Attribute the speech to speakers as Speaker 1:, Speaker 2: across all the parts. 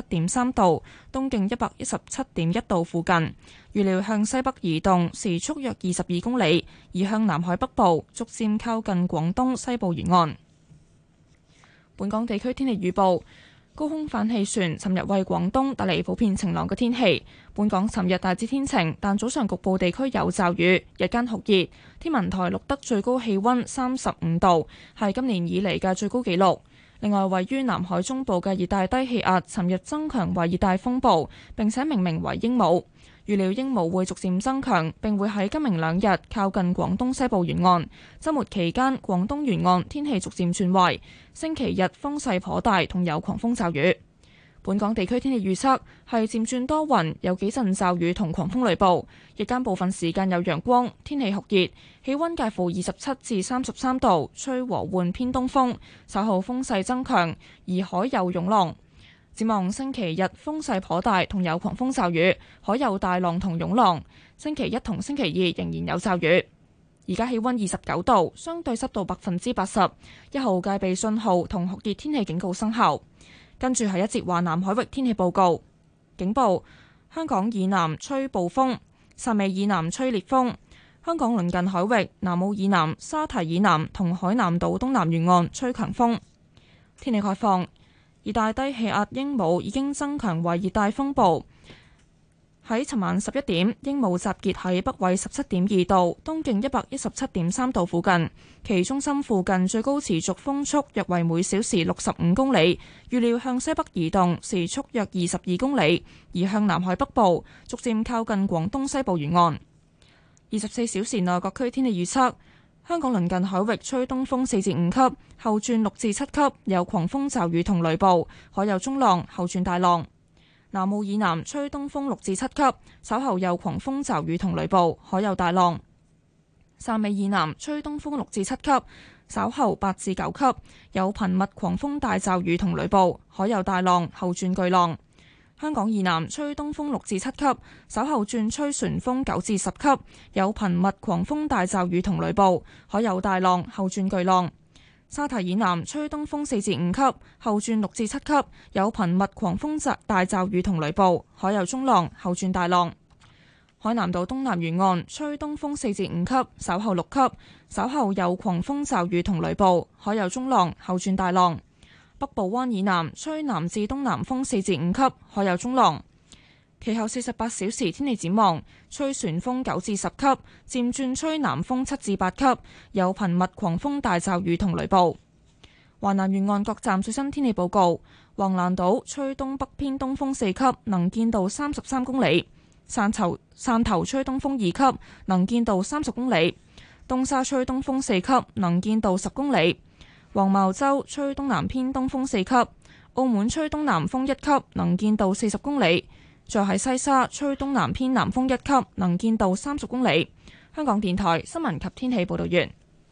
Speaker 1: 117.3度，東經117.1度附近。預料向西北移動，時速約22公里，移向南海北部，逐漸靠近廣東西部沿岸。本港地區天氣預報。高空反氣旋尋日為廣東帶嚟普遍晴朗嘅天氣。本港尋日大致天晴，但早上局部地區有驟雨，日間酷熱。天文台錄得最高氣溫35度，係今年以嚟嘅最高紀錄。另外，位於南海中部嘅熱帶低氣壓尋日增強為熱帶風暴，並且命名為鸚鵡。預料鸚鵡會逐漸增強，並會喺今明兩日靠近廣東西部沿岸。週末期間，廣東沿岸天氣逐漸轉壞。星期日風勢頗大，同有狂風驟雨。本港地區天氣預測係漸轉多雲，有幾陣驟雨同狂風雷暴。日間部分時間有陽光，天氣酷熱，氣溫介乎27至33度，吹和緩偏東風。稍後風勢增強，而海有湧浪。展望星期日風勢頗大，同有狂風驟雨，海有大浪同湧浪。星期一同星期二仍然有驟雨。而家氣溫29度，相對濕度80%，一號戒備信號同酷熱天氣警告生效。跟住係一節華南海域天氣報告。警報：香港以南吹暴風，汕尾以南吹烈風。香港鄰近海域、南澳以南、沙堤以南同海南島東南沿岸吹強風。天氣概況。熱帶低氣壓鸚鵡已經增強為熱帶風暴。喺尋晚11點，鸚鵡集結喺北緯17.2度，東經117.3度附近。其中心附近最高持續風速約為每小時65公里，預料向西北移動，時速約22公里，移向南海北部，逐漸靠近廣東西部沿岸。24小時內各區天氣預測。香港鄰近海域吹東風4至5級，後轉6至7級，有狂風驟雨同雷暴，海有中浪，後轉大浪。南澳以南吹東風6至7級，稍後有狂風驟雨同雷暴，海有大浪。汕尾以南吹東風6至7級，稍後8至9級，有頻密狂風大驟雨同雷暴，海有大浪，後轉巨浪。香港以南吹東風6至7級，稍後轉吹旋風9至10級，有頻密狂風大驟雨同雷暴，海有大浪，後轉巨浪。沙堤以南吹東風4至5級，後轉6至7級，有頻密狂風大驟雨同雷暴，海有中浪，後轉大浪。海南島東南沿岸吹東風4至5級，稍後6級，稍後有狂風驟雨同雷暴，海有中浪，後轉大浪。北部灣以南吹南至東南風4至5級，海有中浪。其後48小時天氣展望：吹旋風9至10級，漸轉吹南風7至8級，有頻密狂風大驟雨同雷暴。華南沿岸各站最新天氣報告：橫瀾島吹東北偏東風4級，能見度33公里；汕頭吹東風2級，能見度30公里；東沙吹東風4級，能見度10公里。黃茅洲吹東南偏東風4級，澳門吹東南風1級，能見度40公里。再喺西沙吹東南偏南風1級，能見度30公里。香港電台新聞及天氣報道完。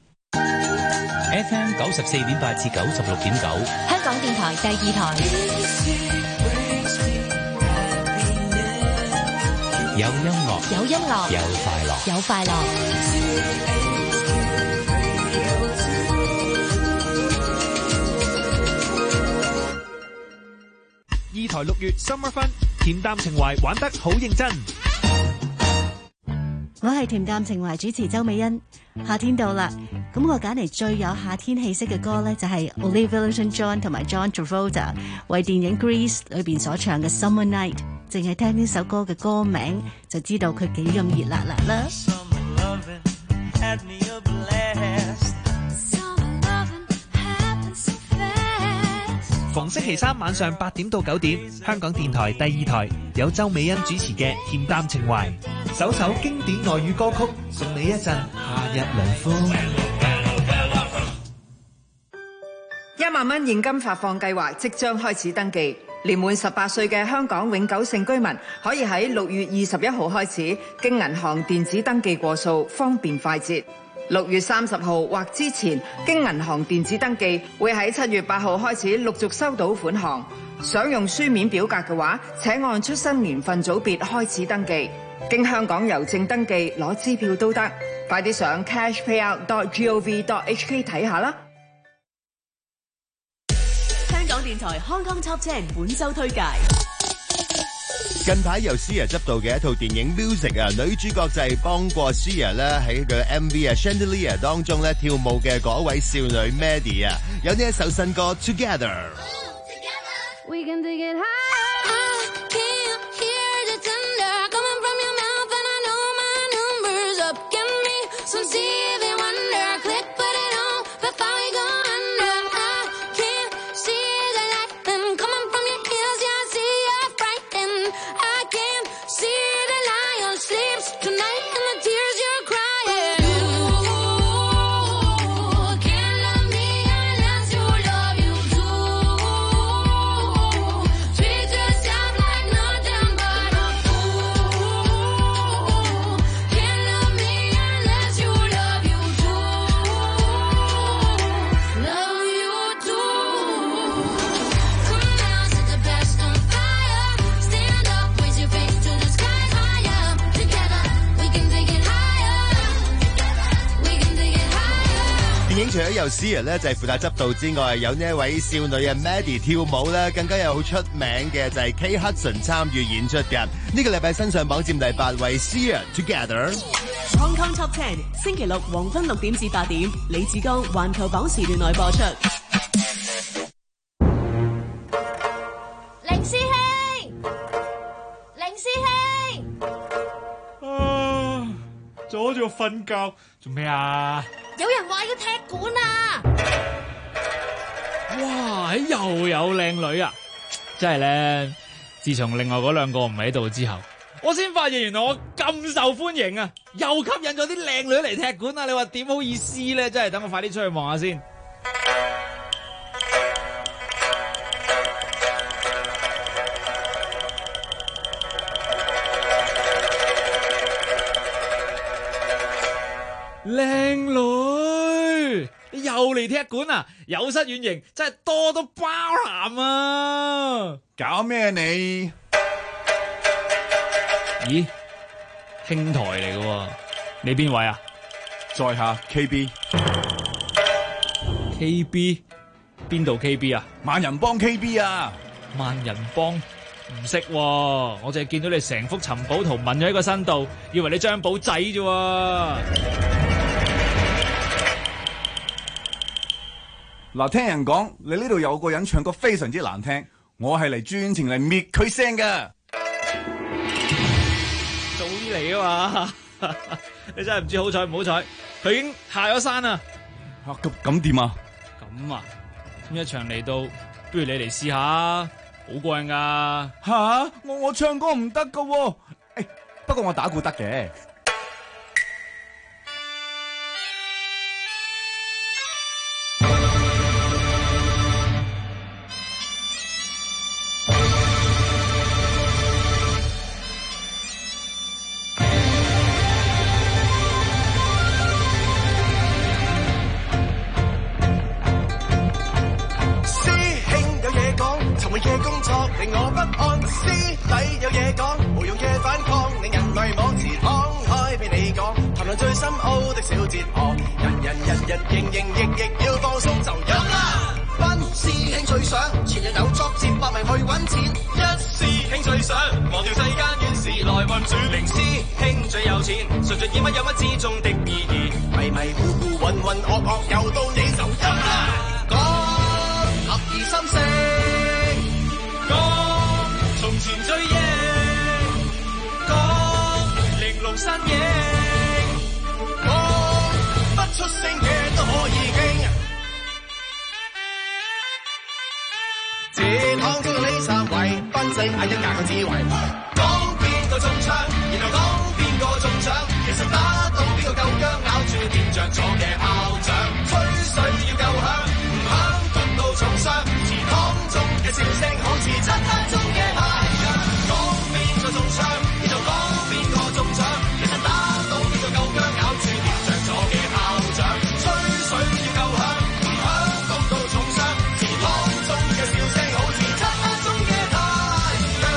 Speaker 2: FM 94.8至96.9，
Speaker 3: 香港電台第2台。
Speaker 2: 有音樂，
Speaker 3: 有音樂，
Speaker 2: 有快樂，
Speaker 3: 有快樂。
Speaker 4: 2台6月 Summer Fun， 恬淡情懷玩得好認真。
Speaker 5: 我係恬淡情懷主持周美欣。夏天到啦，咁我揀嚟最有夏天氣息嘅歌呢，就係 Olivia Newton-John 同埋 John Travolta 為電影 Grease 裏邊所唱嘅 Summer Night。淨係聽呢首歌嘅歌名，就知道佢幾咁熱辣辣啦。
Speaker 4: 逢星期三晚上8點到9點，香港電台第2台有周美欣主持嘅《恬淡情懷》，首首經典外語歌曲，送你一陣夏日涼風。
Speaker 6: 1萬蚊現金發放計劃即將開始登記，年滿18歲嘅香港永久性居民可以喺6月21號開始經銀行電子登記過數，方便快捷。6月30號或之前經銀行電子登記，會喺7月8號開始陸續收到款項。想用書面表格嘅話，請按出生年份組別開始登記。經香港郵政登記攞支票都得，快啲上 cashpayout.gov.hk 睇下啦。
Speaker 3: 香港電台 Hong Kong Top 10本周推介。
Speaker 7: 近排由 Sia 執導嘅一套電影 Music 啊，女主角就係幫過 Sia 咧喺佢 MV 啊 Chandelier 當中咧跳舞嘅嗰位少女 Maddie 啊，有呢一首新歌 Together。
Speaker 8: We can take it high. I can't hear the thunder coming from your mouth, and I know my number's up. Give me some Stevie Wonder, click, put it on before we go under. I can't see the lightning coming from your ears, yeah, I see you're frightened. I can't see the lion sleeps tonight and the tears you're crying. You can't love me unless you love you too. Treat yourself like nothing but a fool. Can't love me unless you love you too. Love you too. Come now, set the best on fire. Stand up, raise your face to the sky higher. Together, we can take it higher. We can take it higher.
Speaker 7: 電影除咗由 Sia 咧就係負責執導之外，有呢一位少女嘅 Maddie 跳舞咧，更加有好出名嘅就係 Kate Hudson 參與演出嘅。呢個禮拜新上榜佔第8位 Sia Together。
Speaker 9: Hong Kong Top 10，星期六黃昏6點至8點，李志剛環球榜時段內播出。
Speaker 8: 凌師兄，凌師兄，
Speaker 10: 阻住我瞓覺，做咩啊？
Speaker 8: 有人話要踢館啊！
Speaker 10: 哇！又有靚女啊！真係咧，自從另外嗰兩個唔喺度之後，我先發現原來我咁受歡迎啊！又吸引咗啲靚女嚟踢館啊！你話點好意思咧？真係等我快啲出去望下先。靚女，你又嚟踢館啊？有失遠迎，真係多多包涵啊！
Speaker 11: 搞咩你？
Speaker 10: 咦，兄台嚟嘅喎，你邊位啊？
Speaker 11: 在下 KB，
Speaker 10: KB 邊度 KB 啊？
Speaker 11: 萬人幫 KB 啊！
Speaker 10: 萬人幫唔識喎，我淨係見到你成幅尋寶圖紋咗喺個身度，以為你張寶仔啫喎。
Speaker 11: 嗱，聽人講你呢度有個人唱歌非常之難聽，我係嚟專程嚟滅佢聲㗎。
Speaker 10: 早啲嚟啊嘛！你真係唔知好彩唔好彩，佢已經下咗山啦。
Speaker 11: 咁點啊？
Speaker 10: 咁啊，咁一場嚟到，不如你嚟試下，好過癮噶。
Speaker 11: 吓，我唱歌唔得噶喎。不過我打鼓得嘅。
Speaker 12: 嘅工作令我不安，師弟有嘢講，無用嘅反抗令人迷惘，自敞開俾你講，談論最深奧的小哲學，人營役要放鬆就飲啦。班師兄最想前日有作戰百名去揾錢，一師兄最想忘掉世間怨事來運轉，零師兄最有錢，純粹以乜有乜之中的意義，迷糊糊渾渾噩噩又到你就飲啦。講合意心聲。從前追憶，講玲瓏身影，講不出聲嘅都可以傾。這趟中嘅李察偉，賓仔嗌一嗌個智慧，講邊個中槍，然後講邊個中獎，其實打到邊個夠薑，咬住掂着咗嘅炮仗，吹水要夠響，唔響焗到重傷，祠堂中嘅笑聲好似漆黑中嘅太陽，講邊個中槍，然後講邊個中獎，其實打到邊個夠薑，咬住掂着咗嘅炮仗，吹水要夠響，唔響焗到重傷，祠堂中嘅笑聲好似漆黑中嘅太陽。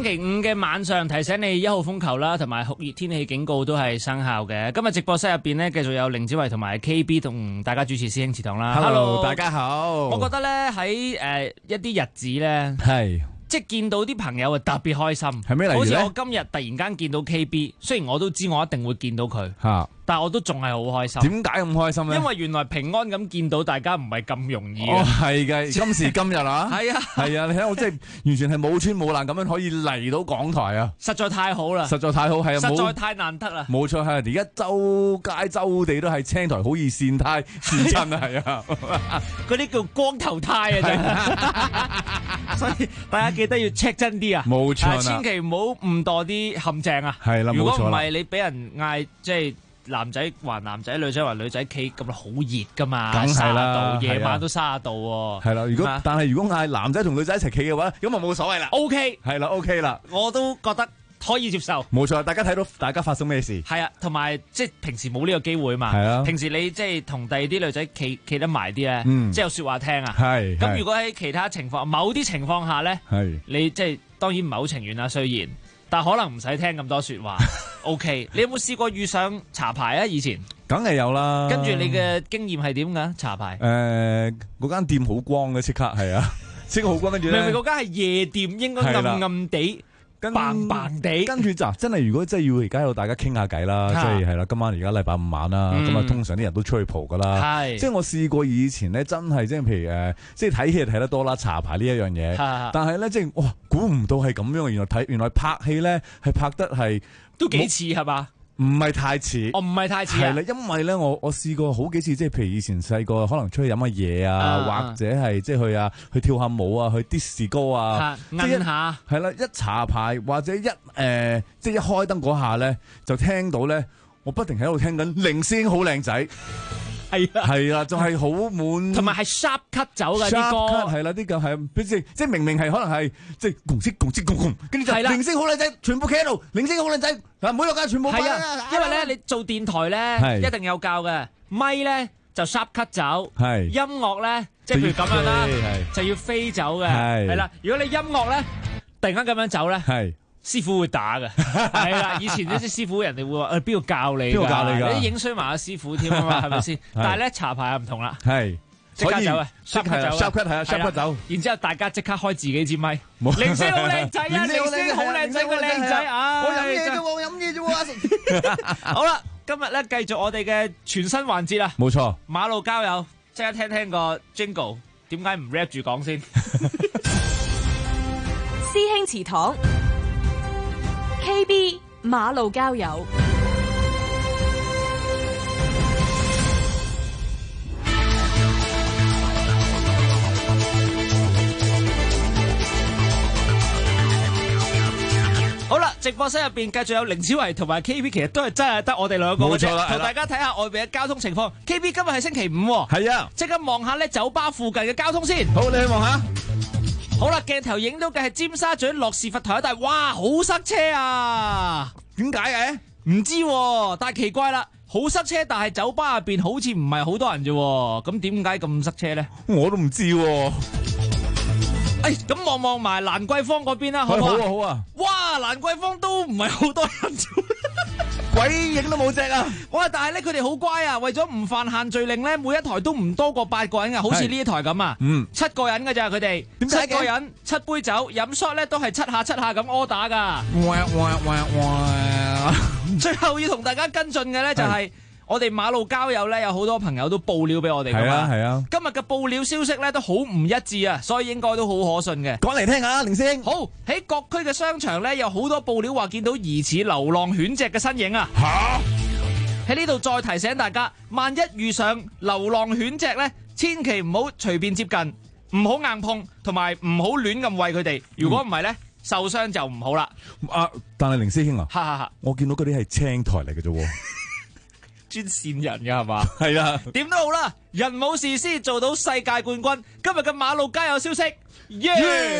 Speaker 10: 星期五嘅晚上提醒你1號風球啦，同埋酷熱天氣警告都係生效嘅。今日直播室入邊呢，繼續有凌子維同埋 KB 同大家主持師兄祠堂啦。
Speaker 11: Hello， 大家好。
Speaker 10: 我覺得咧喺一啲日子咧，
Speaker 11: 係
Speaker 10: 即係見到啲朋友啊特別開心。
Speaker 11: 係咩例如
Speaker 10: 好似
Speaker 11: 咧？
Speaker 10: 我今日突然間見到 KB，雖然我都知我一定會見到佢，
Speaker 11: 嚇，
Speaker 10: 但係我都仲係好開心。
Speaker 11: 點解咁開心咧？
Speaker 10: 因為原來平安咁見到大家唔係咁容易
Speaker 11: 哦，
Speaker 10: 嘅。
Speaker 11: 係嘅，今時今日啊，
Speaker 10: 係啊，
Speaker 11: 係啊，你睇我真係完全係冇穿冇爛咁樣可以嚟到港台啊，
Speaker 10: 實在太好啦，
Speaker 11: 實在太好，係啊，
Speaker 10: 實在太難得啦。
Speaker 11: 冇錯，係而家周街周地都係青台，好易跣胎跣親啊，係啊，
Speaker 10: 嗰啲叫光頭胎啊，真係。所以大家記得要 check 真啲啊，
Speaker 11: 冇錯啦
Speaker 10: 千祈唔好誤墮啲陷阱啊。
Speaker 11: 係啦，
Speaker 10: 如果唔
Speaker 11: 冇錯啦
Speaker 10: 係你俾人嗌即係。男仔還男仔，女仔還女仔企咁好熱噶嘛，
Speaker 11: 梗係啦
Speaker 10: 30度，夜晚都30度喎。
Speaker 11: 係啦，但係如果嗌男仔同女仔一齊企嘅話，咁啊冇所謂啦。
Speaker 10: OK，
Speaker 11: 係啦 ，OK 啦，
Speaker 10: 我都覺得可以接受。
Speaker 11: 冇錯，大家睇到大家發生咩事？
Speaker 10: 係啊，同埋即係平時冇呢個機會嘛。
Speaker 11: 係啊，
Speaker 10: 平時你即係同第二啲女仔企得埋啲咧，即係有説話聽啊。
Speaker 11: 係。
Speaker 10: 咁如果喺其他情況，某啲情況下咧，
Speaker 11: 係
Speaker 10: 你即係當然唔係好情願啦，雖然。但可能唔使聽咁多説話，OK。你有冇試過遇上查牌啊？以前
Speaker 11: 梗係有啦。
Speaker 10: 跟住你嘅經驗係點㗎？查牌？
Speaker 11: 嗰間店好光嘅，即刻係啊，即刻好光。跟住
Speaker 10: 明明嗰間係夜店，應該暗暗地、白白地。
Speaker 11: 跟住真係如果真係要而家有大家傾下偈啦，即係啦，今晚而家禮拜5晚啦，咁啊通常啲人都出去蒲㗎啦。即係我試過以前咧，真係即係譬如即係睇戲睇得多啦，查牌呢一樣嘢。但係咧，即係哇，估唔到係咁樣。原來拍戲咧係拍得係
Speaker 10: 都幾似係嘛？
Speaker 11: 唔係太似，
Speaker 10: 唔係太似
Speaker 11: 係啦，因為咧我試過好幾次，即係譬如以前細個可能出去飲下嘢啊，或者係即係去跳下舞啊，去啲士高啊，
Speaker 10: 摁下
Speaker 11: 係啦，一查牌或者即係一開燈嗰下咧，就聽到咧，我不停喺度聽緊凌師兄好靚仔。係啊，仲係好滿，
Speaker 10: 同埋係 sharp cut 走嘅啲歌，
Speaker 11: 係啦，啲咁係，即係明明係可能係即係共識，跟住就凌星好靚仔，全部企喺度，凌星好靚仔，每個家全部
Speaker 10: 係啊，因為咧你做電台咧一定有教嘅，咪咧就 sharp cut 走，音樂咧即係譬如咁樣啦，就要飛走嘅，係啦，如果你音樂咧突然間咁樣走咧，係。師傅會打嘅，係啦。以前啲師傅人哋會話：邊度教你？邊度教你㗎？你影衰埋阿師傅添啊嘛，係咪先？但係咧查牌唔同啦，係即刻走啊，sharp cut 走
Speaker 11: ，sharp cut 走。
Speaker 10: 然之後大家即刻開自己支咪，凌師好靚仔啊！凌師好靚仔個靚仔啊！
Speaker 11: 我飲嘢啫喎，我飲嘢啫喎。
Speaker 10: 好啦，今日咧繼續我哋嘅全新環節啦。
Speaker 11: 冇錯，
Speaker 10: 馬路交友，即刻聽個 jingle，點解唔 rap 住講先？
Speaker 9: 師兄祠堂。KB 馬路交友，
Speaker 10: 好啦，直播室入邊繼續有凌子維同埋 KB，其實都係真係得我哋兩個嘅啫。冇錯啦，同大家睇下外邊嘅交通情況。KB 今日係星期5，
Speaker 11: 係啊，
Speaker 10: 即刻望下咧酒吧附近嘅交通先。
Speaker 11: 好，你去望下。
Speaker 10: 好啦，鏡頭影到嘅係尖沙咀諾士佛台一帶，哇，好塞車啊！
Speaker 11: 點解嘅？
Speaker 10: 唔知喎，但係奇怪啦，好塞車，但係酒吧入邊好似唔係好多人啫，咁點解咁塞車咧？
Speaker 11: 我都唔知喎。
Speaker 10: 咁望埋蘭桂坊嗰邊啦，好唔好啊？
Speaker 11: 好啊！
Speaker 10: 哇，蘭桂坊都唔係好多人啫。
Speaker 11: 鬼影都冇隻啊！
Speaker 10: 哇！但係咧，佢哋好乖啊，為咗唔犯限聚令咧，每一台都唔多過8個人嘅，好似呢一台咁啊。7個人㗎咋佢哋，7個人7杯酒，飲 shot 咧都係7下咁 order 噶。最後要同大家跟進嘅咧就係我哋馬路交友咧，有好多朋友都報料俾我哋噶嘛。
Speaker 11: 係啊。
Speaker 10: 今日嘅報料消息咧都好唔一致啊，所以應該都好可信嘅。
Speaker 11: 講嚟聽下，凌先。
Speaker 10: 好，喺各區嘅商場咧，有好多報料話見到疑似流浪犬隻嘅身影啊。喺呢度再提醒大家，萬一遇上流浪犬隻咧，千祈唔好隨便接近，唔好硬碰，同埋唔好亂咁餵佢哋。如果唔係咧，受傷就唔好啦。
Speaker 11: 但係凌師兄啊，我見到嗰啲係青台嚟嘅啫。
Speaker 10: 專線人嘅係嘛？
Speaker 11: 係啊，
Speaker 10: 點都好啦，人冇事先做到世界冠軍。今日嘅馬路加油消息，完。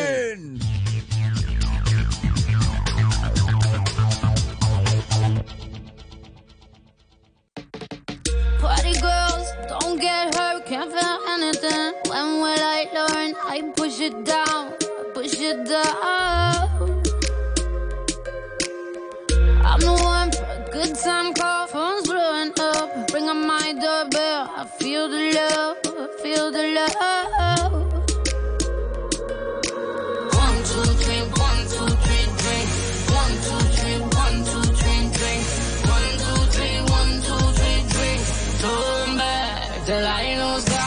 Speaker 8: Party girls, don't get hurt, can't feel anything. When will I learn? I push it down, push it down. I'm the one for a good time call. Phone's blowing up. Bring on my doorbell. I feel the love. I feel the love. 1, 2, 3, 1, 2, 3, drink. 1, 2, 3, 1, 2, 3, drink. 1, 2, 3, 1, 2, 3, drink. Turn back till I lose God.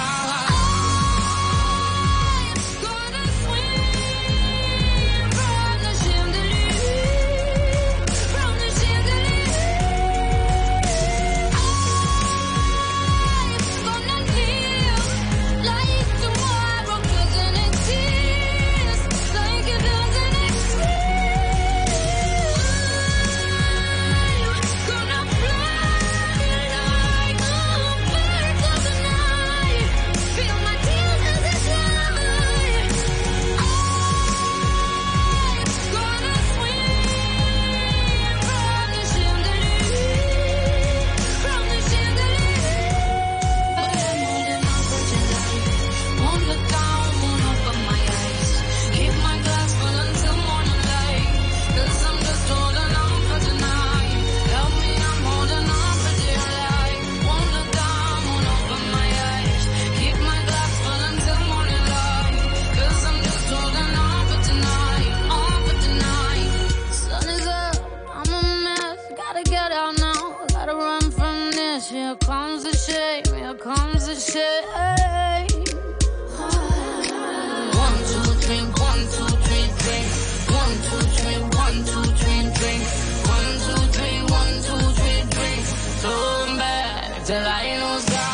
Speaker 8: Here comes the shame, here comes the shame. 1, 2, 3, 1, 2, 3, drink. 1, 2, 3, 1, 2, 3, drink. 1, 2, 3, 1, 2, 3, drink. Turn back till I lose God.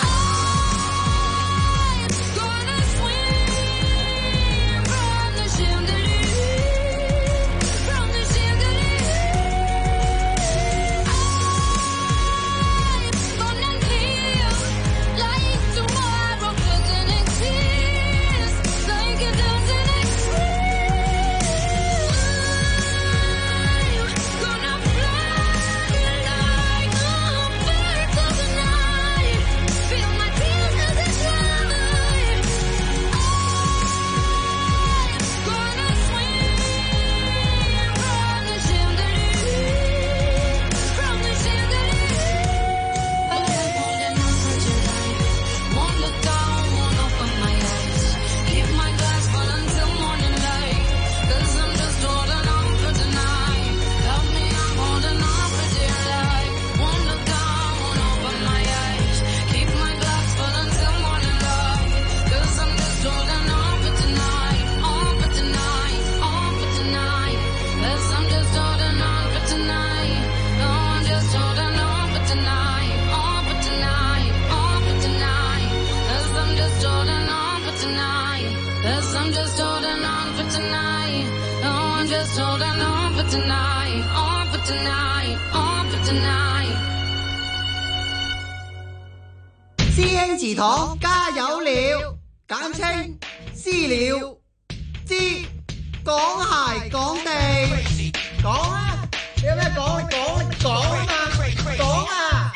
Speaker 13: 師兄祠堂加油了，簡稱私了。知講鞋講地，講啊！你有咩講？你講啊嘛！講啊！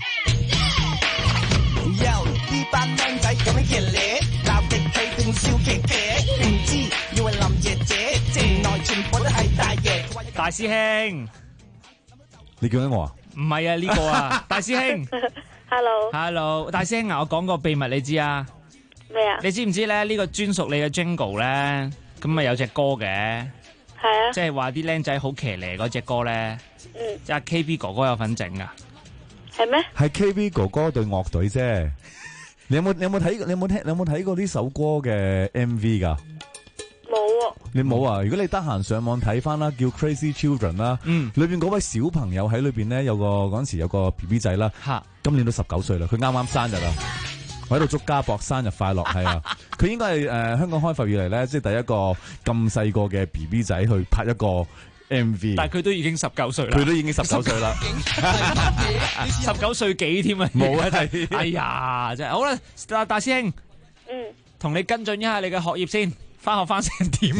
Speaker 12: Yo， 呢班僆仔咁樣熱烈，鬧極佢定笑騎騎，唔知以為林爺姐，城內全部都係大爺。
Speaker 10: 大師兄，
Speaker 11: 你叫緊我啊？
Speaker 10: 唔係啊，呢個啊，大師兄。Hello， 大師兄啊，我講個秘密你知啊？
Speaker 14: 咩啊？
Speaker 10: 你知唔知咧？呢個專屬你嘅 Jingle 咧，咁咪有隻歌嘅。
Speaker 14: 係啊。
Speaker 10: 即係話啲僆仔好騎呢嗰隻歌咧，即係 KB 哥哥有份整噶。
Speaker 14: 係咩？
Speaker 11: 係 KB 哥哥對樂隊啫。你有冇睇過呢首歌嘅 MV 噶？
Speaker 14: 冇啊！
Speaker 11: 你冇啊？如果你得閒上網睇翻啦，叫 Crazy Children 啦，裏邊嗰位小朋友喺裏邊咧，嗰陣時有個 BB 仔啦，今年都19歲啦，佢啱啱生日啦，我喺度祝家博生日快樂，係啊，佢應該係香港開埠以嚟咧，即係第一個咁細個嘅 BB 仔去拍一個 MV，
Speaker 10: 但係佢都已經19歲啦，
Speaker 11: 佢都已經19歲啦
Speaker 10: ，19歲幾添啊？
Speaker 11: 冇啊，係，
Speaker 10: 哎呀，真係好啦，大師兄，同你跟進一下你嘅學業先。翻學翻成點？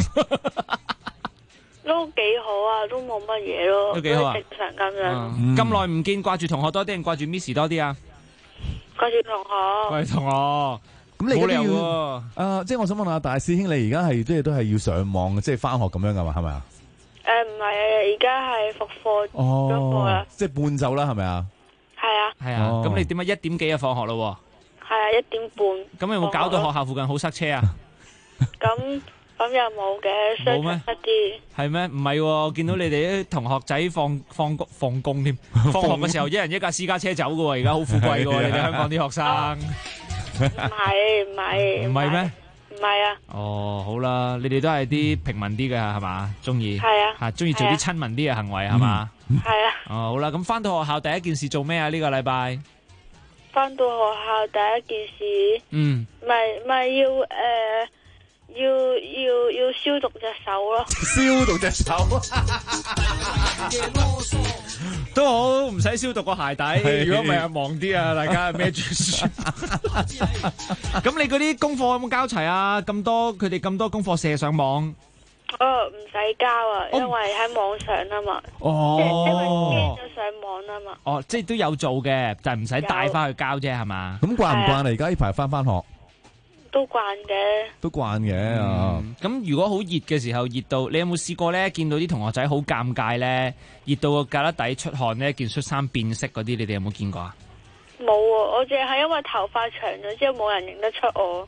Speaker 14: 都幾好啊，都冇乜嘢咯，
Speaker 10: 都幾好啊，
Speaker 14: 正常咁樣。
Speaker 10: 咁耐唔見，掛住同學多啲定掛住 Miss 多啲啊？
Speaker 14: 掛住同學。
Speaker 10: 掛住同學。
Speaker 11: 咁你
Speaker 10: 冇理由喎。
Speaker 11: 即係我想問下大師兄，你而家係即係都係要上網，即係翻學咁樣噶嘛？係咪啊？
Speaker 14: 唔係啊，而家係復課咗課啦。
Speaker 11: 即係半晝啦，係咪啊？
Speaker 14: 係啊。
Speaker 10: 係啊，咁你點解1點幾就放學咯？
Speaker 14: 係啊，1點半。
Speaker 10: 咁有冇搞到學校附近好塞車啊？
Speaker 14: 咁又冇嘅，相差一啲。
Speaker 10: 係咩？唔係喎，我見到你哋啲同學仔放工添，放學嘅時候一人一架私家車走嘅喎，而家好富貴嘅喎，你哋香港啲學生。
Speaker 14: 唔係
Speaker 10: 咩？
Speaker 14: 唔係啊。
Speaker 10: 哦，好啦，你哋都係啲平民啲嘅係嘛？中意。
Speaker 14: 係啊。
Speaker 10: 嚇，中意做啲親民啲嘅行為係嘛？
Speaker 14: 係啊。
Speaker 10: 哦，好啦，咁翻到學校第一件事做咩啊？呢個禮拜。
Speaker 14: 翻到學校第一件事。咪要消毒隻手咯。
Speaker 11: 消毒隻手。
Speaker 10: 都好，唔使消毒個鞋底。如果唔係忙啲啊，大家孭住書。咁你嗰啲功課有冇交齊啊？佢哋咁多功課射上網。
Speaker 14: 唔使交啊，因為喺網上啊嘛。因為驚咗上網啊嘛。
Speaker 10: 即係都有做嘅，但係唔使帶翻去交啫，係嘛？
Speaker 11: 咁慣唔慣啊？而家呢排翻學。
Speaker 14: 都慣嘅。
Speaker 11: 都慣嘅啊！
Speaker 10: 咁如果好熱嘅時候，熱到你有冇試過咧？見到啲同學仔好尷尬咧，熱到個胳肋底出汗咧，件恤衫變色嗰啲，你哋有冇見過啊？
Speaker 14: 冇啊！我淨係因為頭髮長咗之後冇人認得出我。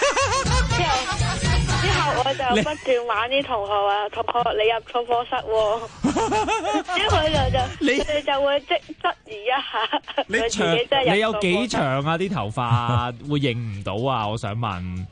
Speaker 14: 之後我就不斷玩啲同學啊，同學你入錯課室喎。之後佢哋就會質疑一下，佢自己真係入錯課室。
Speaker 10: 你有幾長啊？啲頭髮會認唔到啊？我想問。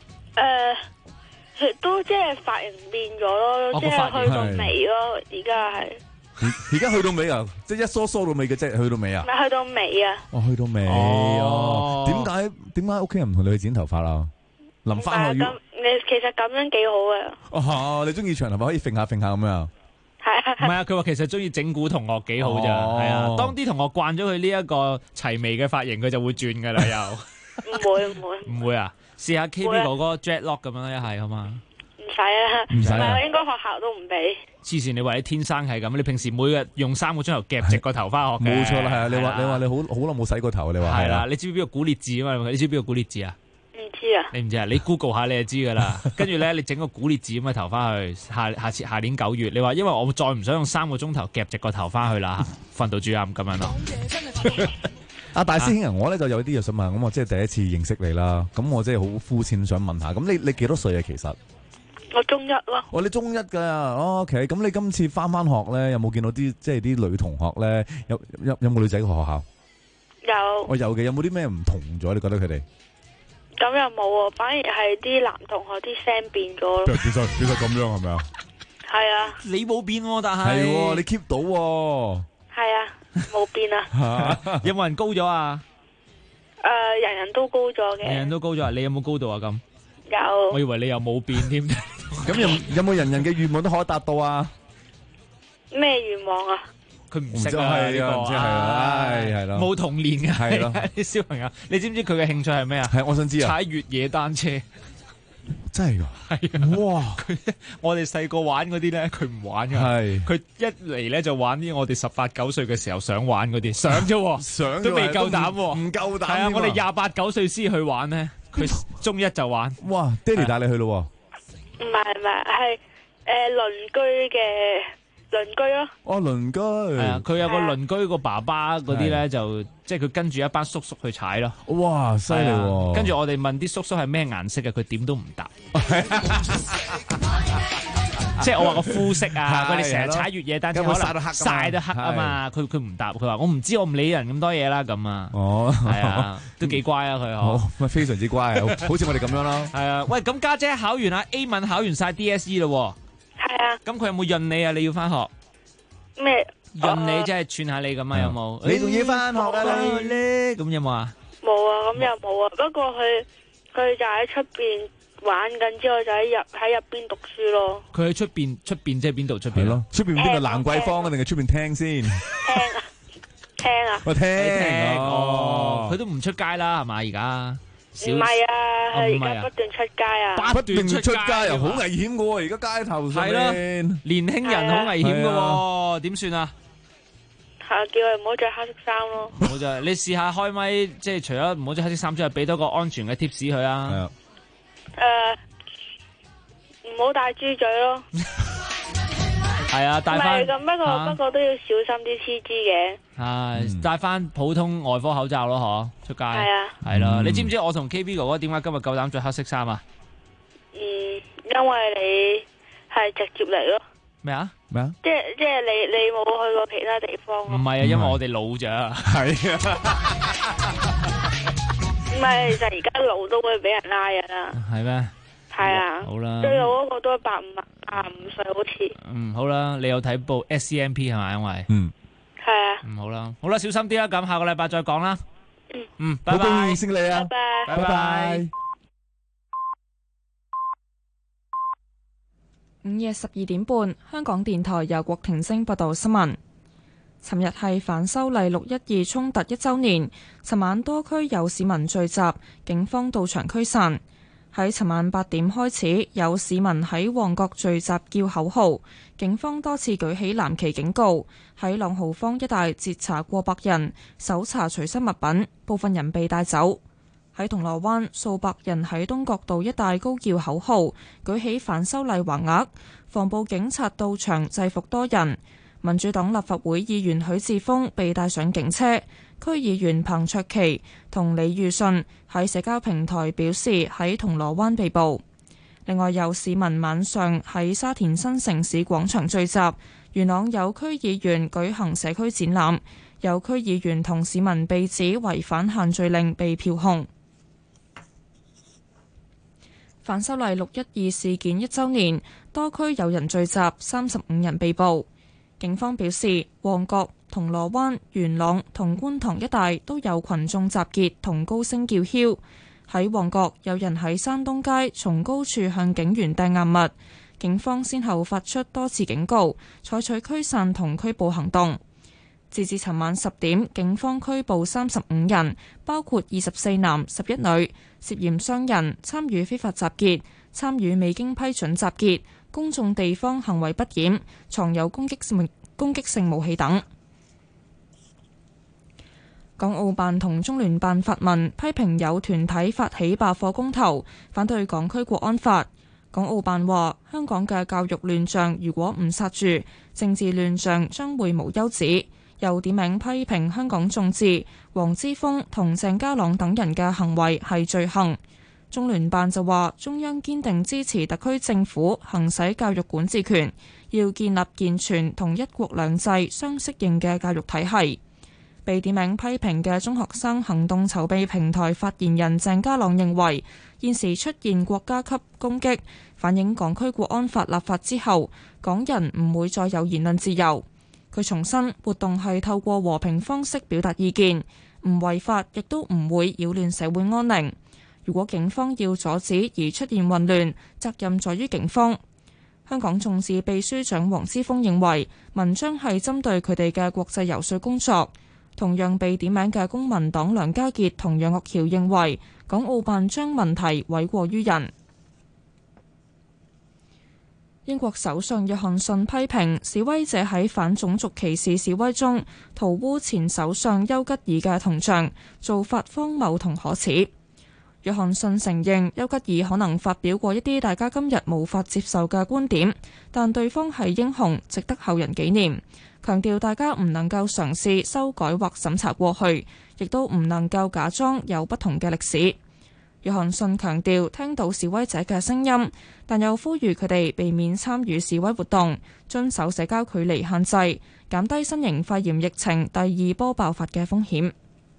Speaker 14: 都即係髮型變咗咯，即係去到尾咯。而家係。
Speaker 11: 而家去到尾啊！即係一梳到尾嘅啫，去到尾啊！
Speaker 14: 咪去到尾啊！
Speaker 11: 去到尾哦。點解屋企人唔同你去剪頭髮啊？臨翻學
Speaker 14: 其實咁樣幾好
Speaker 11: 啊！你中意長頭髮可以揈下咁樣。
Speaker 14: 係啊。
Speaker 10: 唔係啊，佢話其實中意整蠱同學幾好咋，係啊。當啲同學慣咗佢呢一個齊眉嘅髮型，佢就會轉噶啦又。唔會啊！試下 KB 哥哥 dreadlock 咁樣一係好嘛？
Speaker 14: 唔使啊，唔係應該學校都唔俾。
Speaker 10: 黐線，你話你天生係咁，你平時每日用3個鐘頭夾直個頭翻學嘅。
Speaker 11: 冇錯啦，係啊！你話你好耐冇洗過頭，你話
Speaker 10: 係啦。你知唔知邊個古列治啊嘛？你知唔知邊個古列治啊？
Speaker 14: 唔知啊。
Speaker 10: 你唔知啊？你 Google 下你就知噶啦。跟住咧，你整個古列治咁嘅頭翻去，下年9月，你話因為我再唔想用3個鐘頭夾直個頭翻去啦，訓導主任咁樣咯。
Speaker 11: 大師兄啊，我咧就有啲嘢想問，咁我即係第一次認識你啦，咁我即係好膚淺想問下，咁你幾多歲啊？其實
Speaker 14: 我中一咯。
Speaker 11: 你中一噶，OK。咁你今次翻學咧，有冇見到啲即係啲女同學咧？有冇女仔嘅學校？
Speaker 14: 有。
Speaker 11: 我有嘅，有冇啲咩唔同咗？你覺得佢哋？
Speaker 14: 咁又冇喎，反而係啲男同學啲聲變咗咯。
Speaker 11: 變晒咁樣係咪啊？係
Speaker 14: 啊。
Speaker 10: 你冇變喎，但係
Speaker 11: 係你 keep 到喎。
Speaker 14: 係啊，冇變啊。
Speaker 10: 有冇人高咗啊？
Speaker 14: 人人都高咗嘅。
Speaker 10: 人人都高咗啊？你有冇高度啊？咁
Speaker 14: 有。
Speaker 10: 我以為你又冇變添。
Speaker 11: 咁有冇人人嘅願望都可以達到啊？
Speaker 14: 咩願望啊？
Speaker 10: 佢唔識啊，呢個
Speaker 11: 係咯，
Speaker 10: 冇童年嘅
Speaker 11: 係咯，
Speaker 10: 啲小朋友，你知唔知佢嘅興趣係咩啊？
Speaker 11: 係我想知啊，
Speaker 10: 踩越野單車。
Speaker 11: 真係㗎？
Speaker 10: 係哇！我哋細個玩嗰啲咧，佢唔玩㗎。
Speaker 11: 係
Speaker 10: 佢一嚟咧就玩啲我哋18、19歲嘅時候想玩嗰啲，想啫，
Speaker 11: 想
Speaker 10: 都未夠膽，
Speaker 11: 唔夠膽。
Speaker 10: 係啊，我哋28、9歲先去玩咧，佢中一就玩。
Speaker 11: 哇！爹哋帶你去咯？
Speaker 14: 唔係，係鄰居嘅。鄰居咯，
Speaker 11: 鄰居
Speaker 10: 係啊，佢有個鄰居個爸爸嗰啲咧，就即係佢跟住一班叔叔去踩咯。
Speaker 11: 哇，犀利喎！
Speaker 10: 跟住我哋問啲叔叔係咩顏色嘅，佢點都唔答。即係我話個膚色啊，佢哋成日踩越野單車，可能曬得黑啊嘛。佢唔答，佢話我唔知，我唔理人咁多嘢啦咁啊。係啊，都幾乖啊佢。
Speaker 11: 好，非常之乖，好似我哋咁樣咯。
Speaker 10: 係啊，喂，咁家姐考完啊 A 文考完晒 DSE 咯。
Speaker 14: 係啊，
Speaker 10: 咁佢有冇潤你啊？你要翻學
Speaker 14: 咩？
Speaker 10: 潤你即係串下你咁啊？有冇？
Speaker 11: 你仲要翻學啊？你
Speaker 10: 咧咁有冇啊？
Speaker 14: 冇啊，咁又冇啊。不過佢就喺出邊玩緊，之後就喺入邊讀書咯。
Speaker 10: 佢喺出邊即係邊度出邊
Speaker 11: 咯？出邊邊度蘭桂坊啊？定係出邊聽先？
Speaker 14: 聽啊！
Speaker 11: 我聽
Speaker 10: 佢都唔出街啦，係嘛而家？
Speaker 14: 唔係啊，佢而家不斷出街啊！
Speaker 11: 不斷出街又好危險噶喎，而家街頭上面
Speaker 10: 年輕人好危險噶，點算啊？
Speaker 14: 叫佢唔好着黑色衫咯。
Speaker 10: 唔好着，你試下開咪，即係除咗唔好着黑色衫之外，俾多個安全嘅 tips 佢啊。
Speaker 14: 唔好戴豬嘴咯。
Speaker 10: 係啊，戴翻
Speaker 14: 唔係咁，不過都要小心啲黐枝嘅。
Speaker 10: 戴翻普通外科口罩咯，嗬，出街。係
Speaker 14: 啊，
Speaker 10: 係啦。你知唔知我同 KB 哥哥點解今日夠膽着黑色衫啊？
Speaker 14: 因為你係直接嚟咯。
Speaker 10: 咩啊？
Speaker 11: 咩啊？
Speaker 14: 即係你冇去過其他地方。
Speaker 10: 唔係啊，因為我哋老咋。係啊。
Speaker 14: 唔係，其實而家老都會俾人拉㗎啦。
Speaker 10: 係咩？
Speaker 14: 係啊。
Speaker 10: 好啦。
Speaker 14: 最老嗰個都85歲好似。
Speaker 10: 好啦，你有睇部 SCMP 係咪？因為
Speaker 14: 係啊。
Speaker 10: 好啦，好啦，小心啲啦，咁下個禮拜再講啦。拜拜。
Speaker 11: 好高興認識你啊！
Speaker 14: 拜
Speaker 11: 拜。
Speaker 1: 午夜12點半，香港電台由郭婷晶報道新聞。尋日係反修例612衝突1週年，尋晚多區有市民聚集，警方到場驅散。喺尋晚8點開始，有市民喺旺角聚集叫口號，警方多次舉起藍旗警告，喺朗豪坊一帶截查過百人，搜查隨身物品，部分人被帶走。喺銅鑼灣，數百人喺東角道一帶高叫口號，舉起反修例橫額，防暴警察到場制服多人。民主黨立法會議員許智峰被帶上警車，區議員彭卓棋同李裕信喺社交平台表示喺銅鑼灣被捕。另外有市民晚上喺沙田新城市廣場聚集，元朗有區議員舉行社區展覽，有區議員同市民被指違反限聚令被票控。反修例612事件1週年，多區有人聚集，35人被捕。警方表示，旺角、銅鑼灣、元朗同觀塘一帶都有群眾集結同高聲叫囂。喺旺角，有人喺山東街從高處向警員掟硬物，警方先後發出多次警告，採取驅散同拘捕行動。截至尋晚10點，警方拘捕35人，包括24男11女，涉嫌傷人、參與非法集結、參與未經批准集結、公眾地方行為不檢、藏有攻擊性武器等。港澳辦同中聯辦發文批評有團體發起罷課公投，反對港區國安法。港澳辦話：香港嘅教育亂象如果唔剎住，政治亂象將會無休止。又點名批評香港眾志、黃之鋒同鄭家朗等人嘅行為係罪行。中聯辦就話，中央堅定支持特區政府行使教育管治權，要建立健全同一國兩制相適應嘅教育體系。被點名批評嘅中學生行動籌備平台發言人鄭家朗認為，現時出現國家級攻擊，反映港區國安法立法之後，港人唔會再有言論自由。佢重申，活動係透過和平方式表達意見，唔違法，亦都唔會擾亂社會安寧。如果警方要阻止而出現混亂，責任在於警方。香港眾志秘書長黃之鋒認為，文章係針對佢哋嘅國際遊說工作。同樣被點名嘅公民黨梁家傑同楊岳橋認為，港澳辦將問題諉過於人。英國首相約翰遜批評示威者喺反種族歧視示威中塗污前首相丘吉爾嘅銅像，做法荒謬同可恥。約翰遜承認丘吉爾可能發表過一啲大家今日無法接受嘅觀點，但對方係英雄，值得後人紀念。強調大家唔能夠嘗試修改或審查過去，亦都唔能夠假裝有不同嘅歷史。約翰遜強調聽到示威者嘅聲音，但又呼籲佢哋避免參與示威活動，遵守社交距離限制，減低新型肺炎疫情第2波爆發嘅風險。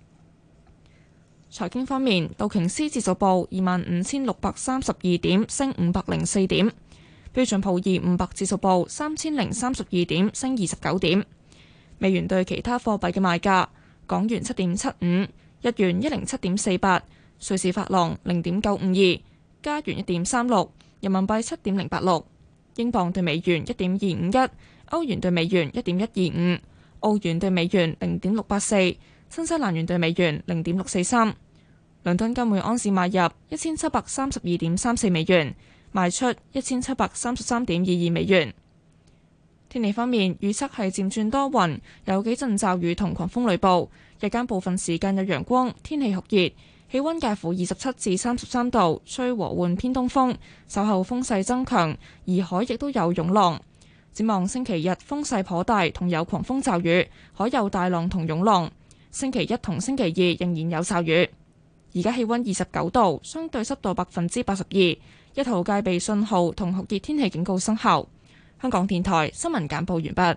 Speaker 1: 財經方面，道瓊斯指數報25,632點，升504點。標準普爾500指數報3032點，升29點。美元對其他貨幣嘅賣價：港元7.75，日元107.48，瑞士法郎0.952，加元1.36，人民幣7.086，英鎊對美元1.251，歐元對美元1.125，澳元對美元0.684，新西蘭元對美元0.643。倫敦金每盎司買入1732.34美元。賣出1733.22美元。天氣方面，預測係漸轉多雲，有幾陣驟雨同狂風雷暴，日間部分時間有陽光，天氣酷熱，氣溫介乎27至33度，吹和緩偏東風，稍後風勢增強，而海亦都有湧浪。 展望星期日風勢頗大，同有狂風驟雨，海有大浪同湧浪。星期一同星期二仍然有驟雨。而家氣溫29度，相對濕度82%，一號戒備信號同酷熱天氣警告生效。香港電台新聞簡報完畢。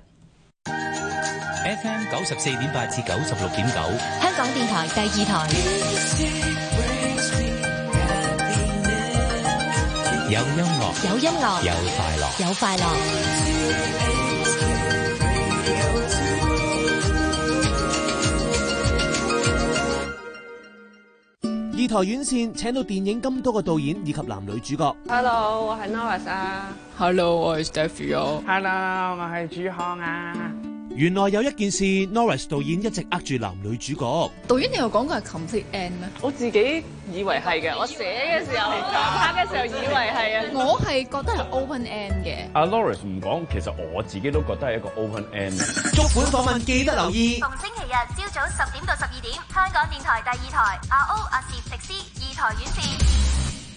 Speaker 2: FM 94.8至96.9，
Speaker 3: 香港電台第二台。
Speaker 2: 有音樂，
Speaker 3: 有音樂，
Speaker 2: 有快樂，
Speaker 3: 有快樂。
Speaker 15: 二台院線請到電影咁多個導演以及男女主角。
Speaker 16: Hello， 我係 Norris 啊。
Speaker 17: Hello， 我係 Stephy。
Speaker 16: Hello， 我係朱康啊。
Speaker 15: 原來有一件事 ，Norris 導演一直呃住男女主角。
Speaker 17: 導演你有講過係 complete end 咩？
Speaker 16: 我自己以為係嘅，我寫嘅時候、拍嘅時候以為係啊。
Speaker 17: 我係覺得係 open end 嘅。
Speaker 18: 阿 Norris 唔講，其實我自己都覺得係一個 open end。
Speaker 15: 足本訪問記得留意。
Speaker 19: 逢星期日朝早10點到12點，香港電台第二台，阿 O 阿攝食師二台院線。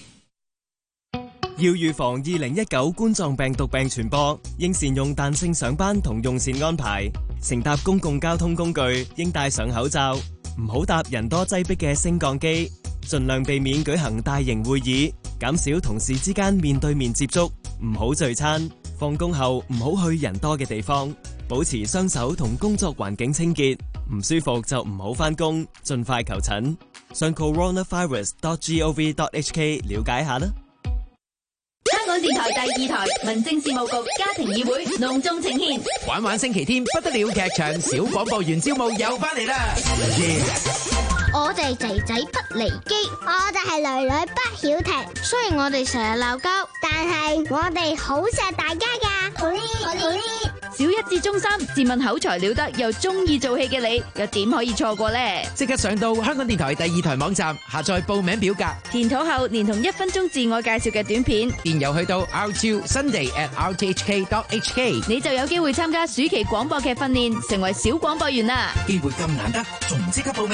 Speaker 20: 要預防2019冠狀病毒病傳播，應善用彈性上班同用膳安排。乘搭公共交通工具應戴上口罩，唔好搭人多擠迫嘅升降機，盡量避免舉行大型會議，減少同事之間面對面接觸，唔好聚餐。放工後唔好去人多嘅地方，保持雙手同工作環境清潔。唔舒服就唔好返工，盡快求診。上 coronavirus.gov.hk 了解下啦。
Speaker 3: 香港電台第二台民政事務局家庭議會隆重呈獻
Speaker 21: 玩玩星期天不得了劇場小廣播員招募又翻嚟啦！
Speaker 22: 我哋仔仔不離機，我哋係女女不曉停。雖然我哋成日鬧交，但係我哋好錫大家㗎。
Speaker 23: 小一至中三，自問口才了得又中意做戲嘅你，又點可以錯過呢？
Speaker 21: 即刻上到香港電台第二台網站下載報名表格，
Speaker 23: 填妥後連同1分鐘自我介紹嘅短片，
Speaker 21: 電郵去到 r2sunday@rthk.hk，
Speaker 23: 你就有機會參加暑期廣播劇訓練，成為小廣播員啦！
Speaker 21: 機會咁難得，仲唔即刻報名？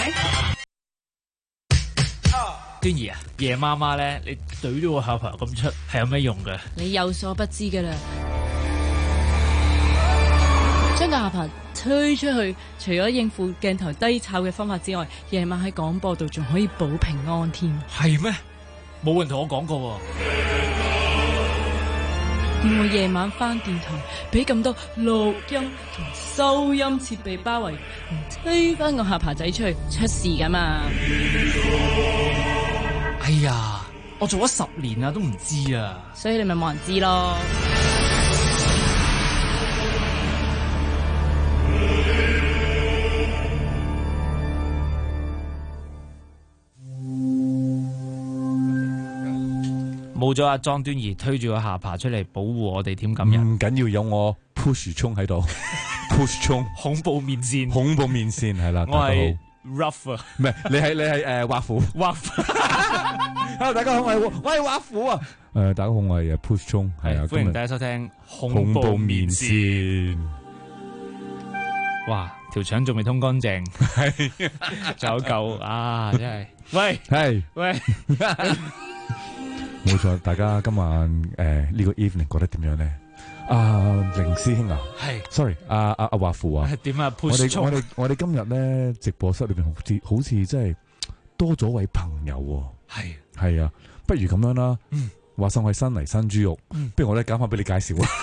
Speaker 10: 端儀啊，夜媽媽咧，你懟咗個下巴咁出，係有咩用嘅？
Speaker 9: 你有所不知㗎啦，將個下巴推出去，除咗應付鏡頭低炒嘅方法之外，夜晚喺廣播度仲可以保平安添。
Speaker 10: 係咩？冇人同我講過喎。
Speaker 9: 見我夜晚返電台，俾咁多錄音同收音設備包圍，唔推翻個下巴仔出去，出事㗎嘛！
Speaker 10: 哎呀，我做咗10年啦，都唔知啊。
Speaker 9: 所以你咪冇人知咯。
Speaker 10: 冇咗阿莊端儀推住個下巴出嚟保護我哋添，今日
Speaker 11: 唔緊要，有我 push 沖喺度，push 沖
Speaker 10: 恐怖面線
Speaker 11: 係啦，
Speaker 10: 我係 rough 啊，
Speaker 11: 唔係你係畫虎，Hello 大家好，我係畫虎啊，大家好，我係 push 沖，係啊，
Speaker 10: 歡迎大家收聽恐怖面線。哇，條腸仲未通乾淨，仲有嚿啊，真係，喂。
Speaker 11: 冇錯，大家今晚呢個 evening 覺得點樣咧？凌師兄啊，
Speaker 10: 係
Speaker 11: ，sorry，阿華富啊，
Speaker 10: 點啊？
Speaker 11: 我哋今日咧直播室裏邊好似真係多咗位朋友喎，係啊，不如咁樣啦，話晒我係新嚟新豬肉，不如我咧揀翻俾你介紹啊。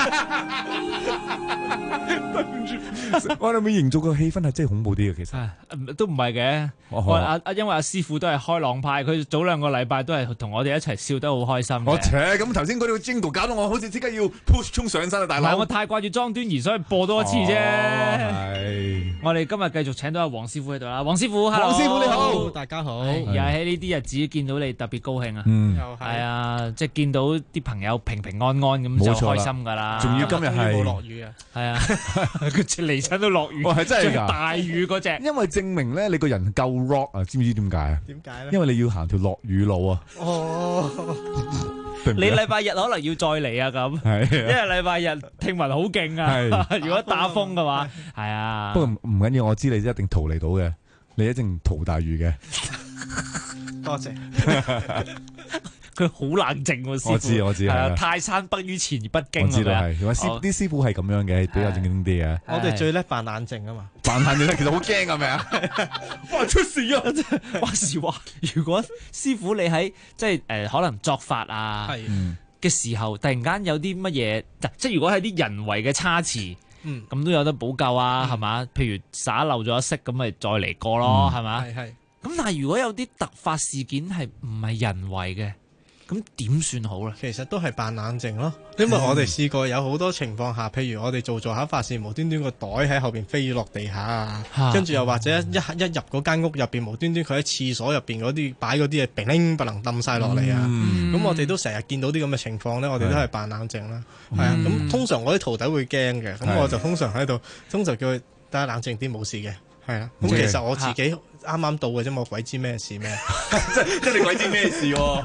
Speaker 11: 對唔住，我哋咪營造個氣氛係真係恐怖啲嘅，其實
Speaker 10: 都唔係嘅。因為阿師傅都係開朗派，佢早2個禮拜都係同我哋一齊笑得好開心嘅。
Speaker 11: 我咁頭先嗰啲 jingle 搞到我好似即刻要 push 衝上身啊，大佬！
Speaker 10: 我太掛住莊端儀，所以播多一次啫。係，我哋今日繼續請到阿黃師傅喺度啦。黃師傅，
Speaker 11: 黃師傅你好，
Speaker 24: 大家好。
Speaker 10: 又係喺呢啲日子見到你特別高興啊！係啊，即係見到啲朋友平平安安咁就開心噶啦。
Speaker 11: 仲要今日係
Speaker 24: 冇落雨啊！
Speaker 10: 係啊，佢嚟親都落雨，
Speaker 11: 係真係㗎，
Speaker 10: 大雨嗰隻。
Speaker 11: 因為證明咧，你個人夠 rock 啊，知唔知點解啊？
Speaker 24: 點解咧？因
Speaker 11: 為你要行條落雨路啊。
Speaker 24: 哦，
Speaker 10: 你禮拜日可能要再嚟啊咁，因為禮拜日聽聞好勁啊。如果打風嘅話，係啊。
Speaker 11: 不過唔緊要，我知你一定逃離到嘅，你一定逃大雨嘅。
Speaker 24: 多謝。
Speaker 10: 佢好冷靜喎，師傅。
Speaker 11: 我知
Speaker 10: 係啊，泰山北於前而不驚。
Speaker 11: 我知道係，啲師傅係咁樣嘅，比較正經啲嘅。
Speaker 4: 我哋最叻扮冷靜啊嘛，
Speaker 11: 扮冷靜其實好驚係咪啊？哇！出事啊！
Speaker 10: 話時話，如果師傅你喺即係可能作法啊嘅時候，突然間有啲乜嘢，即係如果係啲人為嘅差池。咁都有得補救啊，係嘛？譬如灑漏咗一色，咁咪再嚟過咯，係嘛？
Speaker 4: 係。
Speaker 10: 咁但係如果有啲突發事件係唔係人為嘅，咁點算好咧？
Speaker 4: 其實都係扮冷靜咯，因為我哋試過有好多情況下，譬如我哋做下法事，無端端個袋喺後邊飛落地下啊，跟住又或者一入嗰間屋入邊，無端端佢喺廁所入邊嗰啲擺嗰啲嘢，乒鈴不能抌晒落嚟啊！咁我哋都成日見到啲咁嘅情況咧，我哋都係扮冷靜啦。係啊，咁通常我啲徒弟會驚嘅，咁我就通常叫佢大家冷靜啲，冇事嘅。係啦，咁其實我自己啱啱到嘅啫，我鬼知咩事咩？
Speaker 11: 即係你鬼知咩事喎？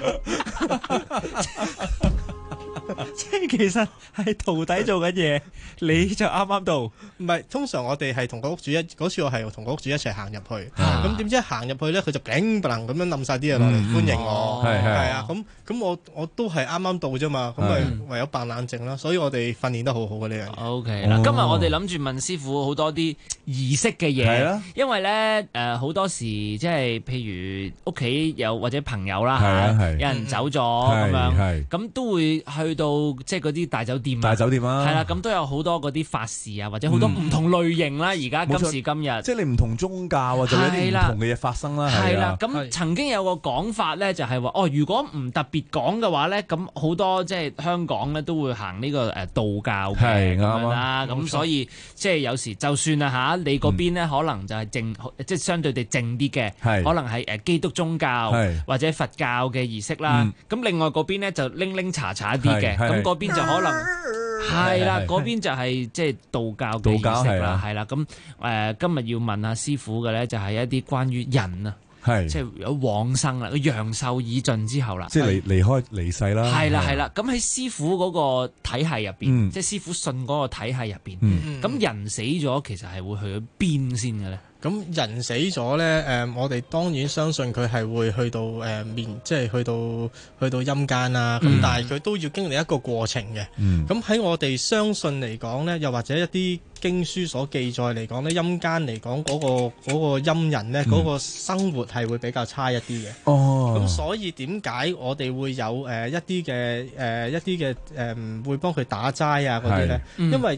Speaker 10: 即係其實係徒弟做緊嘢，你就啱啱到。
Speaker 4: 唔係，通常我哋係同個屋主嗰次我係同個屋主一齊行入去，咁點知行入去咧，佢就砰不能咁樣冧晒啲嘢落嚟歡迎我，係啊，咁我都係啱啱到啫嘛，咁咪唯有扮冷靜啦。所以我哋訓練得好好嘅呢樣嘢。
Speaker 10: OK 嗱，今日我哋諗住問師傅好多啲儀式嘅嘢，因為咧好多時即係譬如屋企有或者朋友啦，有人走咗咁樣，咁都會去到即係嗰啲大酒店啊，係啦，咁都有好多嗰啲法事啊，或者好多唔同類型啦。而家今時今日，
Speaker 11: 即係你唔同宗教啊，就有啲唔同嘅嘢發生啦。
Speaker 10: 係啦，咁曾經有個講法咧，就係話如果唔特別講嘅話咧，咁好多即係香港咧都會行呢個道教嘅咁樣啦。咁所以即係有時就算啊嚇，你嗰邊咧可能就係靜，即係相對地靜啲嘅，可能係基督宗教或者佛教嘅儀式啦。咁另外嗰邊咧就拎查啲嘅。咁嗰邊就可能係啦，嗰邊就係即係道教嘅儀式啦，係啦。咁今日要問下師傅嘅咧，就係一啲關於人啊，即係有往生啦，陽壽已盡之後啦，
Speaker 11: 即係離世啦。
Speaker 10: 係啦。咁喺師傅嗰個體系入邊，即係師傅信嗰個體系入邊，咁人死咗其實係會去咗邊先嘅咧？
Speaker 4: 咁人死咗咧，我哋當然相信佢係會去到即係去到陰間啦。咁但係佢都要經歷一個過程嘅。咁喺我哋相信嚟講咧，又或者一啲經書所記載嚟講咧，陰間嚟講嗰個陰人咧，嗰個生活係會比較差一啲嘅。咁所以點解我哋會有一啲嘅會幫佢打齋啊嗰啲咧？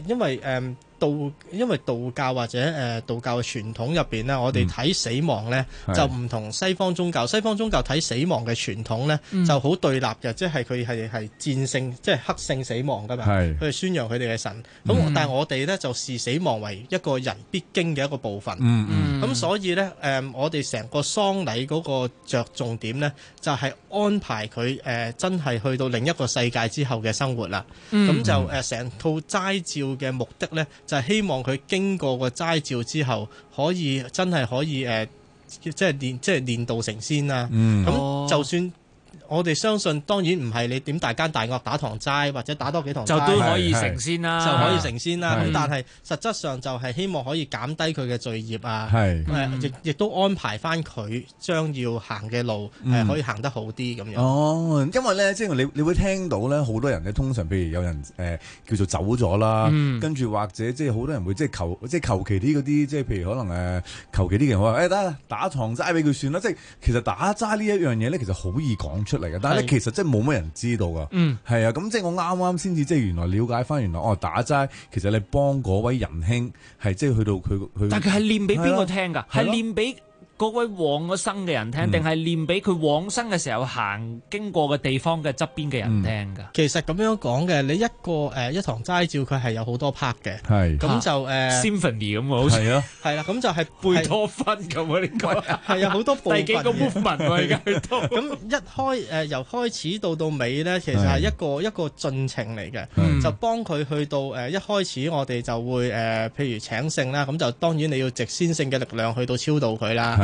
Speaker 4: 因為道教或者道教嘅傳統入邊咧，我哋睇死亡咧就唔同西方宗教。西方宗教睇死亡嘅傳統咧就好對立嘅，即係佢係戰勝，即係黑勝死亡噶嘛。佢係宣揚佢哋嘅神。咁但係我哋咧就視死亡為一個人必經嘅一個部分。咁所以咧我哋成個喪禮嗰個着重點咧就係安排佢真係去到另一個世界之後嘅生活啦。咁就成套齋照嘅目的咧，就係希望佢經過個齋照之後，真係可以即係練道成仙啦。咁就算我哋相信，當然唔係你點大奸大惡打堂齋，或者打多幾堂齋
Speaker 10: 就都可以成仙啦，
Speaker 4: 就可以成仙啦。咁但係實質上就係希望可以減低佢嘅罪業啊，亦都安排翻佢將要行嘅路可以行得好啲咁樣。
Speaker 11: 因為咧，即係你會聽到咧，好多人咧，通常譬如有人叫做走咗啦，跟住或者即係好多人會即係求其啲嗰啲，即係譬如可能求其啲嘅人話得打堂齋俾佢算啦。即係其實打齋呢一樣嘢咧，其實好易講出嚟嘅，但係咧其實真係冇乜人知道噶。係啊，咁即係我啱啱先至即係原來了解翻，原來打齋其實你幫嗰位仁兄係即係去到佢，
Speaker 10: 但係佢係念俾邊個聽㗎？係念俾嗰位往咗生嘅人聽，定係念俾佢往生嘅時候經過嘅地方嘅側邊嘅人聽㗎？
Speaker 4: 其實咁樣講嘅，你一堂齋照佢係有好多 part 嘅，咁就
Speaker 10: symphony 咁好似
Speaker 4: 係啦，咁就係
Speaker 10: 貝多芬咁啊！呢個
Speaker 4: 係啊，好多部分
Speaker 10: 第幾個 movement 喎而家去到
Speaker 4: 咁由開始到尾咧，其實係一個進程嚟嘅，就幫佢去到一開始我哋就會譬如請聖啦，咁就當然你要藉先聖嘅力量去到超度佢啦。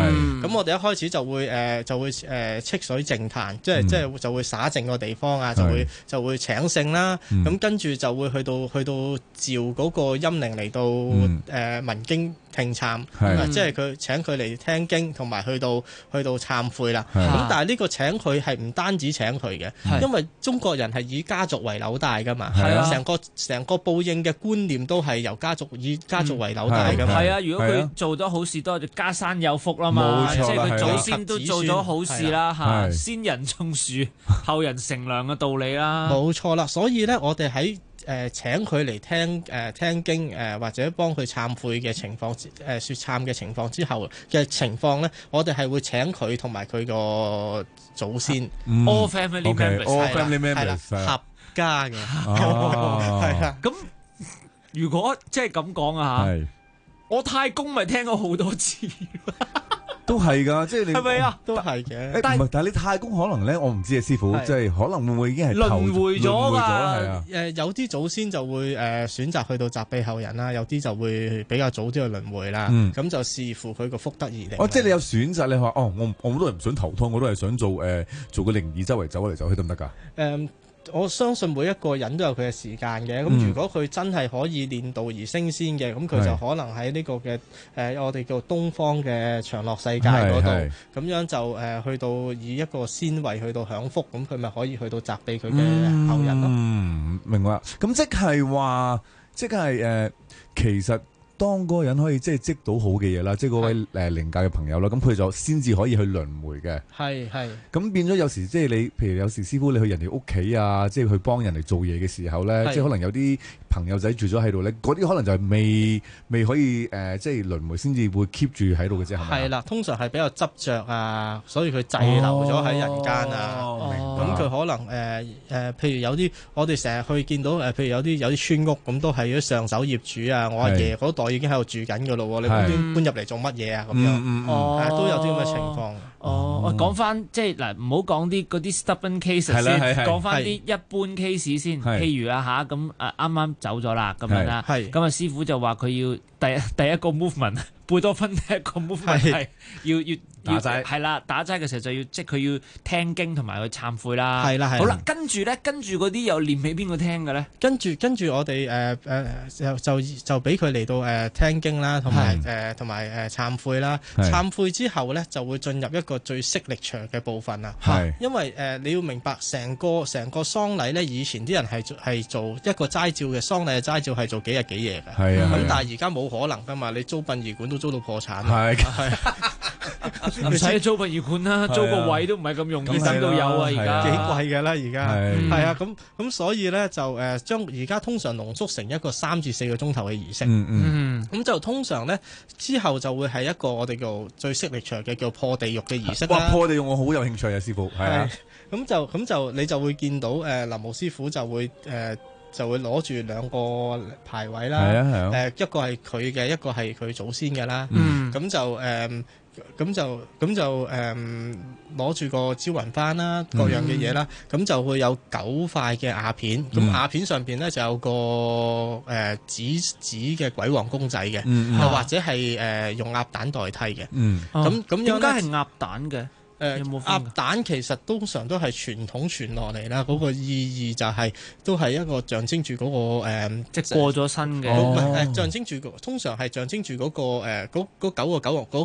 Speaker 4: 咁我哋一開始就會戚水淨壇，即係就會灑淨個地方啊，就會請聖啦。咁跟住就會去到召嗰個陰靈嚟到聞經聽懺，即係佢請佢嚟聽經，同埋去到懺悔啦。咁但係呢個請佢係唔單止請佢嘅，因為中國人係以家族為紐帶噶嘛，成個報應嘅觀念都係由以家族為紐帶噶嘛。
Speaker 10: 係啊，如果佢做咗好事，都係家山有福啦嘛，即係佢祖先都做咗好事啦嚇，先人種樹，後人乘涼嘅道理啦。
Speaker 4: 冇錯啦，所以咧，我哋喺請佢嚟聽經或者幫佢懺悔嘅情況説懺嘅情況之後嘅情況咧，我哋係會請佢同埋佢個祖先
Speaker 10: all family members
Speaker 4: 合家嘅，係啊。
Speaker 10: 咁如果即係咁講啊嚇，我太公咪聽過好多次。
Speaker 11: 都係㗎，即係你
Speaker 10: 係咪啊？
Speaker 4: 都係嘅。
Speaker 11: 唔係，但係你太公可能咧，我唔知啊，師傅，即係可能會唔會已經係
Speaker 10: 輪迴咗㗎？
Speaker 11: 係啊。
Speaker 4: 有啲祖先就會選擇去到責備後人啦，有啲就會比較早啲去輪迴啦。咁就視乎佢個福德而定。
Speaker 11: 即係你有選擇，你話我都係唔想投胎，我都係想做個靈異周圍走嚟走去得唔得㗎？
Speaker 4: 我相信每一個人都有佢嘅時間嘅，咁如果佢真係可以練道而升仙嘅，咁佢就可能喺呢個嘅我哋叫東方嘅長樂世界嗰度，咁樣就去到以一個仙位去到享福，咁佢咪可以去到責備佢嘅後人咯。
Speaker 11: 明白。咁即係話，其實。當嗰個人可以即係積到好嘅嘢啦，即係嗰位靈界嘅朋友啦，咁佢就先至可以去輪迴嘅。係。咁變咗有時即係你，譬如有時師傅你去人哋屋企啊，即係去幫人哋做嘢嘅時候咧，即係可能有啲朋友仔住咗喺度咧，嗰啲可能就係未可以即係輪迴先至會 keep 住喺度嘅啫，係咪？係啦，
Speaker 4: 通常係比較執着啊，所以佢滯留咗喺人間啊。咁佢可能譬如有啲我哋成日去見到譬如有啲村屋咁都係啲上手業主啊，我阿爺嗰代已經喺度住緊㗎咯喎，你搬入嚟做乜嘢啊？咁樣都有啲咁嘅情況。
Speaker 10: 講翻即係嗱，唔好講啲嗰啲 stubborn case 先，講翻啲一般 case 先。譬如啊嚇，咁啱啱走咗啦，咁樣啦，咁啊師傅就話佢要第一個 movement，貝多芬第一個 movement 係要打齋，係啦，打齋嘅時候就要即係佢要聽經同埋去懺悔啦。係啦，好啦，跟住嗰啲又念俾邊個聽嘅咧？跟住我哋就俾佢嚟到聽經啦，同埋懺悔啦。懺悔之後咧就會進入一個最息力場嘅部分啦。因為你要明白成個喪禮咧，以前啲人係做一個齋照嘅喪禮嘅齋照係做幾日幾夜嘅。係啊。咁但係而家冇可能㗎嘛，你租殯儀館都租到破產。唔使租殯儀館啦，租個位都唔係咁容易等到有啊！而家幾貴㗎啦，而家係啊，咁所以咧就將而家通常濃縮成一個3至4個鐘頭嘅儀式。咁就通常咧之後就會係一個我哋叫最息力場嘅叫破地獄嘅儀式啦。
Speaker 11: 破地獄我好有興趣啊，師傅。係啊，
Speaker 4: 咁就你就會見到林武師傅就會攞住2個牌位啦。一個係佢嘅，一個係佢祖先嘅啦。咁就攞住個招魂幡啦，各樣嘅嘢啦，咁就會有9塊嘅瓦片，咁瓦片上邊咧就有個紙嘅鬼王公仔嘅，又或者係用鴨蛋代替嘅。咁樣點解係鴨蛋嘅？鴨蛋其實通常都係傳統傳落嚟啦，嗰個意義就係都係一個象徵住嗰個即係過咗身嘅，象徵住通常係象徵住嗰個嗰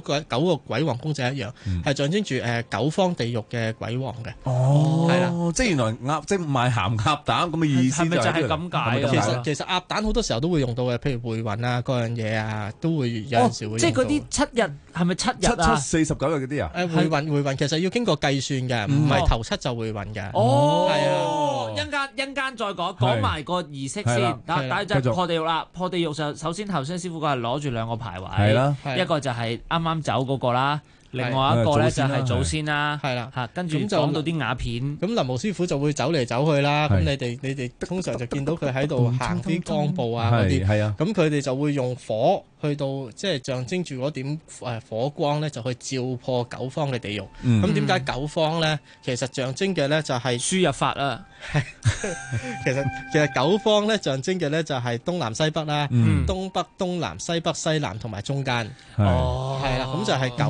Speaker 4: 9個鬼王公仔一樣，係象徵住9方地獄嘅鬼王嘅。係啦，
Speaker 11: 即係原來鴨即係賣鹹鴨蛋咁嘅意思就係咁
Speaker 4: 解。其實鴨蛋好多時候都會用到嘅，譬如回魂啊，嗰樣嘢啊，都會有陣時會用到。即係嗰啲7日係咪7日啊
Speaker 11: ？7、49日嗰啲啊？
Speaker 4: 回魂。其實要經過計算嘅，唔係頭7就會運嘅。
Speaker 10: 係啊，一陣間再講埋個儀式先。但係就破地獄啦，破地獄就首先頭先師傅講係攞住2個牌位，一個就係啱啱走嗰個啦，另外一個咧就係祖先啦。係啦，嚇跟住講到啲瓦片，咁林無師傅就會走嚟走去啦。咁你哋通常就見到佢喺度行啲光步啊嗰啲。係啊，咁佢哋就會用火。去到即係象徵住嗰點火光咧，就去照破9方嘅地獄。咁點解9方咧？其實象徵嘅咧就係輸入法啊。其實9方咧象徵嘅咧就係東南西北啦，東北、東南、西北、西南同埋中間。係啦，咁就係9方。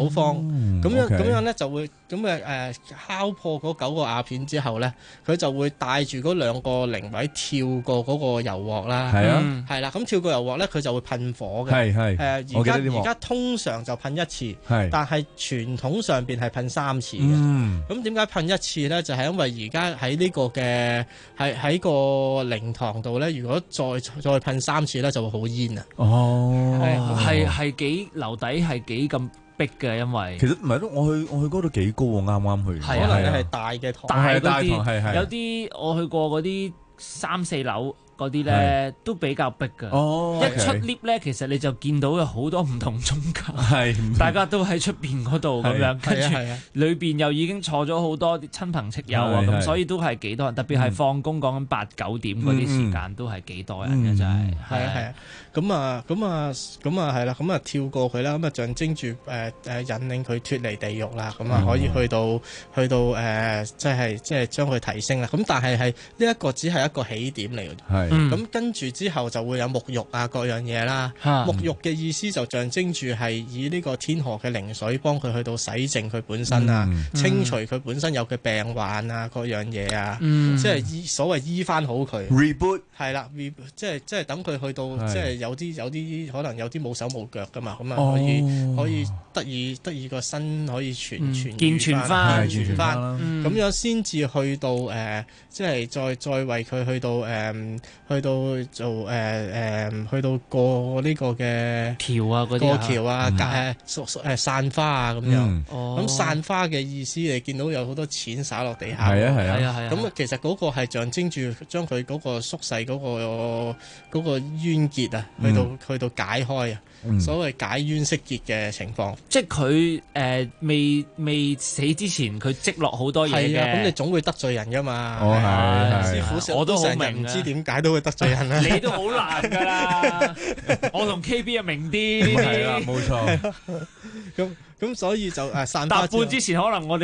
Speaker 4: 咁樣咧就會敲破嗰9個瓦片之後咧，佢就會帶住嗰2個靈位跳過嗰個油鑊啦。係啊，係啦，咁跳過油鑊咧，佢就會噴火嘅。而家通常就噴1次，但係傳統上邊係噴3次嘅。咁點解噴1次咧？就係因為而家喺呢個嘅喺個靈堂度咧，如果再噴3次咧，就會好煙啊。
Speaker 10: 係幾樓底係幾咁逼嘅，因為
Speaker 11: 其實唔係咯，我去嗰度幾高喎，啱去。
Speaker 4: 可能你係大嘅堂，
Speaker 10: 大嗰啲有啲我去過嗰啲3、4樓。嗰啲咧都比較逼㗎，一出 lift 咧，其實你就見到有好多唔同宗教，大家都喺出邊嗰度咁樣，跟住裏邊又已經坐咗好多啲親朋戚友啊，咁所以都係幾多人，特別係放工講緊8、9點嗰啲時間都係幾多人嘅，真係係啊，咁係啦，咁啊跳過佢啦，咁啊象徵住引領佢脫離地獄啦，咁啊可以去到即係將佢提升啦，咁但係呢一個只係一個起點嚟嘅。咁跟住之後就會有沐浴啊各樣嘢啦。沐浴嘅意思就象徵住係以呢個天河嘅靈水幫佢去到洗淨佢本身啊，清除佢本身有嘅病患啊各樣嘢啊，即係所謂醫翻好佢。reboot 係啦，即係等佢去到即係有啲可能有啲冇手冇腳噶嘛，咁啊可以得以個身可以健全翻，咁樣先至去到即係再為佢去到做去到過呢個嘅橋啊，嗰啲
Speaker 4: 過橋啊，散花啊咁樣。咁散花嘅意思，你見到有好多錢灑落地下。係啊。咁其實嗰個係象徵住將佢嗰個縮細嗰個冤結啊，去到解開啊。所謂解冤釋結嘅情況，
Speaker 10: 即係佢未死之前，佢積落好多嘢嘅。
Speaker 4: 咁你總會得罪人噶嘛。師傅我都成日唔知點解都會得罪人啦。
Speaker 10: 你都好難噶啦，我同 KB 啊明啲呢啲。係啦，冇
Speaker 4: 錯。咁所以就散花。
Speaker 10: 搭半之前可能我哋。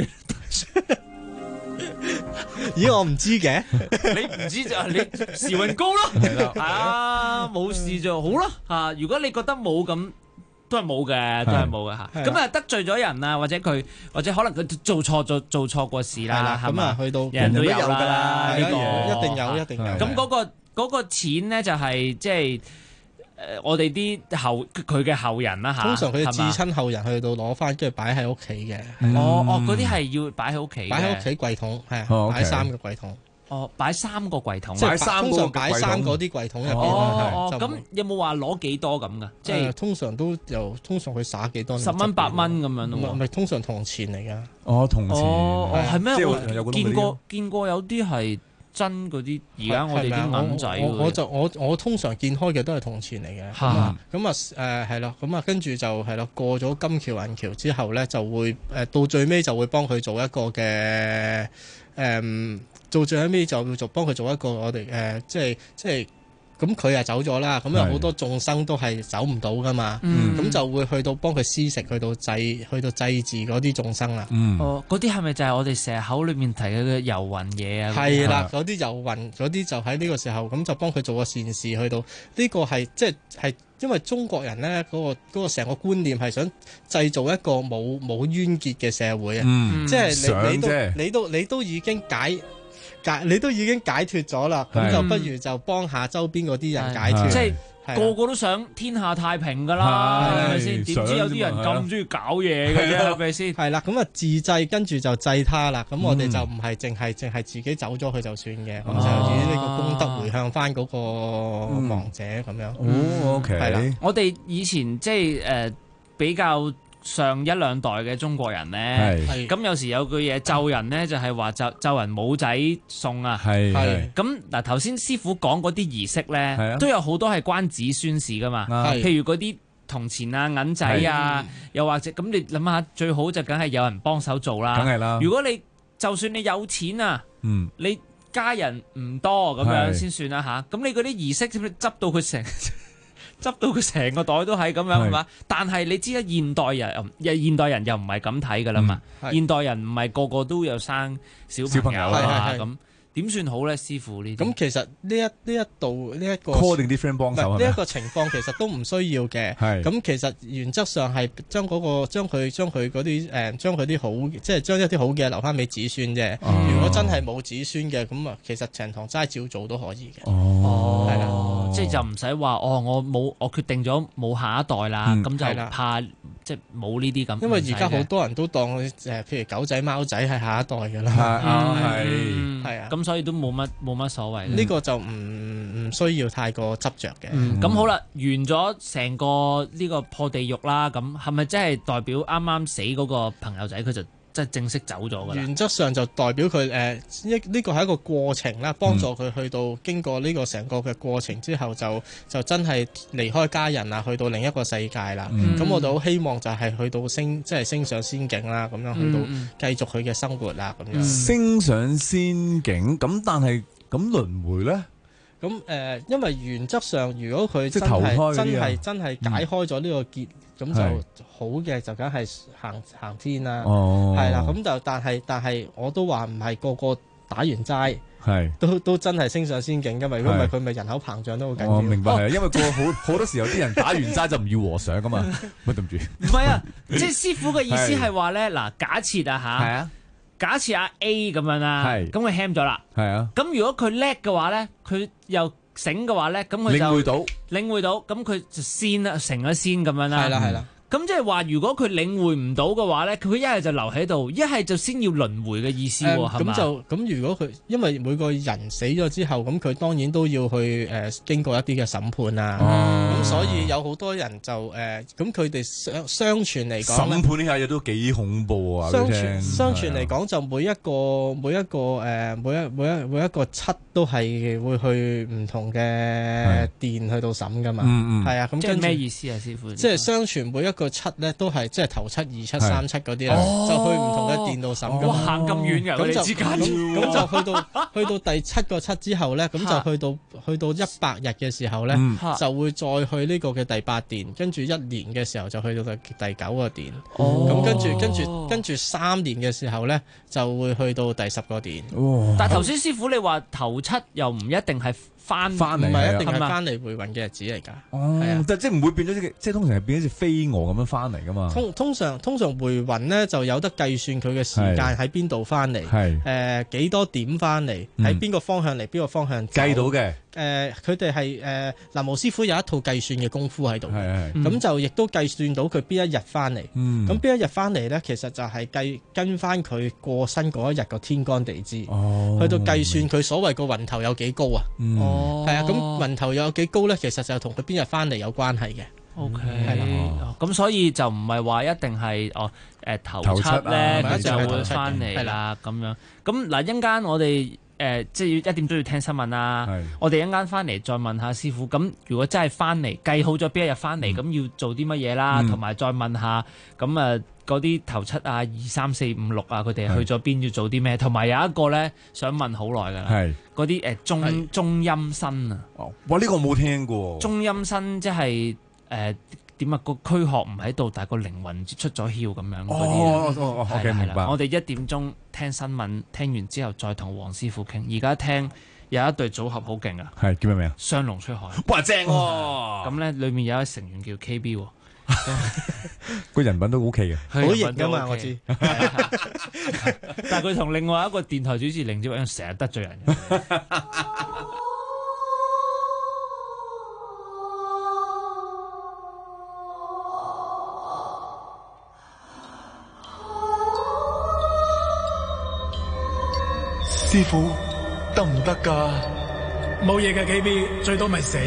Speaker 4: 咦，我唔知嘅，
Speaker 10: 你唔知就係你時運高咯，係啊，冇事就好啦嚇。如果你覺得冇咁，都係冇嘅，都係冇嘅嚇。咁啊得罪咗人啊，或者可能佢做錯過事啦，係嘛？
Speaker 4: 去到
Speaker 10: 人都有㗎啦，呢個
Speaker 4: 一定有。
Speaker 10: 咁嗰個錢咧就係即係。我哋啲佢嘅後人啦嚇，
Speaker 4: 通常佢至親後人去到攞翻，跟住擺喺屋企嘅。
Speaker 10: 嗰啲係要擺喺屋企嘅。
Speaker 4: 擺喺屋企櫃桶，係啊，擺3個櫃桶。
Speaker 10: 擺3個櫃桶。
Speaker 4: 即係通常擺3個啲櫃桶入邊。
Speaker 10: 咁有冇話攞幾多咁㗎？即係
Speaker 4: 通常佢灑幾多？
Speaker 10: 10蚊8蚊咁樣咯。
Speaker 4: 唔係通常銅錢嚟㗎。
Speaker 11: 銅錢。
Speaker 10: 係咩？我見過有啲係。真嗰啲，而家我哋啲銀仔，
Speaker 4: 我通常見開嘅都係銅錢嚟嘅。咁係咯，咁跟住就係咯，過咗金橋銀橋之後咧，就會到最尾就會幫佢做一個嘅到最尾就幫佢做一個我哋即係。咁佢走咗啦，咁有好多眾生都係走唔到噶嘛，咁就會去到幫佢施食，去到祭祀嗰啲眾生啦。
Speaker 10: 嗰啲係咪就係我哋成日口裏面提嘅遊魂嘢啊？
Speaker 4: 係啦，嗰啲遊魂嗰啲就喺呢個時候，咁就幫佢做個善事，去到呢個係即係因為中國人咧嗰個成個觀念係想製造一個冇冤結嘅社會啊，即係你都已經你都已經解脫咗啦，咁就不如就幫下周邊嗰啲人解脫。
Speaker 10: 即係個個都想天下太平㗎啦，係咪先？點知有啲人咁中意搞嘢嘅啫，係咪先？
Speaker 4: 係啦，咁啊自祭，跟住就祭他啦。咁我哋就唔係淨係自己走咗去就算嘅，咁就以呢個功德回向翻嗰個亡者咁樣。
Speaker 11: OK，
Speaker 4: 係啦。
Speaker 10: 我哋以前即係比較。上1、2代嘅中國人咧，咁有時有句嘢咒人咧，就係話咒人冇仔送啊。咁嗱，頭先師傅講嗰啲儀式咧，都有好多係關子孫事噶嘛。譬如嗰啲銅錢啊、銀仔啊，又或者咁，你諗下最好就梗係有人幫手做啦。梗係啦。如果你就算你有錢啊，你家人唔多咁樣先算啦嚇。咁你嗰啲儀式執到佢成個袋都係咁樣係嘛？但係你知啦，現代人又唔係咁睇噶啦嘛。現代人唔係個個都有生小朋友啊咁，
Speaker 5: 點算好咧，師傅呢啲？
Speaker 4: 咁其實呢一度呢一個
Speaker 11: call 定啲 friend 幫手
Speaker 4: 呢一個情況其實都唔需要嘅。咁其實原則上係將佢嗰啲將佢啲好，即係將一啲好嘅留翻俾子孫啫。如果真係冇子孫嘅，咁啊其實成堂齋照做都可以嘅。係啦，
Speaker 5: 即係就唔使話我決定咗冇下一代啦，咁就怕即係冇呢啲咁。
Speaker 4: 因為而家好多人都當譬如狗仔貓仔係下一代㗎啦。係啊，
Speaker 5: 咁所以都冇乜所謂。
Speaker 4: 呢個就唔需要太過執着嘅。
Speaker 5: 咁好啦，完咗成個呢個破地獄啦，咁係咪真係代表啱啱死嗰個朋友仔佢就即係正式走咗㗎啦？
Speaker 4: 原則上就代表佢呢個係一個過程啦，幫助佢去到經過呢個成個嘅過程之後，就真係離開家人啦，去到另一個世界啦。咁我就好希望就係去到即係升上仙境啦，咁樣去到繼續佢嘅生活啦，咁樣。
Speaker 11: 升上仙境，咁但係咁輪迴咧？
Speaker 4: 咁因為原則上，如果佢真係解開咗呢個結，咁就好嘅就梗係行天啦。係啦，咁就但係我都話唔係個個打完齋都真係升上仙境㗎嘛。如果唔係佢咪人口膨脹都好緊要。
Speaker 11: 我明白係，因為好多時候啲人打完齋就唔要和尚㗎嘛。乜對唔住？
Speaker 5: 唔係啊，即係師傅嘅意思係話咧，嗱，假設啊假設阿 A 咁樣啦，咁佢 ham 咗啦，咁如果佢叻嘅話咧，佢又醒嘅話咧，咁佢就領會到，咁佢就先啦，成咗先咁樣啦。係啦。咁即係話，如果佢領會唔到嘅話咧，佢一係就留喺度，一係就先要輪迴嘅意思喎，係嘛？
Speaker 4: 咁如果佢因為每個人死咗之後，咁佢當然都要去經過一啲嘅審判啊。咁所以有好多人就咁佢哋相傳嚟講，
Speaker 11: 審判呢下嘢都幾恐怖啊！
Speaker 4: 相傳嚟講就每一個七都係會去唔同嘅殿去到審噶嘛。係啊，咁
Speaker 5: 即係咩意思啊，師傅？
Speaker 4: 即係相傳每一個七咧都係即係頭七、二七、三七嗰啲咧，就去唔同嘅殿度審㗎。
Speaker 5: 哇，行咁遠㗎，佢哋之間。
Speaker 4: 咁就去到第七個七之後咧，咁就去到100日嘅時候咧，就會再去呢個嘅第8殿，跟住1年嘅時候就去到第9個殿。咁跟住3年嘅時候咧，就會去到第10個殿。
Speaker 5: 但係頭先師傅你話頭七又唔一定係翻嚟，
Speaker 4: 唔係一定係翻嚟回魂嘅日子嚟㗎。係啊，
Speaker 11: 即係唔會變咗即係通常係變咗隻飛蛾咁樣翻嚟㗎嘛。
Speaker 4: 通常回魂咧就有得計算佢嘅時間喺邊度翻嚟，幾多點翻嚟，喺邊個方向嚟，邊個方向走
Speaker 11: 計到嘅。
Speaker 4: 佢哋係南無師傅有一套計算嘅功夫喺度，咁就亦都計算到佢邊一日翻嚟。咁邊一日翻嚟咧，其實就係跟翻佢過身嗰一日個天干地支，去到計算佢所謂個雲頭有幾高啊。係啊，咁雲頭有幾高咧，其實就同佢邊日翻嚟有關係嘅。
Speaker 5: OK，係啦，咁所以就唔係話一定係頭七咧，佢就會翻嚟啦咁樣。咁嗱，一陣間我哋即係1點都要聽新聞啦。我哋一陣間翻嚟再問下師傅。咁如果真係翻嚟計好咗邊一日翻嚟，咁要做啲乜嘢啦？同埋再問下咁嗰啲頭七啊、2、3、4、5、6啊，佢哋去咗邊要做啲咩？同埋有一個咧想問好耐㗎啦，嗰啲中陰身啊。
Speaker 11: 哇！呢個我冇聽過。
Speaker 5: 中陰身即係點啊？個軀殼唔喺度，但係個靈魂出咗竅咁樣嗰啲。
Speaker 11: OK，明白。
Speaker 5: 我哋1點鐘聽新聞，聽完之後再同黃師傅傾。而家聽有一隊組合好勁啊！
Speaker 11: 係叫咩名啊？
Speaker 5: 雙龍出海。
Speaker 11: 哇！正喎！
Speaker 5: 咁咧，裡面有一個成員叫 KB 喎。
Speaker 11: 個人品都 OK 嘅，
Speaker 4: 好型㗎嘛，我知。
Speaker 5: 但係佢同另外一個電台主持凌志偉成日得罪人嘅。
Speaker 6: 師傅得唔得㗎？冇嘢嘅 KB，最多咪死。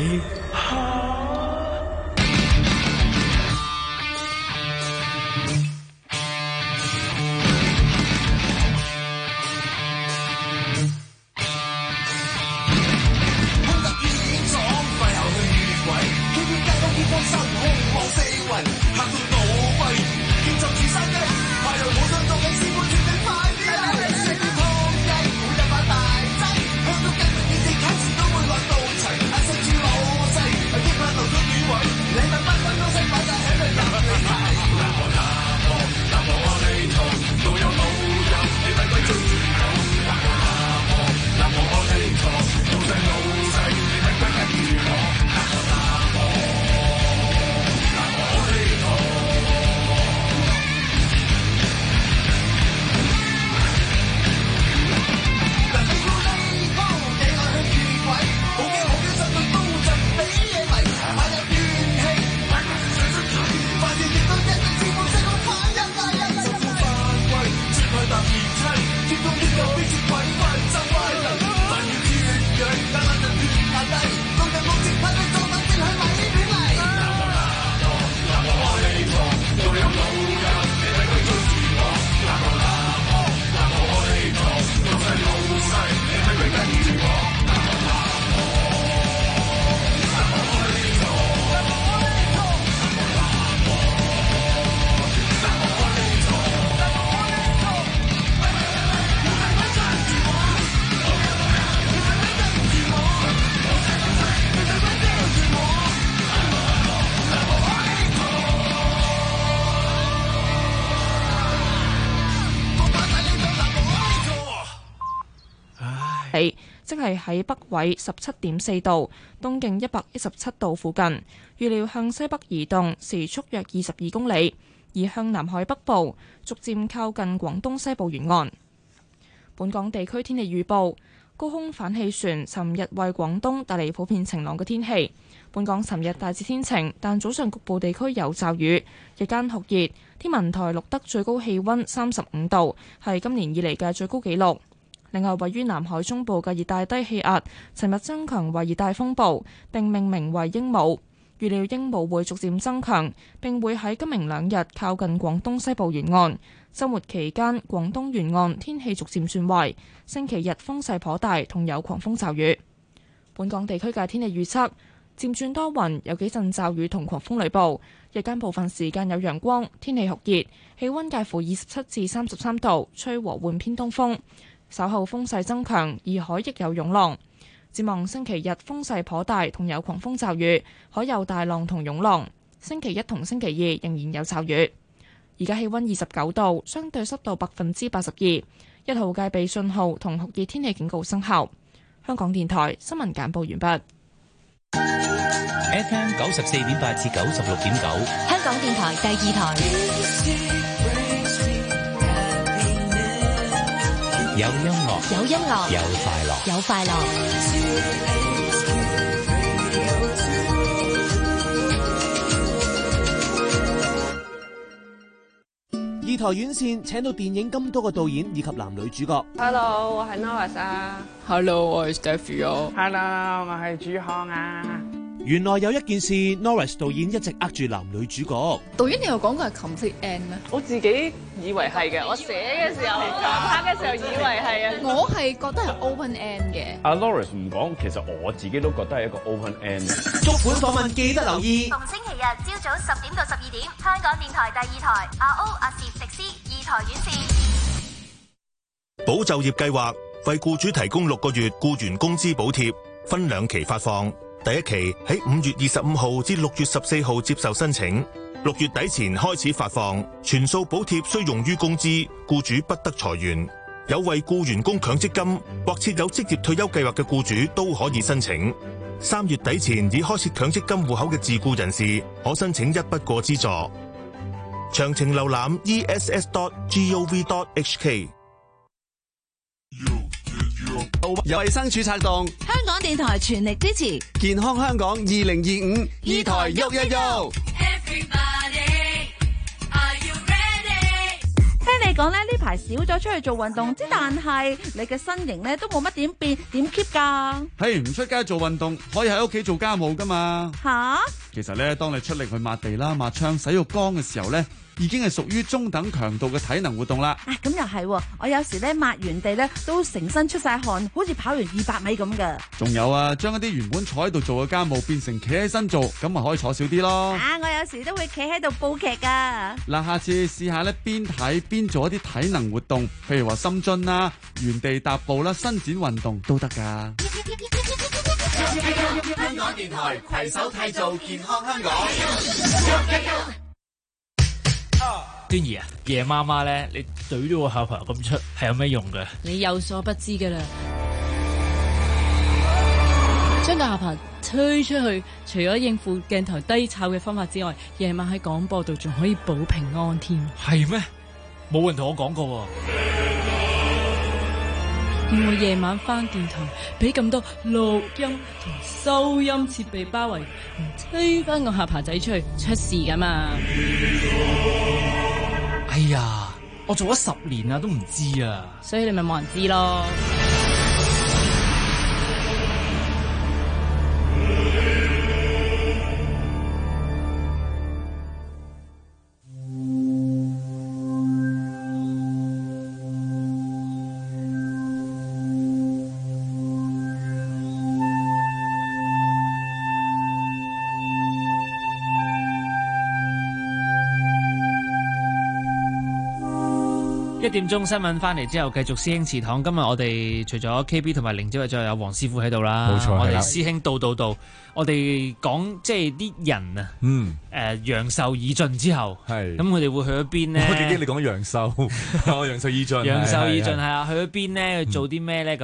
Speaker 1: 里，即係喺北緯17.4度、東經117度附近。預料向西北移動，時速約22公里，移向南海北部，逐漸靠近廣東西部沿岸。本港地區天氣預報。高空反氣旋尋日為廣東帶嚟普遍晴朗嘅天氣。本港尋日大致天晴，但早上局部地區有驟雨，日間酷熱。天文台錄得最高氣溫35度，係今年以嚟嘅最高紀錄。另外，位於南海中部嘅熱帶低氣壓，尋日增強為熱帶風暴，並命名為鸚鵡。預料鸚鵡會逐漸增強，並會喺今明兩日靠近廣東西部沿岸。週末期間，廣東沿岸天氣逐漸轉壞。星期日風勢頗大，同有狂風驟雨。本港地區嘅天氣預測漸轉多雲，有幾陣驟雨同狂風雷暴。日間部分時間有陽光，天氣酷熱，氣温介乎27至33度，吹和緩偏東風。稍後風勢增強，而海亦有湧浪。展望星期日風勢頗大，同有狂風驟雨，海有大浪同湧浪。星期一同星期二仍然有驟雨。而家氣温29度，相對濕度82%，一號戒備信號同酷熱天氣警告生效。香港電台新聞簡報完畢。
Speaker 2: FM 94.8至96.9，
Speaker 3: 香港電台第二台。
Speaker 2: 有音樂，
Speaker 3: 有音樂，
Speaker 2: 有快樂，
Speaker 3: 有快樂。
Speaker 15: 二台院線請到電影咁多個導演以及男女主角。
Speaker 16: Hello， 我係 Norris 啊。
Speaker 17: Hello， 我係 Stephy 啊。
Speaker 16: Hello， 我係朱康啊。
Speaker 15: 原來有一件事 Norris 導演一直呃住男女主角。
Speaker 17: 導演你又講佢係 complete end 咩？
Speaker 16: 我自己以為係嘅，我寫嘅時候、拍嘅時候以為係啊。
Speaker 17: 我係覺得係 open end 嘅。
Speaker 18: 阿 Norris 唔講，其實我自己都覺得係一個 open end。
Speaker 15: 足本訪問記得留意。
Speaker 19: 逢星期日朝早10點到12點，香港電台第二台RO 阿攝食師二台院線。
Speaker 7: 保就業計劃為僱主提供6個月僱員工資補貼，分2期發放。第一期喺5月25號至6月14號接受申請，6月底前開始發放，全數補貼需用於工資，僱主不得裁員。有為僱員供強積金或設有職業退休計劃嘅僱主都可以申請。3月底前已開設強積金戶口嘅自僱人士可申請一筆過資助。詳情瀏覽 ess.gov.hk。
Speaker 8: 衛生署策動，
Speaker 23: 香港電台全力支持
Speaker 8: 健康香港2025，二台喐一喐。
Speaker 23: 聽你講咧，呢排少咗出去做運動，但係你嘅身形咧都冇乜點變，點 keep 㗎？
Speaker 11: 嘿，唔出街做運動，可以喺屋企做家務㗎嘛？
Speaker 23: 吓？
Speaker 11: 其實咧，當你出力去抹地啦、抹窗、洗浴缸嘅時候咧，已經係屬於中等強度嘅體能活動啦。
Speaker 23: 咁又係，我有時咧抹完地咧都成身出晒汗，好似跑完200米咁噶。
Speaker 11: 仲有啊，將一啲原本坐喺度做嘅家務變成企喺身做，咁咪可以坐少啲咯。
Speaker 23: 我有時都會企喺度煲劇噶。
Speaker 11: 嗱，下次試下咧邊睇邊做一啲體能活動，譬如話深蹲啦、原地踏步啦、伸展運動都得噶。
Speaker 12: 香港電台攜手締造健康香港。
Speaker 10: 端儀啊，夜媽媽咧，你懟咗個下巴咁出，係有咩用嘅？
Speaker 9: 你有所不知噶啦，將個下巴推出去，除咗應付鏡頭低炒嘅方法之外，夜晚喺廣播度仲可以保平安添。
Speaker 10: 係咩？冇人同我講過喎。
Speaker 9: 要我夜晚返電台，俾咁多錄音同收音設備包圍，唔推翻個下巴仔出去，出事噶嘛？
Speaker 10: 哎呀，我做咗10年啦，都唔知啊。
Speaker 9: 所以你咪冇人知咯。
Speaker 5: 1點鐘新聞翻嚟之後，繼續師兄祠堂。今日我哋除咗 KB 同埋凌之外，仲有黃師傅喺度啦。
Speaker 11: 冇錯，
Speaker 5: 我哋師兄到。我哋講即係啲人啊，陽壽已盡之後，咁佢哋會去咗邊呢？
Speaker 11: 我記得你講陽壽，陽壽已盡。
Speaker 5: 陽壽已盡係啊，去咗邊呢？去做啲咩咧？咁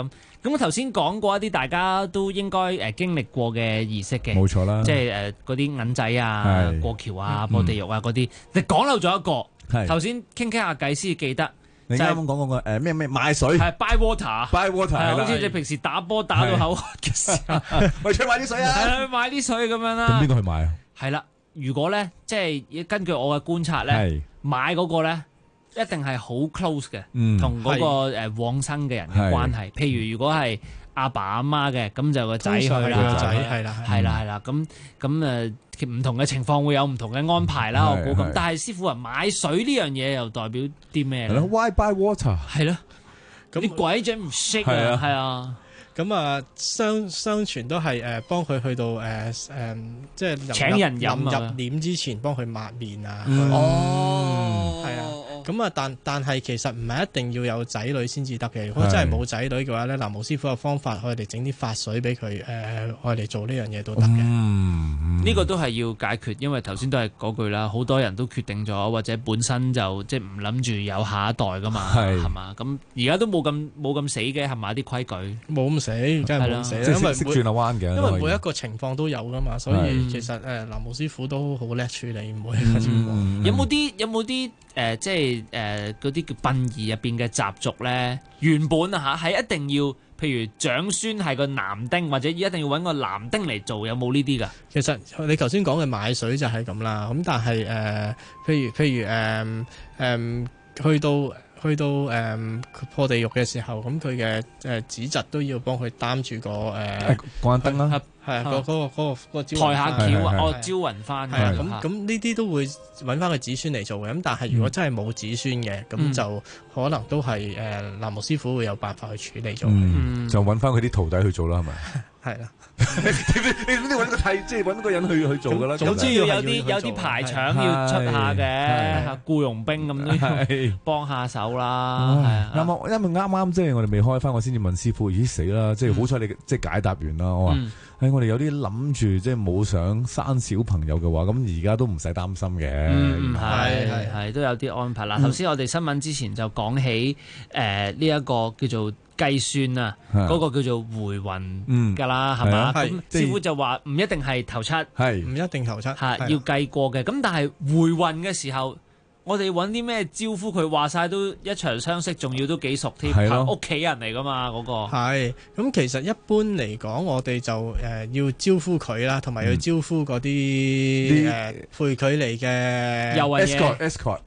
Speaker 5: 咁我頭先講過一啲大家都應該經歷過嘅儀式嘅，
Speaker 11: 冇錯啦，
Speaker 5: 即係嗰啲銀仔啊、過橋啊、破地獄啊嗰啲。你講漏咗一個，頭先傾下偈先記得。
Speaker 11: 你啱啱講嗰個咩買水
Speaker 5: 係 buy water，buy
Speaker 11: water
Speaker 5: 好似你平時打波打到口渴嘅時候，
Speaker 11: 喂，出去買啲水啊！
Speaker 5: 係啦，買啲水咁樣啦。
Speaker 11: 咁邊個去買啊？
Speaker 5: 係啦，如果咧即係根據我嘅觀察咧，買嗰個咧一定係好 close 嘅，同嗰個往生嘅人嘅關係。譬如如果係阿爸阿媽嘅，咁就個仔去啦，係啦，咁唔同嘅情況會有唔同嘅安排啦，我估咁。但係師傅話買水呢樣嘢又代表啲咩咧
Speaker 11: ？Why buy water？
Speaker 5: 係咯，啲鬼仔唔識啊，係啊。
Speaker 4: 咁啊，相傳都係幫佢去到即係
Speaker 5: 請人飲
Speaker 4: 入殮之前幫佢抹面啊。係啊。咁啊，但係其實唔係一定要有仔女先至得嘅。如果真係冇仔女嘅話咧，南無師傅嘅方法，我哋整啲法水俾佢，我哋做呢樣嘢都得嘅。
Speaker 5: 呢個都係要解決，因為頭先都係嗰句啦，好多人都決定咗，或者本身就即係唔諗住有下一代噶嘛，係嘛？咁而家都冇咁死嘅，係咪啲規矩？冇咁死，梗係冇咁死，
Speaker 11: 因為識轉下彎嘅。
Speaker 4: 因為每一個情況都有噶嘛，所以其實南無師傅都好叻處理每一個情況。
Speaker 5: 有冇啲即係嗰啲叫殯儀入邊嘅習俗咧，原本啊嚇係一定要，譬如長孫係個男丁，或者一定要揾個男丁嚟做，有冇呢啲㗎？
Speaker 4: 其實你頭先講嘅買水就係咁啦，咁但係譬如去到破地獄嘅時候，咁佢嘅子侄都要幫佢擔住個
Speaker 11: 關燈啦。
Speaker 4: 係啊，嗰個
Speaker 5: 抬下轎啊，招魂翻。
Speaker 4: 係啊，咁呢啲都會揾翻佢子孫嚟做嘅。咁但係如果真係冇子孫嘅，咁就可能都係南無師傅會有辦法去處理做。
Speaker 11: 就揾翻佢啲徒弟去做啦，係咪？
Speaker 4: 係啦。
Speaker 11: 你揾個即係揾個人去做㗎啦。
Speaker 5: 總之要有啲排場要出下嘅，僱傭兵咁都要幫下手啦。係啊，
Speaker 11: 因為啱即係我哋未開翻，我先至問師傅，咦死啦！即係好彩你即係解答完啦。我話我哋有啲諗住即係冇想生小朋友嘅話，咁而家都唔使擔心嘅。
Speaker 5: 係都有啲安排啦。頭先我哋新聞之前就講起呢一個叫做計算啊，嗰個叫做回魂㗎啦，係嘛？咁師傅就話唔一定係頭七，
Speaker 4: 唔一定頭七，
Speaker 5: 要計過嘅。咁但係回魂嘅時候，我哋揾啲咩招呼佢？話晒都一場相識，仲要都幾熟添，屋企人嚟噶嘛嗰個。係
Speaker 4: 咁，其實一般嚟講，我哋就要招呼佢啦，同埋要招呼嗰啲陪佢嚟嘅
Speaker 11: escort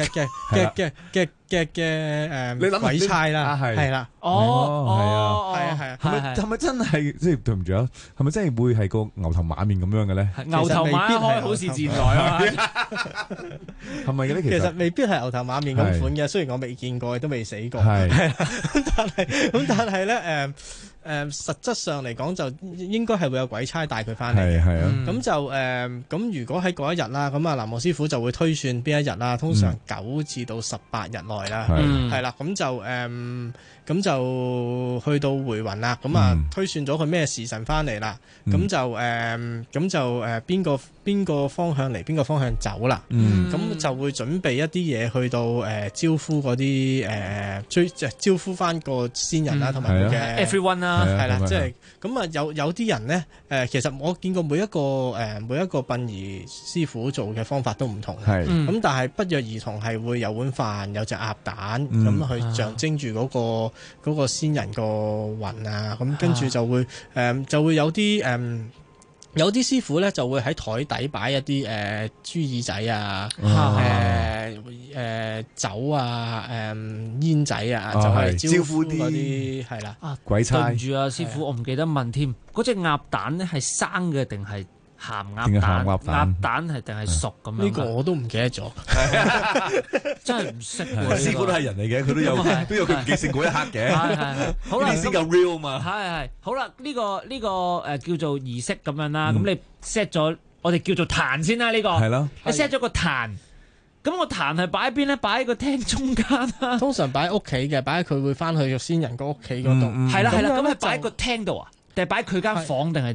Speaker 4: 嘅鬼差啦，係啦，
Speaker 11: 係咪真係即係對唔住啊？係咪真係會係個牛頭馬面咁樣嘅咧？
Speaker 5: 牛頭馬開好事自然來啊！
Speaker 11: 係咪嘅咧？
Speaker 4: 其實未必係牛頭馬面咁款嘅，雖然我未見過，都未死過，但係咧實質上嚟講就應該係會有鬼差帶佢翻嚟嘅。係啊，咁就咁如果喺嗰一日啦，咁啊南無師傅就會推算邊一日啦，通常9至到18日內啦，係啦，咁就去到回魂啦，咁啊推算咗佢咩時辰翻嚟啦，咁就邊個方向嚟，邊個方向走啦，咁就會準備一啲嘢去到招呼嗰啲招呼翻個先人啦，同埋佢嘅
Speaker 5: everyone 啦。
Speaker 4: 係啦，即係咁啊！有啲人咧，其實我見過每一個殯儀師傅做嘅方法都唔同，咁但係不約而同係會有碗飯，有隻鴨蛋咁去象徵住嗰個先人個魂啊，咁跟住就會有啲師傅咧就會喺台底擺一啲豬耳仔啊、酒啊、煙仔啊，就係招呼嗰啲係啦。
Speaker 11: 鬼差。
Speaker 5: 對唔住啊，師傅，我唔記得問添，嗰隻鴨蛋咧係生嘅定係鹹鴨蛋？鴨蛋係定係熟咁樣？
Speaker 4: 呢個我都唔記得咗，
Speaker 5: 真係唔識。
Speaker 11: 師傅都係人嚟嘅，佢都有佢唔記性嗰一刻嘅。
Speaker 5: 係好啦，
Speaker 11: 先夠 real 嘛。
Speaker 5: 係好啦，呢個叫做儀式咁樣啦。咁你 set 咗，我哋叫做壇先啦。呢個係咯，你 set 咗個壇。咁個壇係擺喺邊咧？擺喺個廳中間啊。
Speaker 4: 通常擺喺屋企嘅，擺喺佢會翻去個先人個屋企嗰度。
Speaker 5: 係啦，咁係擺喺個廳度啊？定係擺喺佢間房定係點啊？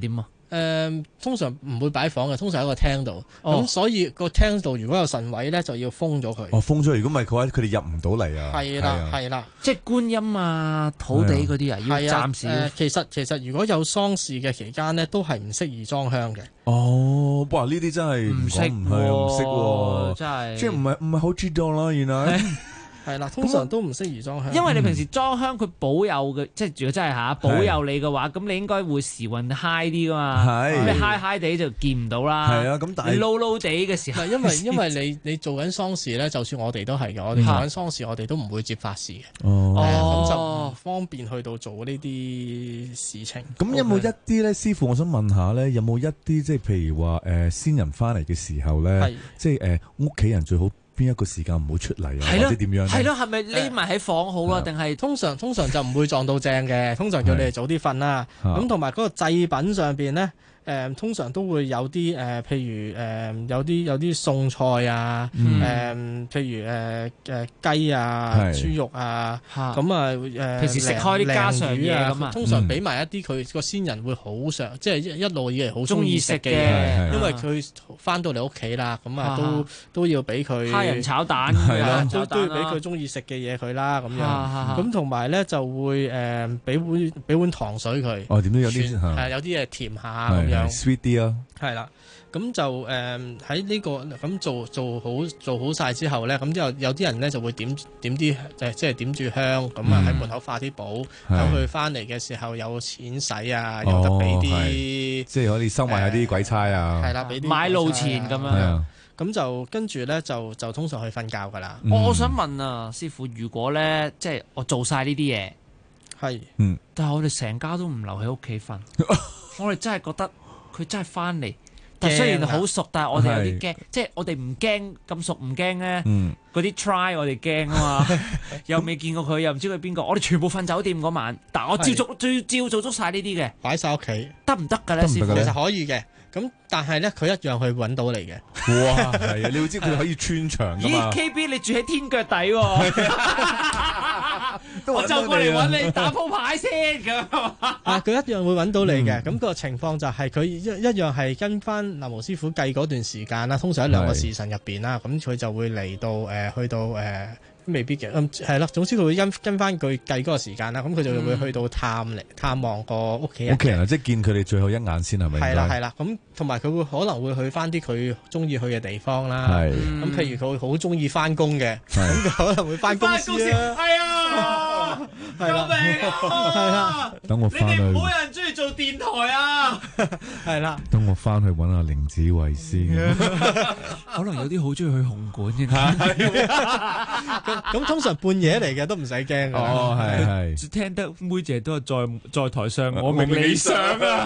Speaker 4: 通常唔會擺房嘅，通常喺個廳度。咁所以個廳度如果有神位咧，就要封咗佢。
Speaker 11: 哦，封咗，如果唔係嘅話，佢哋入唔到嚟啊。
Speaker 4: 係啦，係啦，
Speaker 5: 即係觀音啊、土地嗰啲啊，要暫時。
Speaker 4: 其實如果有喪事嘅期間咧，都係唔適宜裝香嘅。
Speaker 11: 哦，哇！呢啲真係唔識喎，
Speaker 5: 真係
Speaker 11: 即係唔係好知道啦，原來。
Speaker 4: 係啦，通常都唔適宜裝香，
Speaker 5: 因為你平時裝香佢保佑嘅，即係如果真係保佑你嘅話，咁你應該會時運 high 啲噶嘛。係，你 high 地就見唔到啦。係啊，咁但係 low 地嘅時候，
Speaker 4: 因為你做緊喪事咧，就算我哋都係嘅，我哋做緊喪事，我哋都唔會接法事嘅。咁就唔方便去到做呢啲事情。
Speaker 11: 咁有冇一啲咧，師傅，我想問下咧，有冇一啲即係譬如話先人翻嚟嘅時候咧，即係屋企人最好邊一個時間唔好出嚟啊，或者點樣？
Speaker 5: 係咯，係咪匿埋喺房好啊？定係
Speaker 4: 通常就唔會撞到正嘅，通常叫你哋早啲瞓啦。咁同埋嗰個祭品上邊咧，通常都會有啲譬如有啲餸菜啊，譬如雞啊、豬肉啊，咁啊
Speaker 5: 平時食開啲家常嘢咁啊，
Speaker 4: 通常俾埋一啲佢個先人會好想，即係一路以嚟好中意食嘅嘢，因為佢翻到嚟屋企啦，咁啊都要俾佢
Speaker 5: 蝦仁炒蛋，
Speaker 4: 都要俾佢中意食嘅嘢佢啦，咁樣。咁同埋咧就會俾碗糖水佢。
Speaker 11: 哦，點都有啲
Speaker 4: 有啲嘢甜下咁樣。
Speaker 11: sweet 啲啊，
Speaker 4: 係啦，咁就喺呢個咁做好晒之後咧，咁之後有啲人咧就會點啲即係點住香，咁啊喺門口化啲寶，等佢翻嚟嘅時候有錢使啊，有得俾啲，
Speaker 11: 即係可以收埋下啲鬼差啊，
Speaker 4: 係啦，俾啲
Speaker 5: 買路錢咁樣，
Speaker 4: 咁就跟住咧就通常去瞓覺噶啦。
Speaker 5: 我想問啊，師傅，如果咧即係我做晒呢啲嘢，
Speaker 4: 係，
Speaker 5: 但係我哋成家都唔留喺屋企瞓，我哋真係覺得。佢真係翻嚟，但雖然好熟，但係我哋有啲驚，即係我哋唔驚咁熟，唔驚咧。嗰啲 try 我哋驚啊嘛，又未見過佢，又唔知佢邊個，我哋全部瞓酒店嗰晚，但我照做足晒呢啲嘅，
Speaker 4: 擺晒屋企，
Speaker 5: 得唔得㗎咧？師傅，
Speaker 4: 其實可以嘅，咁但係咧佢一樣去揾到你嘅。
Speaker 11: 哇，係啊，你要知佢可以穿牆㗎嘛。
Speaker 5: 咦 ，KB 你住喺天腳底喎。我就過嚟揾你打鋪牌先咁。
Speaker 4: 佢一樣會揾到你嘅。咁個情況就係佢一樣係跟翻南無師傅計嗰段時間啦，通常喺2個時辰入邊啦，咁佢就會嚟到去到未必嘅，係啦。總之佢會跟翻佢計嗰個時間啦，咁佢就會去到探望個屋企人。
Speaker 11: 屋企人啊，即係見佢哋最後一眼先係咪？
Speaker 4: 係啦，咁同埋佢會可能會去翻啲佢中意去嘅地方啦。咁譬如佢好中意翻工嘅，咁佢可能會翻公司啦。係啊，係啦，係啦。
Speaker 11: 等我翻去。
Speaker 5: 冇人中意做電台啊！
Speaker 4: 係啦。
Speaker 11: 等我翻去揾阿凌子慧先。
Speaker 5: 可能有啲好中意去紅館嘅。
Speaker 4: 咁通常半夜嚟嘅都唔使驚嘅。
Speaker 11: 哦，係。
Speaker 5: 聽得妹姐都係在台上，我明你想啊。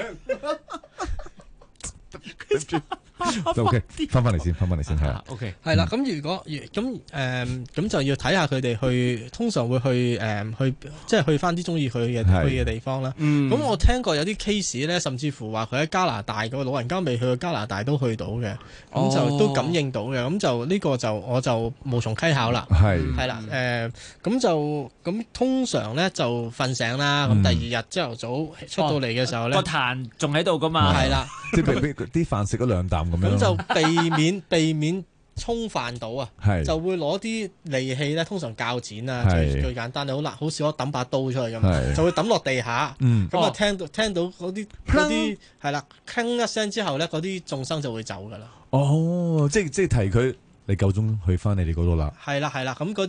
Speaker 11: OK， 翻嚟先係啦。
Speaker 4: OK， 係啦。咁如果咁就要睇下佢哋通常會去即係去翻啲中意去嘅地方啦。咁我聽過有啲 case 咧，甚至乎話佢喺加拿大個老人家未去過加拿大都去到嘅，咁就都感應到嘅。咁就呢個就我就無從稽考啦。係啦，咁通常咧就瞓醒啦。咁第二日朝頭早出到嚟嘅時候咧，
Speaker 5: 個壇仲喺度噶嘛。
Speaker 4: 係啦，
Speaker 11: 即係俾啲飯食咗2啖。
Speaker 4: 咁就避免沖飯到啊，就會攞啲利器咧，通常鉸剪啊，最簡單，你好難，好少可抌把刀出去咁，就會抌落地下，咁啊聽到嗰啲係啦，鏗一聲之後咧，嗰啲眾生就會走噶啦。
Speaker 11: 哦，即係提佢，你夠鐘去翻你哋嗰度啦。
Speaker 4: 係啦，咁嗰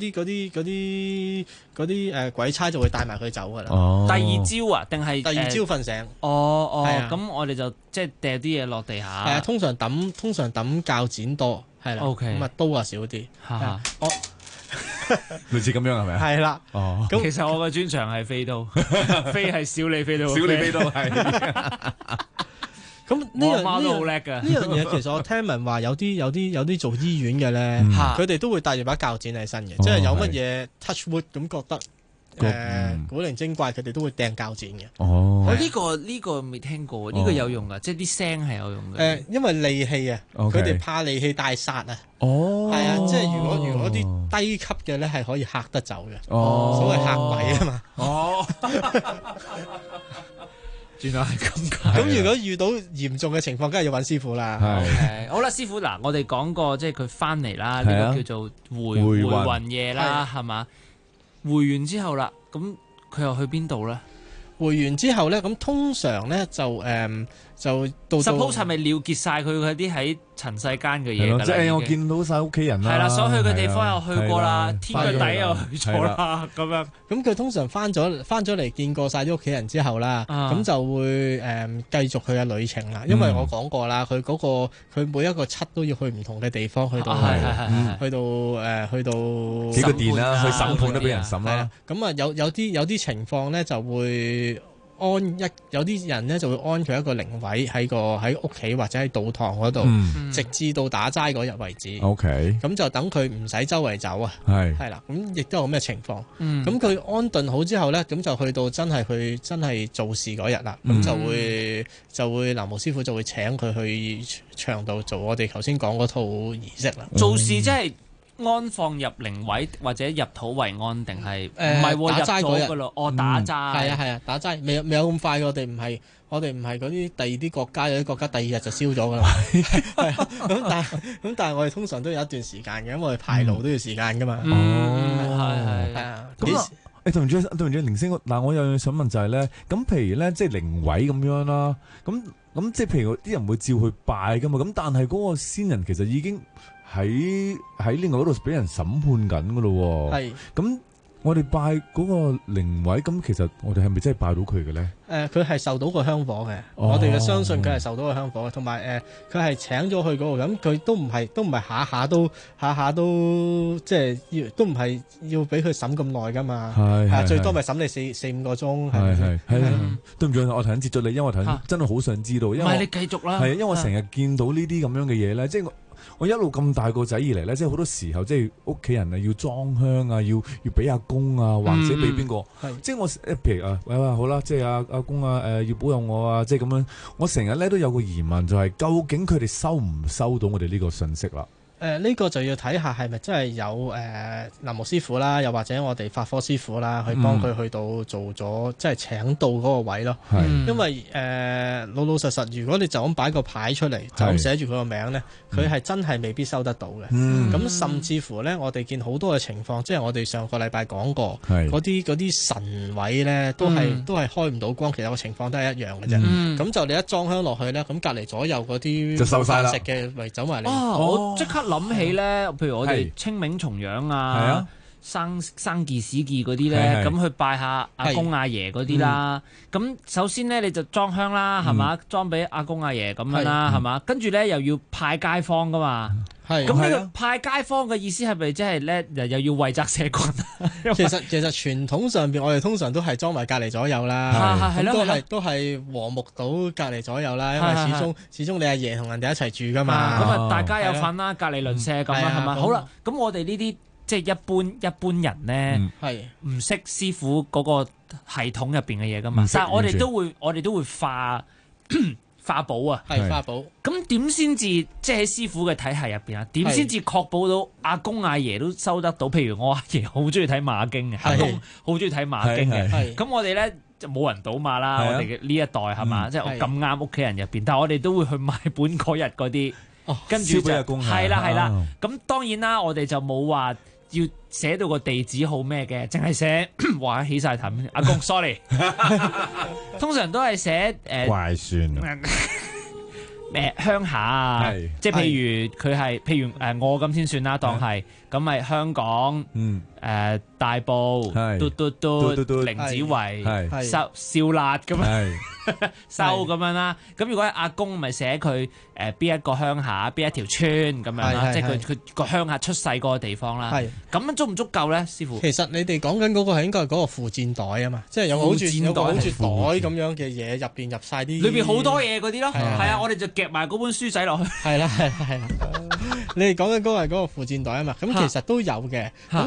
Speaker 4: 啲鬼差就會帶埋佢走噶啦。
Speaker 5: 第二朝啊，定係
Speaker 4: 第二朝瞓醒？
Speaker 5: 咁我哋就即係掉啲嘢落地下。
Speaker 4: 係啊，通常抌鉸剪多，係啦。咁啊刀啊少啲。
Speaker 11: 類似咁樣係咪啊？
Speaker 4: 係啦。
Speaker 5: 咁其實我嘅專長係飛刀，飛係小李飛刀，
Speaker 11: 小李飛刀係。
Speaker 4: 咁呢樣都好叻㗎。呢樣嘢其實我聽聞話有啲做醫院嘅咧，佢哋都會帶住把鉸剪喺身嘅，即係有乜嘢 touch wood 咁覺得古靈精怪，佢哋都會掟鉸剪嘅。
Speaker 5: 我呢個未聽過，呢個有用㗎，即係啲聲係有用嘅。
Speaker 4: 因為利器啊，佢哋怕利器帶殺啊。係啊，即係如果啲低級嘅咧係可以嚇得走嘅。所謂嚇鬼啊嘛。
Speaker 10: 原來係咁解。
Speaker 4: 咁如果遇到嚴重嘅情況，梗係要揾師傅啦。
Speaker 5: 係好啦，師傅嗱，我哋講過即係佢翻嚟啦，呢個叫做回魂夜啦，係嘛？回完之後啦，咁佢又去邊度咧？
Speaker 4: 回完之後咧，咁通常咧就到
Speaker 5: suppose 係咪了結晒佢嗰啲喺塵世間嘅嘢㗎啦？
Speaker 11: 即係我見到晒屋企人啦。
Speaker 5: 係啦，所去嘅地方又去過啦，天腳底又去咗啦，咁樣。
Speaker 4: 咁佢通常翻咗嚟見過晒啲屋企人之後啦，咁就會繼續佢嘅旅程啦。因為我講過啦，佢佢每一個七都要去唔同嘅地方，去到
Speaker 11: 幾個殿啦，去審判都俾人審啦。
Speaker 4: 咁啊有啲情況咧就會有啲人咧就會安佢一個靈位喺屋企或者喺道堂嗰度，直至到打齋嗰日為止。
Speaker 11: OK，
Speaker 4: 咁就等佢唔使周圍走啊。係啦，咁亦都有咁嘅情況。咁佢安頓好之後咧，咁就去到真係做事嗰日啦。咁就會南無師傅就會請佢去場度做我哋頭先講嗰套儀式啦。
Speaker 5: 做事即係安放入靈位或者入土為安定係唔係
Speaker 4: 打齋嗰日
Speaker 5: 㗎咯？打齋
Speaker 4: 係啊，打齋未有咁快。我哋唔係嗰啲第二啲國家，有啲國家第二日就燒咗㗎啦。咁但係我哋通常都有一段時間嘅，因為我哋排爐都要時間㗎嘛。係啊。
Speaker 11: 咁對唔住靈星，嗱我有樣想問就係咧，咁譬如咧即係靈位咁樣啦，咁即係譬如啲人會照去拜㗎嘛，咁但係嗰個先人其實已經喺另外嗰度俾人審判緊噶咯喎，咁我哋拜嗰個靈位，咁其實我哋係咪真係拜到佢嘅咧？
Speaker 4: 佢係受到個香火嘅，我哋嘅相信佢係受到個香火嘅，同埋佢係請咗去嗰度，咁佢都唔係下下都即係都唔係要俾佢審咁耐噶嘛，最多咪審你4-5個鐘。係
Speaker 11: 對唔住，我頭先接咗你，因為我頭先真係好想知道，因為
Speaker 5: 唔係你繼續啦，
Speaker 11: 係因為我成日見到呢啲咁樣嘅嘢咧，即係我一路咁大個仔以嚟咧，即係好多時候，即係屋企人啊要裝香啊，要俾阿公啊，或者俾邊個？即係我譬如喂好啦，即係阿公啊，要保佑我啊，即係咁樣。我成日咧都有個疑問，就係究竟佢哋收唔收到我哋呢個信息啦？
Speaker 4: 呢個就要睇下係咪真係有南無師傅啦，又或者我哋法科師傅啦，去幫佢去到做咗，即係請到嗰個位咯。因為老實實，如果你就咁擺個牌出嚟，就咁寫住佢個名咧，佢係真係未必收得到嘅。咁甚至乎咧，我哋見好多嘅情況，即係我哋上個禮拜講過，嗰啲神位咧都係開唔到光，其實個情況都係一樣嘅啫。咁就你一裝香落去咧，咁隔離左右嗰啲
Speaker 11: 就收晒啦，
Speaker 4: 食嘅咪走埋嚟。
Speaker 5: 我即刻諗起咧，譬如我哋清明重陽啊，生忌死忌嗰啲咧，咁去拜下阿公阿爺嗰啲啦。咁首先咧你就裝香啦，係嘛？裝俾阿公阿爺咁樣啦，係嘛？跟住咧又要派街坊噶嘛。咁呢個派街坊嘅意思係咪即係咧又要惠澤社群？
Speaker 4: 其實傳統上邊我哋通常都係裝埋隔離左右啦，都係和睦到隔離左右啦，因為始終你阿爺同人哋一齊住噶嘛。
Speaker 5: 咁啊大家有份啦，隔離鄰舍咁啦，係嘛？好啦，咁我哋呢啲即係一般人咧，唔識師傅嗰個系統入邊嘅嘢噶嘛，但係我哋都會化寶啊，
Speaker 4: 化寶。
Speaker 5: 咁點先至即係喺師傅嘅體系入邊啊？點先至確保到阿公阿爺都收得到？譬如我阿爺好中意睇馬經嘅，阿公好中意睇馬經嘅。咁我哋咧就冇人賭馬啦，我哋嘅呢一代係嘛？即係我咁啱屋企人入邊，但係我哋都會去買本嗰日嗰啲，跟住就係啦。咁當然啦，我哋就冇話要寫到個地址好咩嘅，淨係寫話起晒痰。阿公 sorry， 通常都係寫
Speaker 11: 怪算
Speaker 5: 鄉下啊，即係譬如我咁先算啦，當係咁咪香港大埔嘟靈子圍燒臘咁樣收咁樣啦。咁如果係阿公咪寫佢邊一個鄉下邊一條村咁樣啦，即係佢個鄉下出世嗰個地方啦。咁樣足唔足夠咧，師傅？
Speaker 4: 其實你哋講緊嗰個係應該係嗰個附薦袋啊嘛，即係有個好似袋咁樣嘅嘢，入邊入晒啲
Speaker 5: 裏邊好多嘢嗰啲咯。係啊，我哋就夾埋嗰本書仔落去。
Speaker 4: 係啦。你哋講緊嗰個係嗰個附薦袋啊嘛，咁其實都有嘅。咁但係通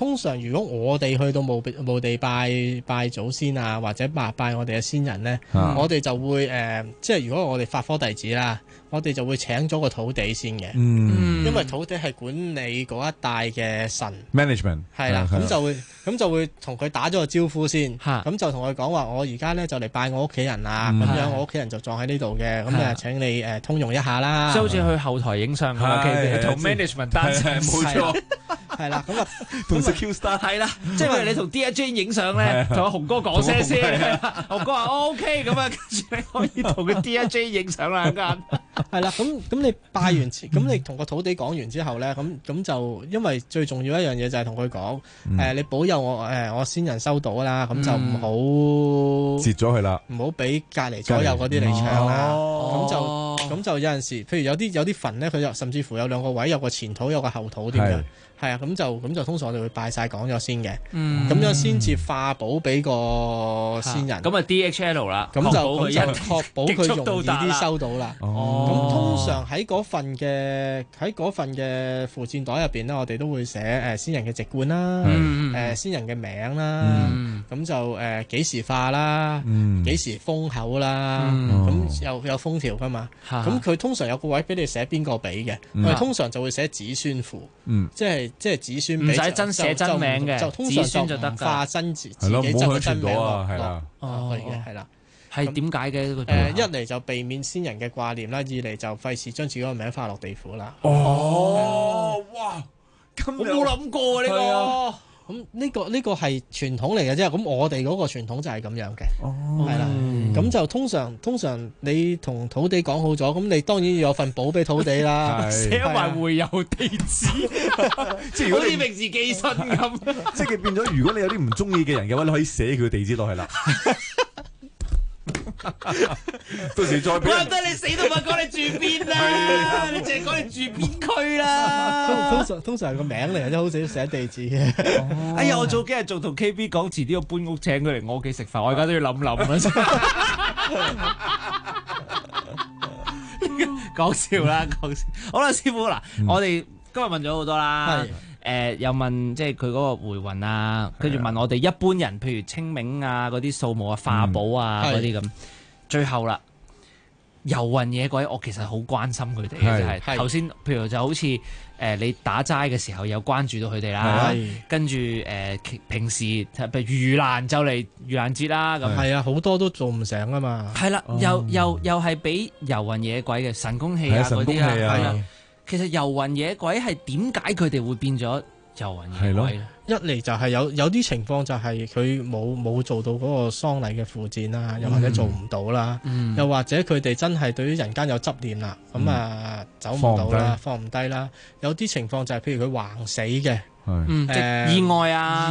Speaker 4: 通常如果我哋去到墓地拜祖先啊，或者拜我哋嘅先人咧，我哋就會即係如果我哋法科弟子啦，我哋就會請咗個土地先嘅，因為土地係管理嗰一帶嘅神
Speaker 11: management
Speaker 4: 係啦，咁就會同佢打咗個招呼先，咁就同佢講話，我而家咧就嚟拜我屋企人啦，咁樣我屋企人就葬喺呢度嘅，咁請你通融一下啦，
Speaker 5: 即係好似去後台影相咁啊，同 management 單聲冇錯。
Speaker 4: 係啦，咁啊，
Speaker 11: 同 secure star
Speaker 5: 係啦，即係譬如你同 Dear Jane 影相咧，同阿紅哥講聲先，紅哥話 OK， 咁啊，跟住你可以同佢 Dear Jane 影相啦，間
Speaker 4: 係啦，咁你拜完，咁你同個土地講完之後咧，咁就因為最重要一樣嘢就係同佢講，你保佑我先人收到啦，咁就唔好
Speaker 11: 截咗佢啦，唔
Speaker 4: 好俾隔離左右嗰啲嚟搶啦，咁就有陣時，譬如有啲墳咧，佢就甚至乎有兩個位，有個前土有個後土添嘅。係啊，咁就通常我哋會拜晒講咗先嘅，咁樣先至化寶俾個先人。
Speaker 5: 咁啊 DHL 啦，
Speaker 4: 咁就確保佢容易啲收到啦。咁通常喺嗰份嘅附薦袋入邊咧，我哋都會寫先人嘅籍貫啦，先人嘅名啦，咁就幾時化啦，幾時封口啦，咁有封條噶嘛。咁佢通常有個位俾你寫邊個俾嘅，我哋通常就會寫子孫符，即係子孫，
Speaker 5: 唔使真寫真名嘅，
Speaker 4: 就通常就唔化真自己真嘅真名落去嘅，係啦。
Speaker 5: 係點解嘅？
Speaker 4: 一嚟就避免先人嘅掛念啦，二嚟就費事將自己個名花落地府啦。
Speaker 11: 哇！
Speaker 5: 我冇諗過呢個。
Speaker 4: 咁呢個係傳統嚟嘅啫，咁我哋嗰個傳統就係咁樣嘅，係啦。咁就通常你同土地講好咗，咁你當然要有份簿俾土地啦，
Speaker 5: 寫埋會有地址，即係好似平時寄信咁。
Speaker 11: 即係變咗，如果你有啲唔中意嘅人嘅話，你可以寫佢地址落去啦。到時再俾。
Speaker 5: 怪唔得你死都唔講你住邊啦，你淨係講你住邊區啦。
Speaker 4: 通常係個名嚟嘅，即係好少寫地址嘅。
Speaker 5: 哎呀，我早幾日仲同 KB 講，遲啲要搬屋請佢嚟我屋企食飯，我而家都要諗諗啦。講笑啦，講笑。好啦，師傅嗱，我哋今日問咗好多啦。又問即係佢嗰個回魂啊，跟住問我哋一般人，譬如清明啊嗰啲掃墓啊、化寶啊嗰啲咁。最後啦，遊魂野鬼，我其實好關心佢哋嘅，就係頭先，譬如就好似你打齋嘅時候有關注到佢哋啦，跟住平時譬如盂蘭就嚟盂蘭節啦，咁
Speaker 4: 係啊，好多都做唔成啊嘛。
Speaker 5: 係啦，又係俾遊魂野鬼嘅神功戲啊嗰啲啊。其實遊魂野鬼係點解佢哋會變咗遊魂野鬼咧？
Speaker 4: 一嚟就係有啲情況就係佢冇做到嗰個喪禮嘅附薦啦，又或者做唔到啦，又或者佢哋真係對於人間有執念啦，咁啊走唔到啦，放唔低啦。有啲情況就係譬如佢橫死嘅，
Speaker 5: 意外啊，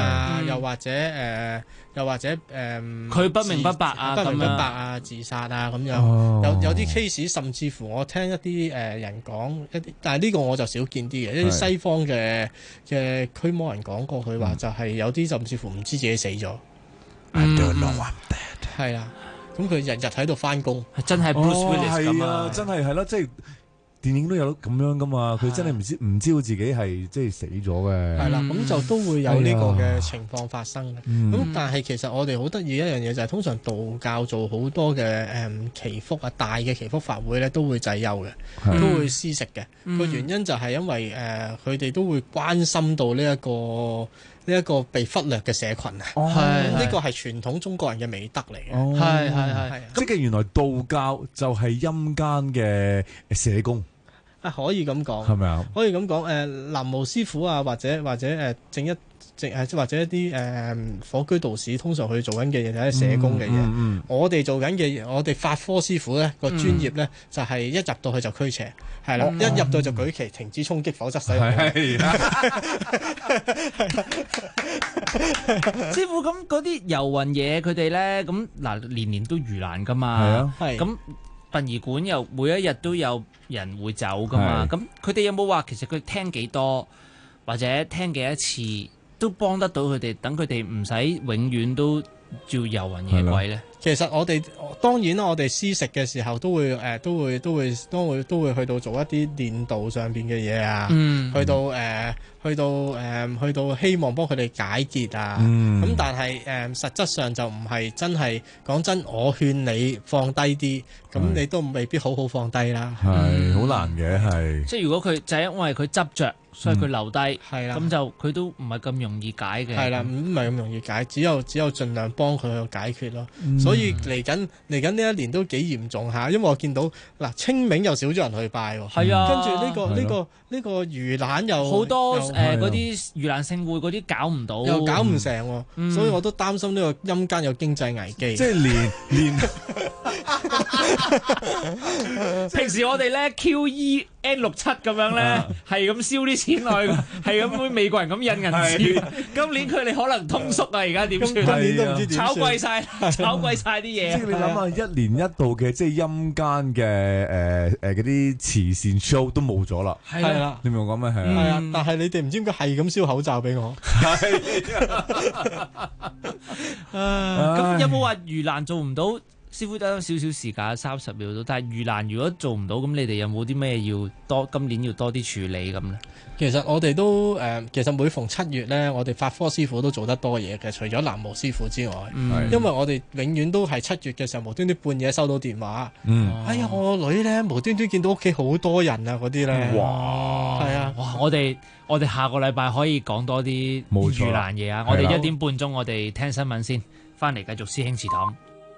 Speaker 4: 又或者
Speaker 5: 佢不明不白啊，
Speaker 4: 自殺啊咁樣。有啲 case 甚至乎我聽一啲人講一啲，但係呢個我就少見啲嘅。一啲西方嘅驅魔人講過，佢話就係有啲甚至乎唔知自己死咗。I don't know I'm dead。係啦，咁佢日日喺度翻工，
Speaker 5: 真係 Bruce Willis 咁啊！
Speaker 11: 真係咯，即係。電影都有咁樣噶嘛，佢真係唔知道自己係即係死咗嘅。
Speaker 4: 係啦，咁就都會有呢個嘅情況發生。咁但係其實我哋好得意一樣嘢就係，通常道教做好多嘅祈福啊，大嘅祈福法會咧都會祭幽嘅，都會施食嘅。個原因就係因為佢哋都會關心到呢一個被忽略嘅社群啊。呢個係傳統中國人嘅美德嚟嘅。
Speaker 5: 係。
Speaker 11: 即係原來道教就係陰間嘅社工。
Speaker 4: 可以咁講，
Speaker 11: 係咪啊？
Speaker 4: 可以咁講，臨摹師傅啊，或者正一啲火居道士，通常佢做緊嘅嘢就係社工嘅嘢。我哋做緊嘅嘢，我哋法科師傅咧個專業咧就係一入到去就驅邪，係啦，一入到就舉旗停止衝擊，否則使用。
Speaker 5: 師傅，咁嗰啲遊魂野佢哋咧，咁嗱年年都盂蘭噶嘛，咁殯儀館又每一日都有人會走噶嘛，咁佢哋有冇話其實佢聽幾多或者聽幾多次都幫得到佢哋，等佢哋唔使永遠都照遊魂野鬼咧？
Speaker 4: 其實我哋當然啦，我哋施食嘅時候都會去到做一啲練道上邊嘅嘢啊，去到去到希望幫佢哋解結啊。咁但係實質上就唔係真係講真，我勸你放低啲，咁你都未必好好放低啦。
Speaker 11: 係好難嘅，係。
Speaker 5: 即係如果佢就係因為佢執着，所以佢留低，
Speaker 4: 係啦，
Speaker 5: 咁就佢都唔係咁容易解嘅。
Speaker 4: 係啦，唔係咁容易解，只有盡量幫佢去解決咯。所以嚟緊呢一年都幾嚴重下，因為我見到嗱清明又少咗人去拜喎。係啊，跟住呢個盂蘭又
Speaker 5: 好多嗰啲盂蘭勝會嗰啲搞唔到，
Speaker 4: 又搞唔成喎。所以我都擔心呢個陰間有經濟危機。
Speaker 11: 即係連
Speaker 5: 平時我哋咧 QE N67咁樣咧，係咁燒啲錢落去，係咁美國人咁印銀紙。今年佢哋可能通縮啊，而家點算？
Speaker 11: 今年都唔知點算。
Speaker 5: 炒貴晒啲嘢。
Speaker 11: 即係你諗下，一年一度嘅即係陰間嘅嗰啲慈善 show 都冇咗啦。
Speaker 4: 係啦，
Speaker 11: 你明我講咩？係
Speaker 4: 啊，但係你哋唔知點解係咁燒口罩俾我。
Speaker 5: 咁有冇話盂蘭做唔到？師傅得少少時間，30秒到。但係盂蘭如果做唔到，咁你哋有冇啲咩今年要多啲處理咁咧？
Speaker 4: 其實我哋都其實每逢7月咧，我哋法科師傅都做得多嘢嘅，除咗南無師傅之外，因為我哋永遠都係7月嘅時候無端端半夜收到電話，哎呀我個女咧無端端見到屋企好多人啊嗰啲咧，哇，係啊，
Speaker 5: 哇！我哋下個禮拜可以講多啲盂蘭嘢啊！我哋1點半鐘我哋聽新聞先，翻嚟繼續師兄祠堂。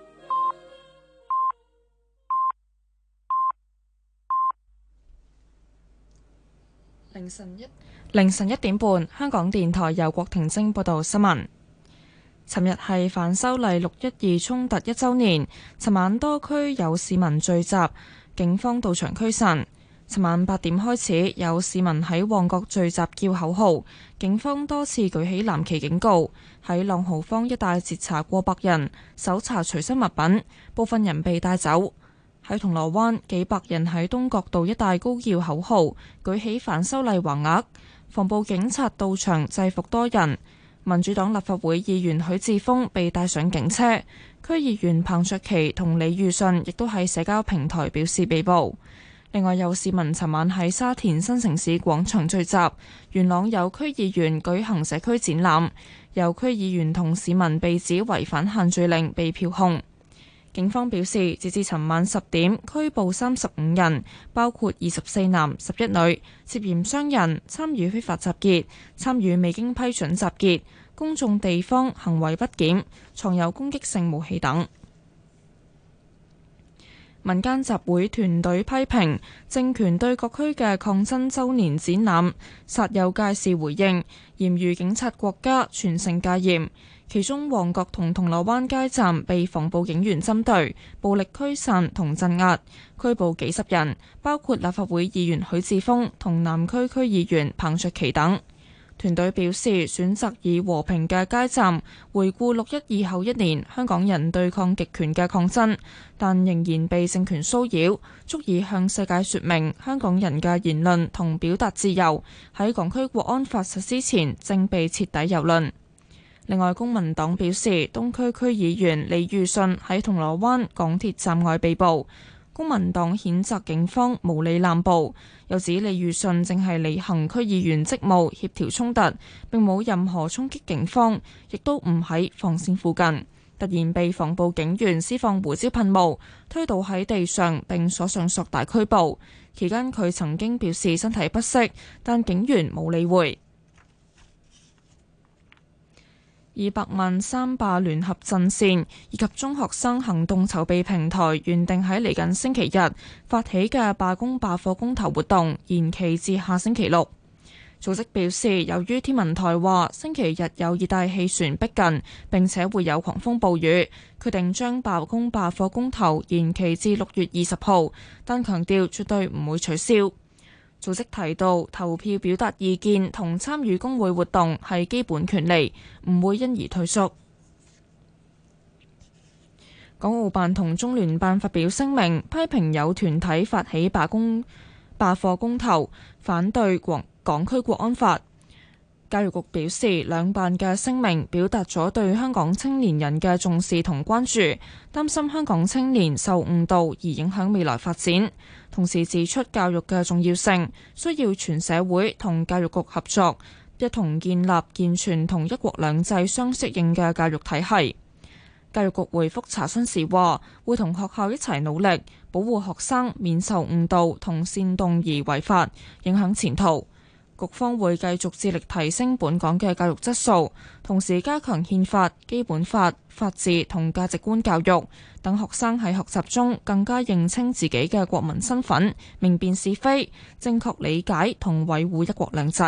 Speaker 1: 凌晨1點半，香港電台由郭婷晶報道新聞。尋日係反修例612衝突1週年，尋晚多區有市民聚集，警方到場驅散。尋晚8點開始，有市民喺旺角聚集叫口號，警方多次舉起藍旗警告，喺朗豪坊一帶截查過百人，搜查隨身物品，部分人被帶走。喺銅鑼灣，幾百人喺東角道一帶高叫口號，舉起反修例橫額，防暴警察到場制服多人。民主黨立法會議員許智峰被帶上警車，區議員彭卓棋同李裕信亦都喺社交平台表示被捕。另外有市民尋晚喺沙田新城市廣場聚集，元朗有區議員舉行社區展覽，有區議員同市民被指違反限聚令被票控。警方表示，截至尋晚10點，拘捕35人，包括24男11女，涉嫌傷人、參與非法集結、參與未經批准集結、公眾地方行為不檢、藏有攻擊性武器等。民間集會團隊批評政權對各區嘅抗爭週年展覽煞有介事回應，嚴如警察國家，全城戒嚴。其中旺角同銅鑼灣街站被防暴警員針對，暴力驅散同鎮壓，拘捕幾十人，包括立法會議員許智峰同南區區議員彭卓棋等。團隊表示，選擇以和平嘅街站回顧612後1年香港人對抗極權嘅抗爭，但仍然被政權騷擾，足以向世界說明香港人嘅言論同表達自由喺港區國安法實施前正被徹底蹂躪。另外，公民黨表示，東區區議員李裕信喺銅鑼灣港鐵站外被捕。公民黨譴責警方無理濫捕，又指李裕信正係履行區議員職務協調衝突，並冇任何衝擊警方，亦都唔喺防線附近。突然被防暴警員施放胡椒噴霧，推倒喺地上並鎖上索帶拘捕。期間佢曾經表示身體不適，但警員冇理會。200萬三罷聯合陣線以及中學生行動籌備平台原定喺嚟緊星期日發起嘅罷工罷課公投活動延期至下星期6。組織表示，由於天文台話星期日有熱帶氣旋逼近，並且會有狂風暴雨，決定將罷工罷課公投延期至6月20號，但強調絕對唔會取消。組織提到，投票表達意見同參與工會活動係基本權利，唔會因而退縮。港澳辦同中聯辦發表聲明，批評有團體發起罷課公投，反對港區國安法。 教育局表示，兩辦嘅聲明表達咗對香港青年人嘅重視同關注，擔心香港青年受誤導而影響未來發展。同時指出教育嘅重要性，需要全社會同教育局合作，一同建立健全同一國兩制相適應嘅教育體系。教育局回覆查詢時話，會同學校一齊努力，保護學生免受誤導同煽動而違法，影響前途。局方會繼續致力提升本港嘅教育質素，同時加強憲法、基本法、法治同價值觀教育，等學生喺學習中更加認清自己嘅國民身份，明辨是非，正確理解同維護一國兩制。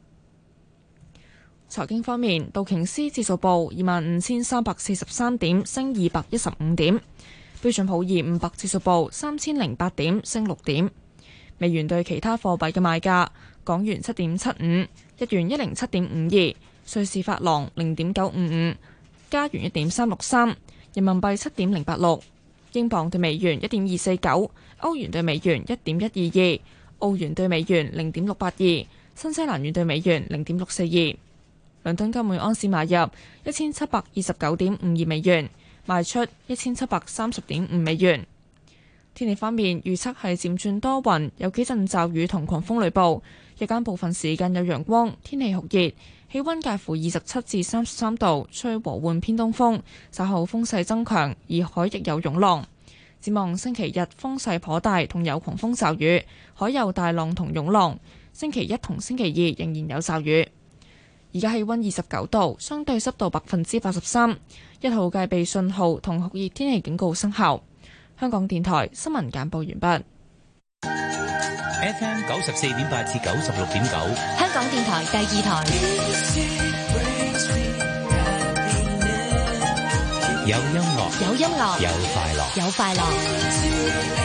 Speaker 1: 財經方面，道瓊斯指數報25,343點，升215點；標準普爾500指數報3,008點，升6點。美元對其他貨幣嘅賣價：港元7.75，日元107.52，瑞士法郎0.955，加元1.363，人民幣7.086，英鎊對美元1.249，歐元對美元1.122，澳元對美元0.682，新西蘭元對美元0.642。倫敦金每盎司買入1729.52美元，賣出1730.5美元。天氣方面，預測係漸轉多雲，有幾陣驟雨同狂風雷暴，日間部分時間有陽光，天氣酷熱，氣溫介乎27至33度，吹和緩偏東風，稍後風勢增強，而海亦有湧浪。展望星期日風勢頗大，同有狂風驟雨，海有大浪同湧浪。星期一同星期二仍然有驟雨。而家氣溫29度，相對濕度83%，一號戒備信號同酷熱天氣警告生效。香港電台新聞簡報完畢。
Speaker 2: FM 94.8至96.9，
Speaker 3: 香港電台第二台。
Speaker 2: 有音樂，
Speaker 3: 有音樂，
Speaker 2: 有快樂，
Speaker 3: 有快樂。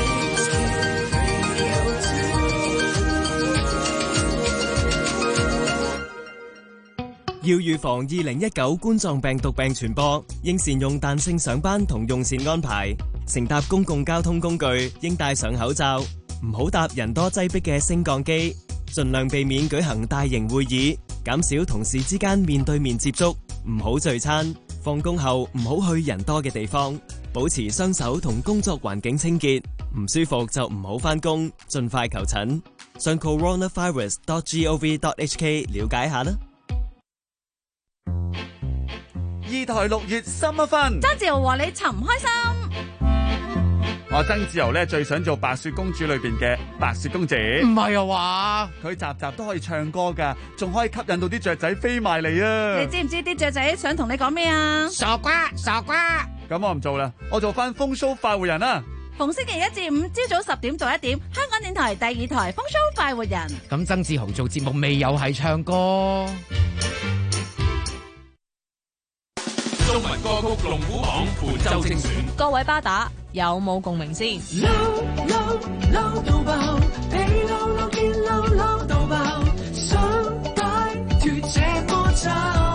Speaker 13: 要預防2019冠狀病毒病傳播，應善用彈性上班同用膳安排。乘搭公共交通工具應戴上口罩，唔好搭人多擠迫嘅升降機，盡量避免舉行大型會議，減少同事之間面對面接觸，唔好聚餐。放工後唔好去人多嘅地方，保持雙手同工作環境清潔。唔舒服就唔好返工，盡快求診。上 coronavirus.gov.hk 了解下啦。
Speaker 8: 二台6月心一分，
Speaker 14: 曾志豪話你尋唔開心。
Speaker 20: 我曾志豪咧最想做白雪公主裏邊嘅白雪公主。
Speaker 8: 唔係啊話，
Speaker 20: 佢集集都可以唱歌噶，仲可以吸引到啲雀仔飛埋嚟啊！
Speaker 14: 你知唔知啲雀仔想同你講咩啊？傻瓜，傻瓜！
Speaker 20: 咁我唔做啦，我做翻風 show 快活人啦。
Speaker 14: 逢星期1至5朝早10點到1點，香港電台第2台風 show 快活人。
Speaker 8: 咁曾志豪做節目未有係唱歌。
Speaker 12: 中文歌曲龍虎榜本周精選，
Speaker 9: 各位巴打有冇共鳴先？
Speaker 12: 嬲到爆，被嬲見嬲到爆，想擺脫這魔咒，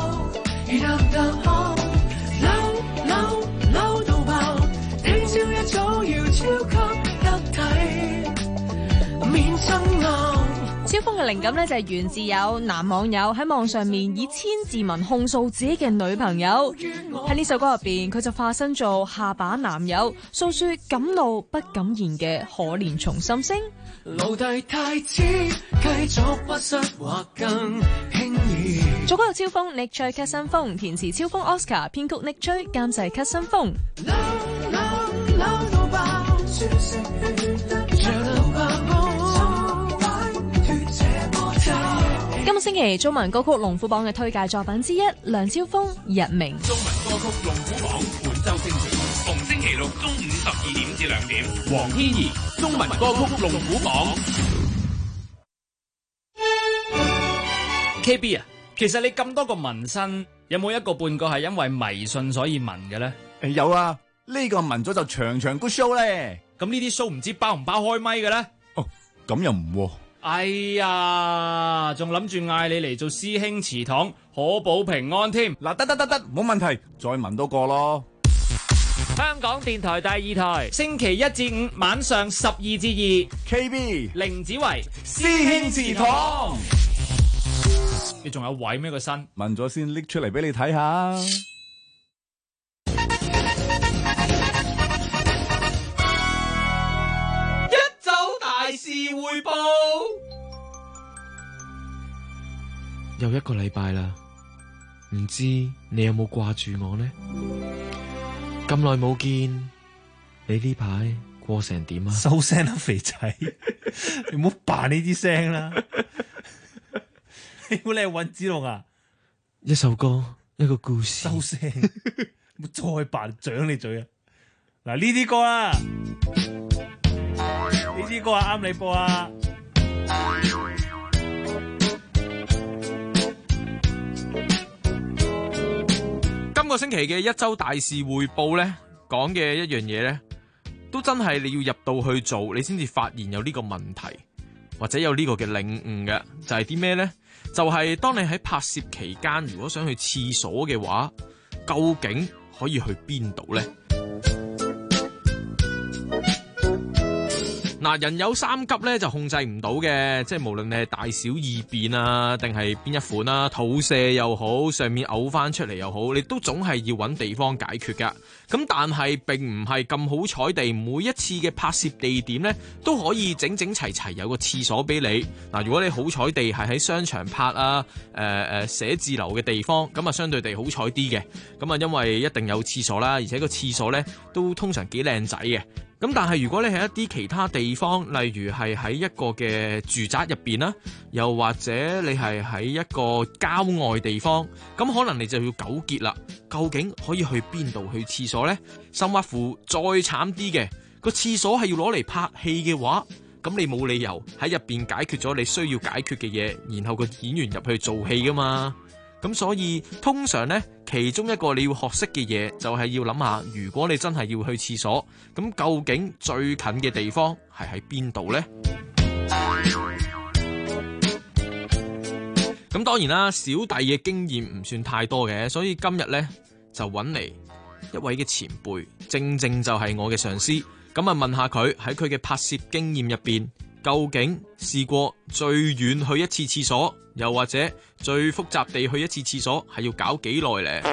Speaker 12: 嬲到爆，聽朝一早要超級得體，免爭拗。
Speaker 9: 超風嘅靈感呢，就係源自有男網友喺網上面以千字文控訴自己嘅女朋友，喺呢首歌入邊佢就化身做下把男友，訴說敢怒不敢言嘅可憐蟲心聲。
Speaker 12: 奴隸太子繼續不失或更輕易。
Speaker 9: 作曲有超風 Nick Choi 咳新風，填詞超風 Oscar， 編曲 Nick Choi， 監製咳新風。
Speaker 12: 嬲到爆，
Speaker 9: 今個星期中文歌曲龍虎榜嘅推介作品之一，梁超峰《日明》。
Speaker 12: 中文歌曲龍虎榜本周精選，逢星期六中午12點至2點。黃天怡中文歌曲龍虎榜。
Speaker 10: KB 啊，其實你咁多個紋身，有冇一個半個係因為迷信所以紋嘅咧？
Speaker 11: 有啊，呢個紋咗就長長 good show 咧。
Speaker 10: 咁呢啲 show 唔知包唔包開咪嘅咧？
Speaker 11: 哦，咁又唔喎。
Speaker 10: 哎呀，仲諗住嗌你嚟做師兄祠堂，可保平安添。
Speaker 11: 嗱，得，冇問題，再紋多個咯。
Speaker 10: 香港電台第2台，星期1至5晚上12至2
Speaker 11: ，KB
Speaker 10: 凌子維
Speaker 11: 師兄祠堂。
Speaker 10: 你仲有位咩個身？
Speaker 11: 問咗先拎出嚟俾你睇下。
Speaker 12: 一周大事匯報。
Speaker 6: 又一個禮拜啦，唔知你有冇掛住我呢？咁耐冇見，你呢排過成點啊？
Speaker 21: 收聲啦，肥仔！你唔好扮呢啲聲啦。你估你係尹子龍啊？
Speaker 6: 一首歌，一個故事。
Speaker 21: 收聲！唔好再扮掌你嘴啊！嗱，呢啲歌啦，呢啲歌啱你播啊！
Speaker 6: 今個星期嘅一周大事匯報咧，講嘅一樣嘢咧，都真係你要入到去做，你先至發現有呢個問題，或者有呢個嘅領悟嘅，就係啲咩呢？就係當你喺拍攝期間，如果想去廁所嘅話，究竟可以去邊度呢？嗱，人有三急咧就控制唔到嘅，即係無論你係大小二便啊，定係邊一款啦，肚瀉又好，上面嘔翻出嚟又好，你都總係要揾地方解決噶。咁但係並唔係咁好彩地，每一次嘅拍攝地點咧都可以整整齊齊有個廁所俾你。嗱，如果你好彩地係喺商場拍啊，寫字樓嘅地方，咁啊相對地好彩啲嘅。咁啊，因為一定有廁所啦，而且個廁所咧都通常幾靚仔嘅。咁但係如果你係一啲其他地方，例如係喺一個嘅住宅入邊啦，又或者你係喺一個郊外地方，咁可能你就要糾結啦。究竟可以去邊度去廁所呢？甚或乎再慘啲嘅，個廁所係要攞嚟拍戲嘅話，咁你冇理由喺入邊解決咗你需要解決嘅嘢，然後個演員入去做戲噶嘛。咁所以通常呢，其中一個你要學識嘅嘢就係要諗下，如果你真係要去廁所，咁究竟最近嘅地方係喺邊度呢？咁當然啦，小弟嘅經驗唔算太多嘅，所以今日呢，就揾嚟一位嘅前輩，正正就係我嘅上司。咁啊問下佢喺佢嘅拍攝經驗入邊，究竟試過最遠去一次廁所，又或者最複雜地去一次廁所係要搞幾耐呢？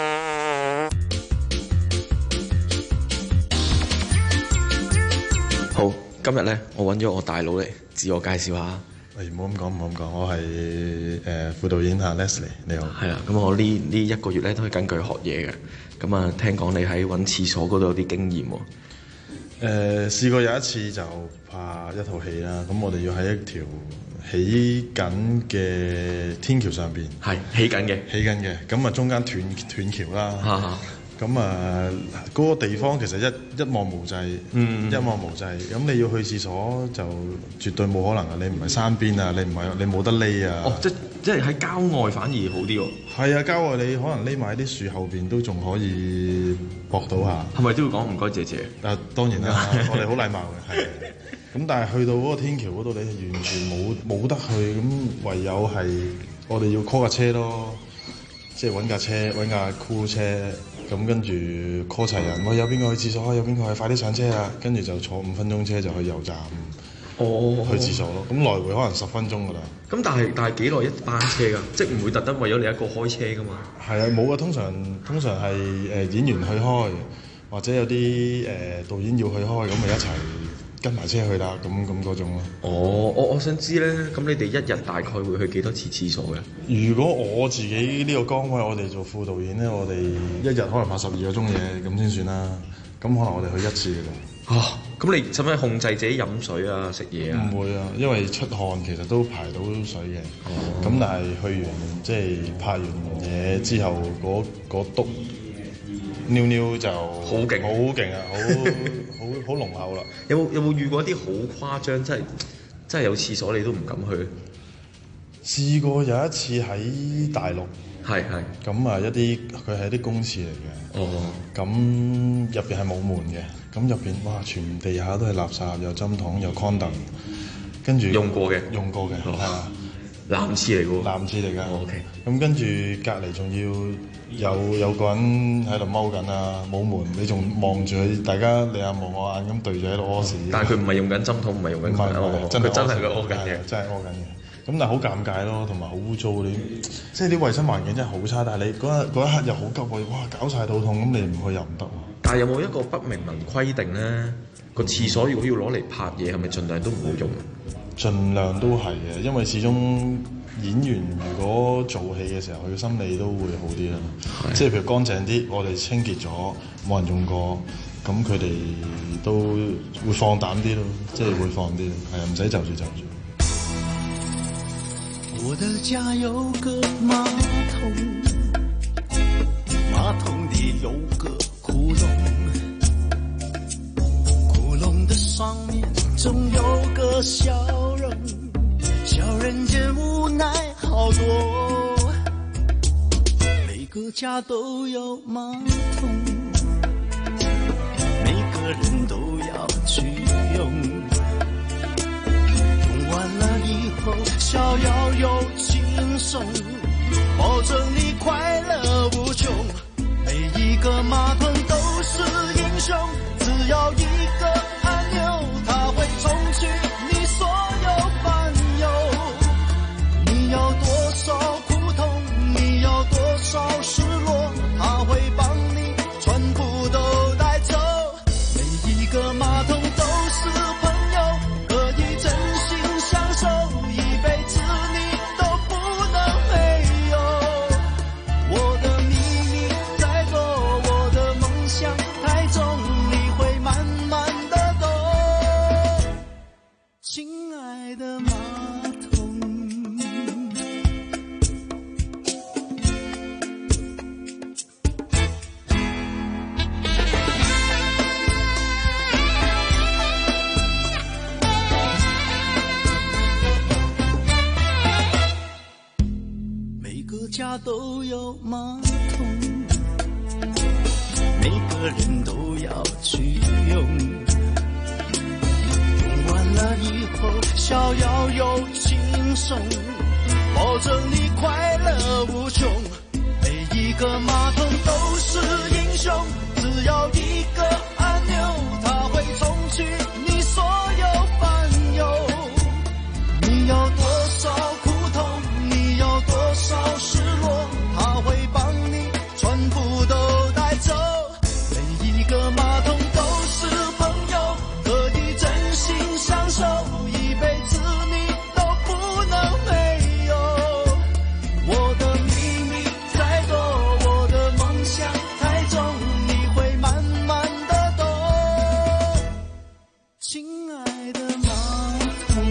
Speaker 6: 好，今日呢，我揾咗我大佬嚟自我介紹下。
Speaker 22: 唔好咁講，唔好咁講，我係副導演Leslie，你好。
Speaker 6: 係啦，咁我呢一個月咧都係跟佢學嘢嘅。咁啊，聽講你喺揾廁所嗰度有啲經驗喎。
Speaker 22: 試過有一次就拍一套戲啦，咁我哋要喺一條起緊嘅天橋上邊。
Speaker 6: 係起緊嘅，
Speaker 22: 咁啊中間斷橋啦。咁啊，嗰個地方其實一望無際，一望無際。咁你要去廁所就絕對冇可能啊！你唔係山邊啊，你冇得匿啊。
Speaker 6: 哦，即係喺郊外反而好啲喎。
Speaker 22: 係啊，郊外你可能匿埋喺啲樹後邊都仲可以駁到下。
Speaker 6: 係咪都要講唔該謝謝？
Speaker 22: 但當然啦，我哋好禮貌嘅，係。咁但係去到嗰個天橋嗰度，你係完全冇得去，咁唯有係我哋要 call 架車咯，即係揾架 cool 車。咁跟住 call 齊人，有邊個去廁所？有邊個快啲上車啊！跟住就坐5分鐘車就去油站，去廁所咯。咁來回可能10分鐘噶啦。
Speaker 6: 咁但係幾耐一班車㗎？即係唔會特登為咗你一個開車㗎嘛？
Speaker 22: 係啊，冇啊。通常係演員去開，或者有啲導演要去開，咁咪一齊跟埋車去啦。咁嗰種咯。
Speaker 6: 我想知咧，咁你哋一日大概會去幾多次廁所嘅？
Speaker 22: 如果我自己呢個崗位，我哋做副導演咧，我哋一日可能拍12個鐘嘢咁先算啦。咁可能我哋去1次嘅啫。
Speaker 6: 咁你使唔使控制自己飲水啊、食嘢啊？
Speaker 22: 唔會啊，因為出汗其實都排到水嘅。咁但係去完即係拍完嘢之後，嗰篤尿就好勁啊，好濃厚啦。
Speaker 6: 有冇遇過一啲好誇張，真係有廁所你都唔敢去？
Speaker 22: 試過有一次喺大陸，
Speaker 6: 係
Speaker 22: 咁啊，佢係啲公廁嚟嘅。咁入邊係冇門嘅，咁入邊哇，全地下都係垃圾，有針筒，有 condom， 跟住
Speaker 6: 用過嘅，
Speaker 22: 係啦，
Speaker 6: 男廁嚟嘅喎，
Speaker 22: 男廁嚟㗎。
Speaker 6: OK，
Speaker 22: 咁跟住隔離仲要有個人喺度踎緊啊，冇門，你仲望住佢，大家你眼望我眼咁對住喺度屙屎。
Speaker 6: 但係佢唔係用緊針筒，唔係用緊 condom，佢真係佢屙緊嘅，
Speaker 22: 真係屙緊嘅。 咁但係好尷尬咯，同埋好污糟，你即係啲衞生環境真係好差，但係你嗰一刻又好急喎，哇搞晒肚痛，咁你唔去又唔得喎。
Speaker 16: 但係有冇一個不明文規定咧？個廁所如果要攞嚟拍嘢，係咪盡量都唔好用？
Speaker 22: 盡量都係嘅，因為始終演員如果做戲嘅時候，佢嘅心理都會好啲啦。即係譬如乾淨啲，我哋清潔咗，冇人用過，咁佢哋都會放膽啲咯，即係會放啲，係啊，唔使就住。
Speaker 12: 我的家有個馬桶，馬桶裡有個窟窿，窟窿的上面總有個小人，小人間無奈好多。每個家都有馬桶，每個人都要去用。完了以後逍遙又輕鬆，保證你快樂無窮。每一個馬桶都是英雄，只要一個按鈕，它會沖去你所有煩憂。你有多少苦痛，你有多少失落，它會幫你全部都帶走。每一個馬桶都是朋友，可以真心享受，一輩子你都不能沒有。我的秘密太多，我的夢想太重，你會慢慢的懂。親愛的馬桶，每個家都有馬桶，每個人都要去用。用完了以後逍遙又輕鬆，保證你快樂無窮。每一個馬桶都是英雄，只要一個按鈕，它會沖去你所有煩憂。你有多少苦痛，你有多少失落，它會幫你全部都帶走。每一個馬桶都是朋友，可以真心享受，一輩子你都不能沒有。我的秘密太多，我的夢想太重，你會慢慢的懂。親愛的馬桶，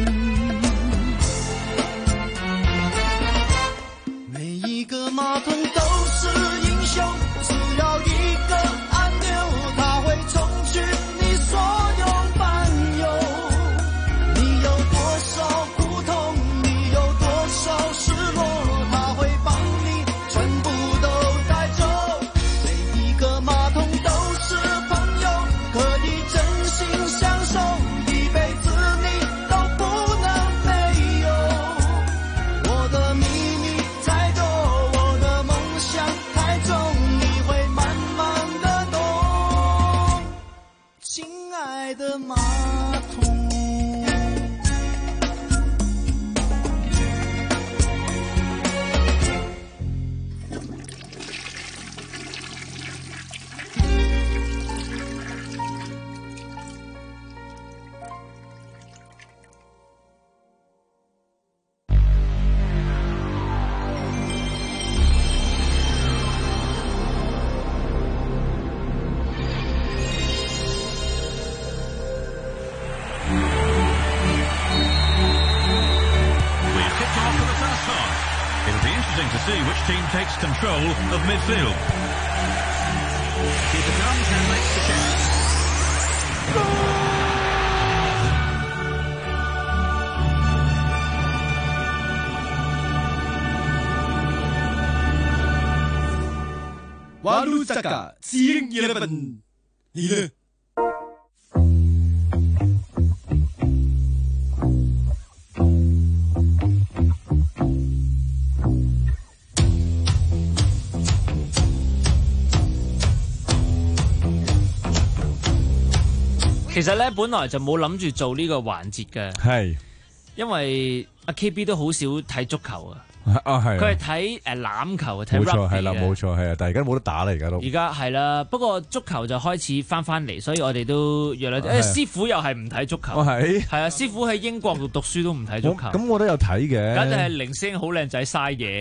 Speaker 12: 每一個馬桶都是英雄，只要一個按鈕，它會沖去你所有煩憂。你有多少苦痛，你有多少失落，它會幫你全部都帶走。每一個馬桶都是朋友，可以真心享受，一輩子你都不能沒有。我的秘密太多，我的夢想太重，你會慢慢的懂。親愛的馬桶。
Speaker 17: We've kicked off for the first half. It'll be interesting to see which team takes control of midfield. Keeper comes and makes the catch.
Speaker 8: Walu Saka Seeing 11嚟啦！
Speaker 5: 其實咧，本來就冇諗住做呢個環節嘅，
Speaker 11: 係
Speaker 5: 因為阿 KB 都好少睇足球啊。
Speaker 11: 係。
Speaker 5: 佢係睇欖球，睇 rugby 嘅。
Speaker 11: 冇錯，係啦，冇錯，係啊。但係而家冇得打啦，而家都。
Speaker 5: 而家係啦，不過足球就開始翻嚟，所以我哋都約啦。師傅又係唔睇足球。係啊，師傅喺英國度讀書都唔睇足球。
Speaker 11: 咁我都有睇嘅。
Speaker 5: 簡直係零星好靚仔嘥嘢。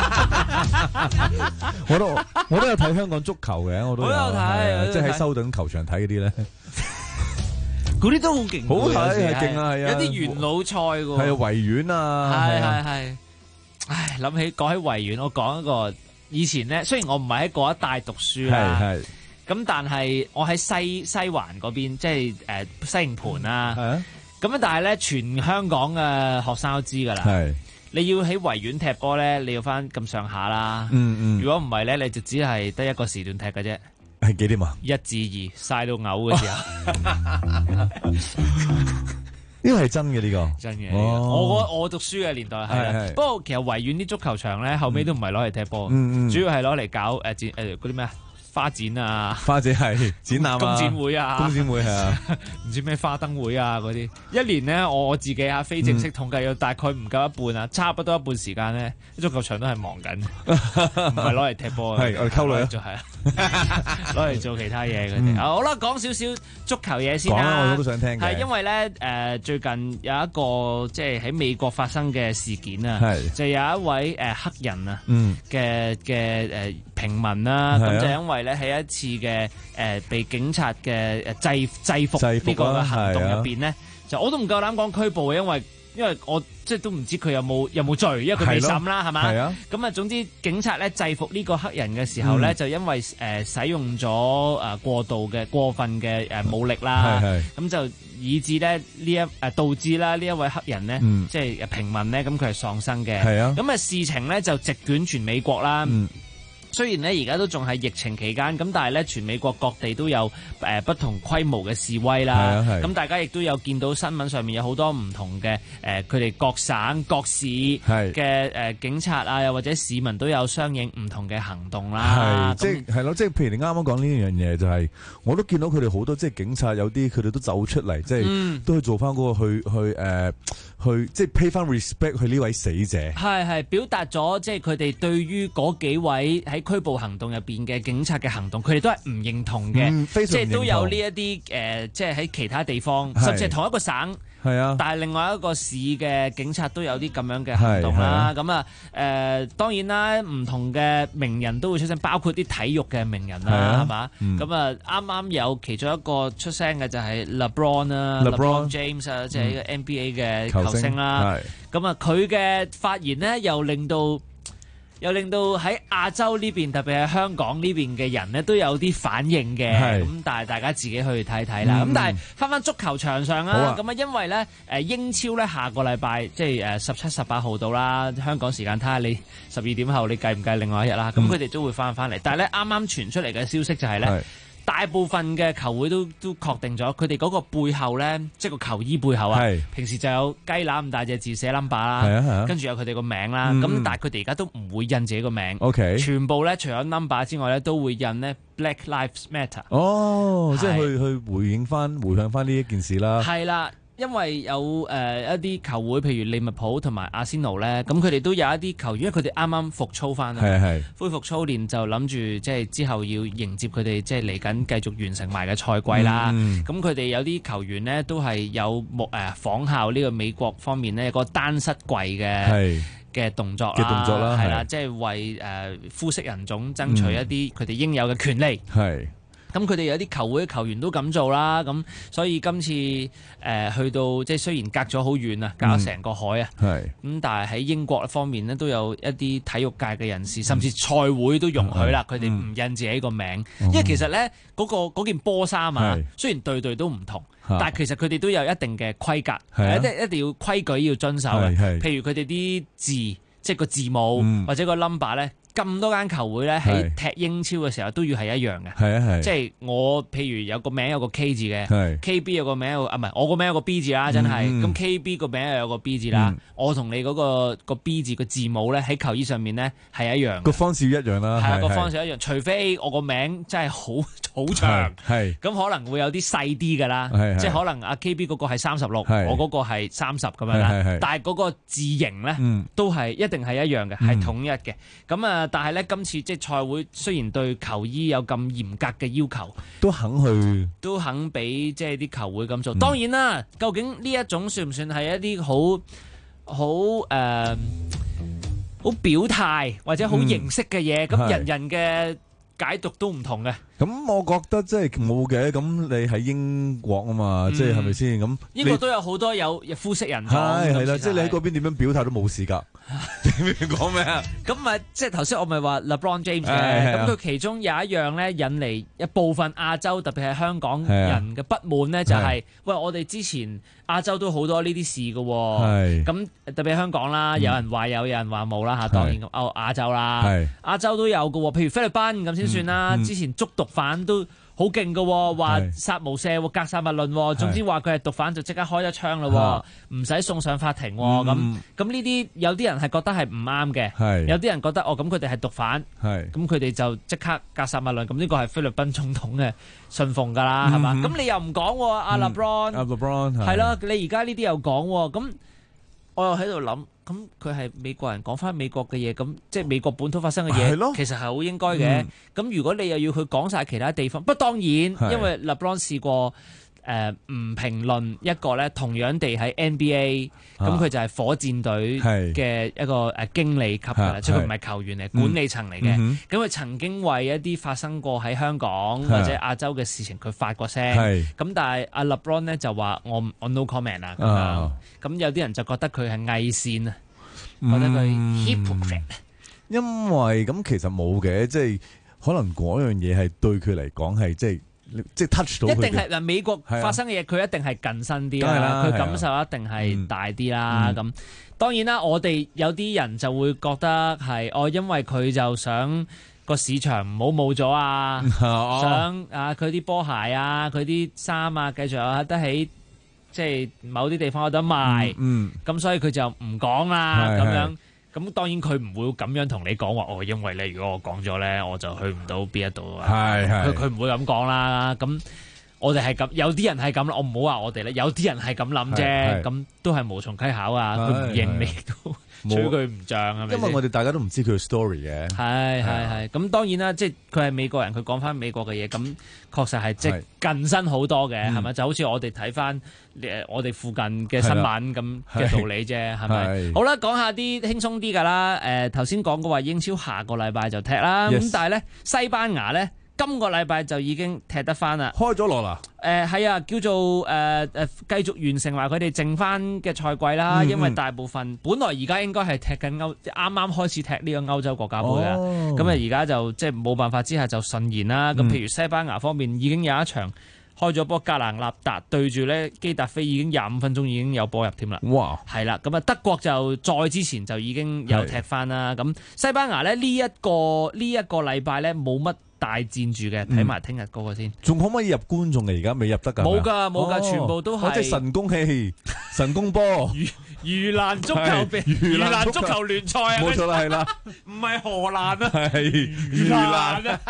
Speaker 11: 我都有睇香港足球嘅，我都有睇，即係喺修頓球場睇嗰啲咧。
Speaker 5: 嗰啲都好勁，
Speaker 11: 好睇係勁啊，係啊，
Speaker 5: 有啲元老賽㗎，
Speaker 11: 係啊，維園啊，
Speaker 5: 係。唉，講起維園，我講一個以前咧，雖然我唔係喺嗰一帶讀書啦，係咁，但係我喺西環嗰邊，即係西營盤啊，咁樣，但係咧，全香港嘅學生都知㗎啦，係你要喺維園踢波咧，你要翻咁上下啦，如果唔係咧，你就只係得一個時段踢嘅啫。
Speaker 11: 係幾點啊？1
Speaker 5: 至2，曬到嘔嘅時候。
Speaker 11: 呢個係真嘅，呢個
Speaker 5: 真嘅。我讀書嘅年代係啦，不過其實維園啲足球場咧，後尾都唔係攞嚟踢波，主要係攞嚟搞嗰啲咩花展啊，
Speaker 11: 花展係展覽啊，
Speaker 5: 工展會啊，
Speaker 11: 工展會係啊，
Speaker 5: 唔知咩花燈會啊嗰啲。一年咧，我自己非正式統計有大概唔夠一半啊，差不多一半時間咧，足球場都係忙緊，唔係攞嚟踢波嘅。
Speaker 11: 係我哋溝女啊，
Speaker 5: 就係攞嚟做其他嘢嘅。好啦，講少少足球嘢先啦。
Speaker 11: 我都想聽嘅。
Speaker 5: 係因為咧最近有一個即係喺美國發生嘅事件啊，就有一位黑人啊嘅平民啦，咁就因為咧喺一次嘅被警察嘅制服呢個嘅行動入邊咧，就我都唔夠膽講拘捕嘅，因為我即係都唔知佢有冇罪，因為佢未審啦，係嘛？咁啊，總之警察咧制服呢個黑人嘅時候咧，就因為使用咗過分嘅武力啦，咁就以致咧導致啦呢一位黑人咧，即係平民咧，咁佢係喪生嘅。咁啊事情咧就席捲全美國啦。雖然咧而家都仲係疫情期間，咁但係咧全美國各地都有不同規模嘅示威啦。咁大家亦都有見到新聞上面有好多唔同嘅佢哋各省各市嘅警察啊，又或者市民都有相應唔同嘅行動啦。
Speaker 11: 即係咯，即係譬如你啱啱講呢樣嘢，就係我都見到佢哋好多即係警察有啲佢哋都走出嚟，即係都去做翻嗰個去即係 pay 翻 respect 去呢位死者。係
Speaker 5: 表達咗即係佢哋對於嗰幾位喺拘捕行動入邊嘅警察嘅行動，佢哋都係唔認同嘅，即係都有呢一啲即係喺其他地方，甚至係同一個省，但係另外一個市嘅警察都有啲咁樣嘅行動啦。咁啊當然啦，唔同嘅名人都會出聲，包括啲體育嘅名人啦，係嘛？咁啊啱啱有其中一個出聲嘅就係 LeBron 啦，LeBron James 啊，即係呢個 NBA 嘅球星啦。咁啊佢嘅發言呢，又令到喺亞洲呢邊，特別係香港呢邊嘅人呢，都有啲反應嘅。咁但係大家自己去睇睇啦。咁但係翻足球場上啦，咁因為咧英超咧下個禮拜即係17、18號到啦，香港時間睇下你12點後你計唔計另外一日啦。咁佢哋都會翻嚟，但係咧啱啱傳出嚟嘅消息就係咧。大部分嘅球會都確定咗，佢哋嗰個背後咧，即係個球衣背後啊，平時就有雞乸咁大隻字寫 number 啦，跟住有佢哋個名啦。咁但係佢哋而家都唔會印自己個名，全部咧除咗 number 之外咧，都會印咧 Black Lives Matter。
Speaker 11: 即係去回向翻呢一件事啦。
Speaker 5: 係啦。因為有一啲球會，譬如利物浦同埋阿仙奴咧，咁佢哋都有一啲球員，因為佢哋啱啱復操翻啦，恢復操練就諗住即係之後要迎接佢哋即係嚟緊繼續完成埋嘅賽季啦。咁佢哋有啲球員呢，都係有仿效呢個美國方面呢個單膝跪嘅動作啦，係啦，即係為膚色人種爭取一啲佢哋應有嘅權利。咁佢哋有啲球會嘅球員都咁做啦，咁所以今次去到即係雖然隔咗好遠啊，隔咗成個海啊，咁但係喺英國方面呢，都有一啲體育界嘅人士，甚至賽會都容許啦，佢哋唔印自己個名，因為其實呢嗰件波衫啊，雖然對都唔同，但係其實佢哋都有一定嘅規格，一定要規矩要遵守嘅，譬如佢哋啲字。即係個字母或者個 number 咧， 咁多間球會咧喺踢英超嘅時候都要係一樣嘅。
Speaker 11: 係啊係。
Speaker 5: 即係我譬如有個名有個 K 字嘅，KB 有個名唔係我個名有個 B 字啦，真係。咁 KB 個名又有個 B 字啦。我同你嗰個 B 字個字母咧喺球衣上面咧係一樣。
Speaker 11: 個方式要一樣啦。
Speaker 5: 係啊，個方式一樣，除非我個名真係好長，咁可能會有啲細啲㗎啦。即係可能阿 KB 嗰個係36，我嗰個係30咁樣啦。但係嗰個字形咧都係一定係一樣嘅，係統一嘅。咁啊，但係咧今次即係賽會雖然對球衣有咁嚴格嘅要求，都肯俾即係啲球會咁做。當然啦，究竟呢一種算唔算係一啲好表態或者好形式嘅嘢？咁人人嘅解讀都唔同嘅。
Speaker 11: 咁我覺得即係冇嘅，咁你喺英國啊嘛，即係係咪先？咁
Speaker 5: 英國都有好多有膚色人種，
Speaker 11: 係啦，即係你喺嗰邊點樣表態都冇事㗎。講咩啊？
Speaker 5: 咁咪即係頭先我咪話 LeBron James 嘅，咁佢其中有一樣咧引嚟一部分亞洲特別係香港人嘅不滿咧，就係喂，我哋之前亞洲都好多呢啲事㗎喎，咁特別係香港啦，有人話有人話冇啦嚇，當然亞洲啦，亞洲都有㗎喎，譬如菲律賓咁先算啦，之前捉毒販都好勁㗎，話殺無赦，格殺勿論，總之話佢係毒販就即刻開一槍咯，唔使送上法庭咁呢啲有啲人係覺得係唔啱嘅，有啲人覺得咁佢哋係毒販，咁佢哋就即刻格殺勿論，咁呢個係菲律賓總統嘅信奉㗎啦，係嘛？咁你又唔講阿 LeBron 係咯？你而家呢啲又講，咁我又喺度諗。咁佢係美國人講翻美國嘅嘢，咁即係美國本土發生嘅嘢，其實係好應該嘅。咁如果你又要去講晒其他地方，不過當然，因為 LeBron 試過唔評論一個咧，同樣地喺 NBA，咁佢就係火箭隊嘅一個經理級嘅啦，即係佢唔係球員嚟，管理層嚟嘅。咁佢曾經為一啲發生過喺香港或者亞洲嘅事情，佢發過聲。咁但係阿 LeBron 咧就話我 no comment 啊咁樣。咁有啲人就覺得佢係偽善啊，覺得佢 hypocrite。
Speaker 11: 因為咁其實冇嘅，即係可能嗰樣嘢係對佢嚟講係即係 touch 到佢。
Speaker 5: 一定係嗱，美國發生嘅嘢，佢一定係近身啲啦，佢感受一定係大啲啦。咁當然啦，我哋有啲人就會覺得係因為佢就想個市場唔好冇咗啊，想佢啲波鞋啊，佢啲衫啊，繼續有得起。即係某啲地方有得賣，咁所以佢就唔講啦，咁樣。咁當然佢唔會咁樣同你講話，因為你如果我講咗咧，我就去唔到邊一度啊。佢唔會咁講啦。咁我哋係咁，有啲人係咁啦。我唔好話我哋咧，有啲人係咁諗啫。咁都係無從稽考啊。佢唔認你都吹佢唔脹係咪？
Speaker 11: 因為我哋大家都唔知佢嘅 story 嘅。
Speaker 5: 係。咁當然啦，即係佢係美國人，佢講翻美國嘅嘢，咁確實係即係近身好多嘅，係咪？就好似我哋睇翻我哋附近嘅新聞咁嘅道理啫，係咪？好啦，講下啲輕鬆啲㗎啦。頭先講過話英超下個禮拜就踢啦，咁但係咧西班牙咧今個禮拜就已經踢得翻啦，
Speaker 11: 開咗鑼啦。
Speaker 5: 係啊，叫做繼續完成埋佢哋剩翻嘅賽季啦。因為大部分本來而家應該係踢緊啱啱開始踢呢個歐洲國家杯啊。咁啊而家就即係冇辦法之下就順延啦。咁譬如西班牙方面已經有一場開咗波，格蘭納達對住咧基達菲已經25分鐘已經有波入添啦。哇！係啦，咁啊德國就再之前就已經有踢翻啦。咁西班牙咧呢一個禮拜咧冇乜大戰住嘅，睇埋聽日嗰個先。
Speaker 11: 仲可唔可以入觀眾嘅？而家未入得㗎。
Speaker 5: 冇㗎，全部都係。
Speaker 11: 即係神功戲、神功波、
Speaker 5: 魚欄足球聯賽啊！
Speaker 11: 冇錯啦，係啦，
Speaker 5: 唔係荷蘭啊，
Speaker 11: 係魚欄啊。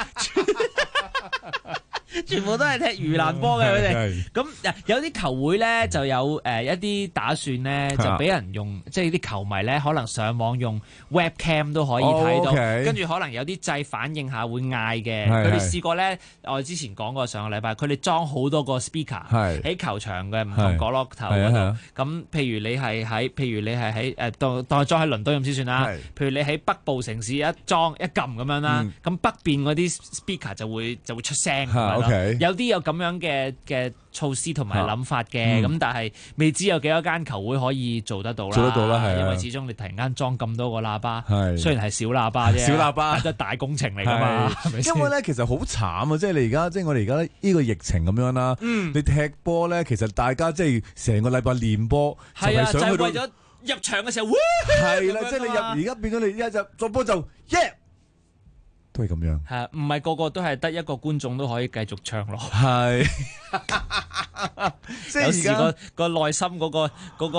Speaker 5: 全部都係踢魚欄波嘅佢哋，咁有啲球會咧就有一啲打算咧，就俾人用，即係啲球迷咧可能上網用 webcam 都可以睇到，跟住可能有啲掣反應下會嗌嘅。佢哋試過咧，我哋之前講過上個禮拜，佢哋裝好多個 speaker 喺球場嘅唔同角落頭嗰度。咁譬如你係喺當裝喺倫敦咁先算啦。譬如你喺北部城市一裝一撳咁樣啦，咁北邊嗰啲 speaker 就會出聲。有啲有咁樣嘅措施同埋諗法嘅，咁但係未知有幾多間球會可以做得到啦。做得到啦，係因為始終你突然間裝咁多個喇叭，雖然係小喇叭啫，小喇叭都係大工程嚟㗎嘛。
Speaker 11: 因為咧其實好慘啊，即係你而家即係我哋而家呢個疫情咁樣啦，你踢波咧其實大家即係成個禮拜練波，就係想去到
Speaker 5: 入場嘅時候，
Speaker 11: 係啦，即係你入而家變咗你一入做波就都係咁樣。
Speaker 5: 係唔係個個都係得一個觀眾都可以繼續唱落？
Speaker 11: 係，即係
Speaker 5: 有時個內心嗰個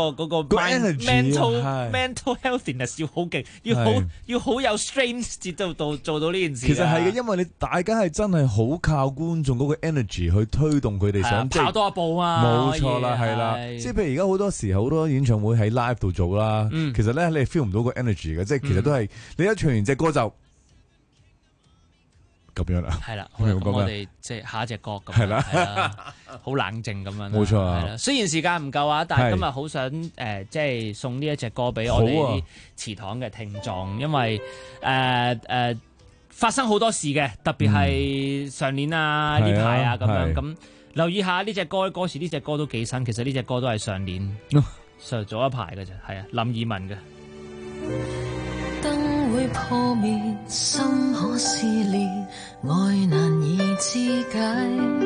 Speaker 5: mental healthiness 要好勁，要好有 strength 至做到呢件事。
Speaker 11: 其實係嘅，因為你大家係真係好靠觀眾嗰個 energy 去推動佢哋想
Speaker 5: 跑多一步啊！
Speaker 11: 冇錯啦，係啦，即係譬如而家好多時好多演唱會喺 live 度做啦，其實咧你 feel 唔到個 energy 嘅，即係其實都係你一唱完隻歌就咁樣啦。
Speaker 5: 係啦，咁我哋即係下一隻歌咁，係啦，好冷靜咁樣。
Speaker 11: 冇錯啊。
Speaker 5: 係啦，雖然時間唔夠啊，但係今日好想即係送呢一隻歌俾我哋啲祠堂嘅聽眾，因為發生好多事嘅，特別係上年啊呢排啊咁樣咁。留意下呢隻歌詞，呢隻歌都幾新。其實呢隻歌都係上年上咗一排嘅啫，係啊，林二汶嘅。
Speaker 15: 燈會破滅，心可撕裂，愛難以肢解。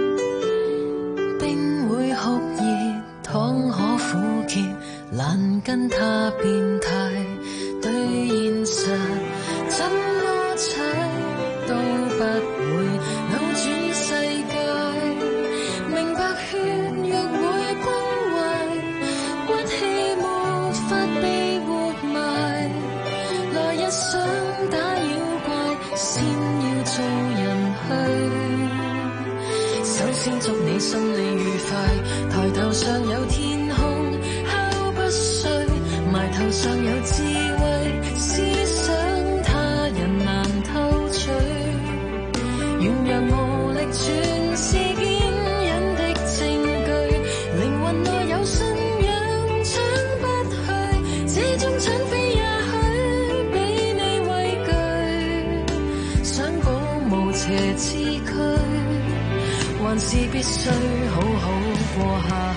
Speaker 15: 冰會酷熱，糖可苦澀，難跟他變態。對現實怎麼踩都不會扭轉世界。明白血肉會崩壞，骨氣沒法被活埋。來日想打妖怪，先要做人去。首先祝你心理愉快，抬頭上有天空，敲不碎，埋頭上有智慧，思想他人難偷取。軟弱無力全是堅忍的證據，靈魂內有信仰搶不去，這種搶飛也許俾你畏懼，想保無邪之軀，還是必須好好過下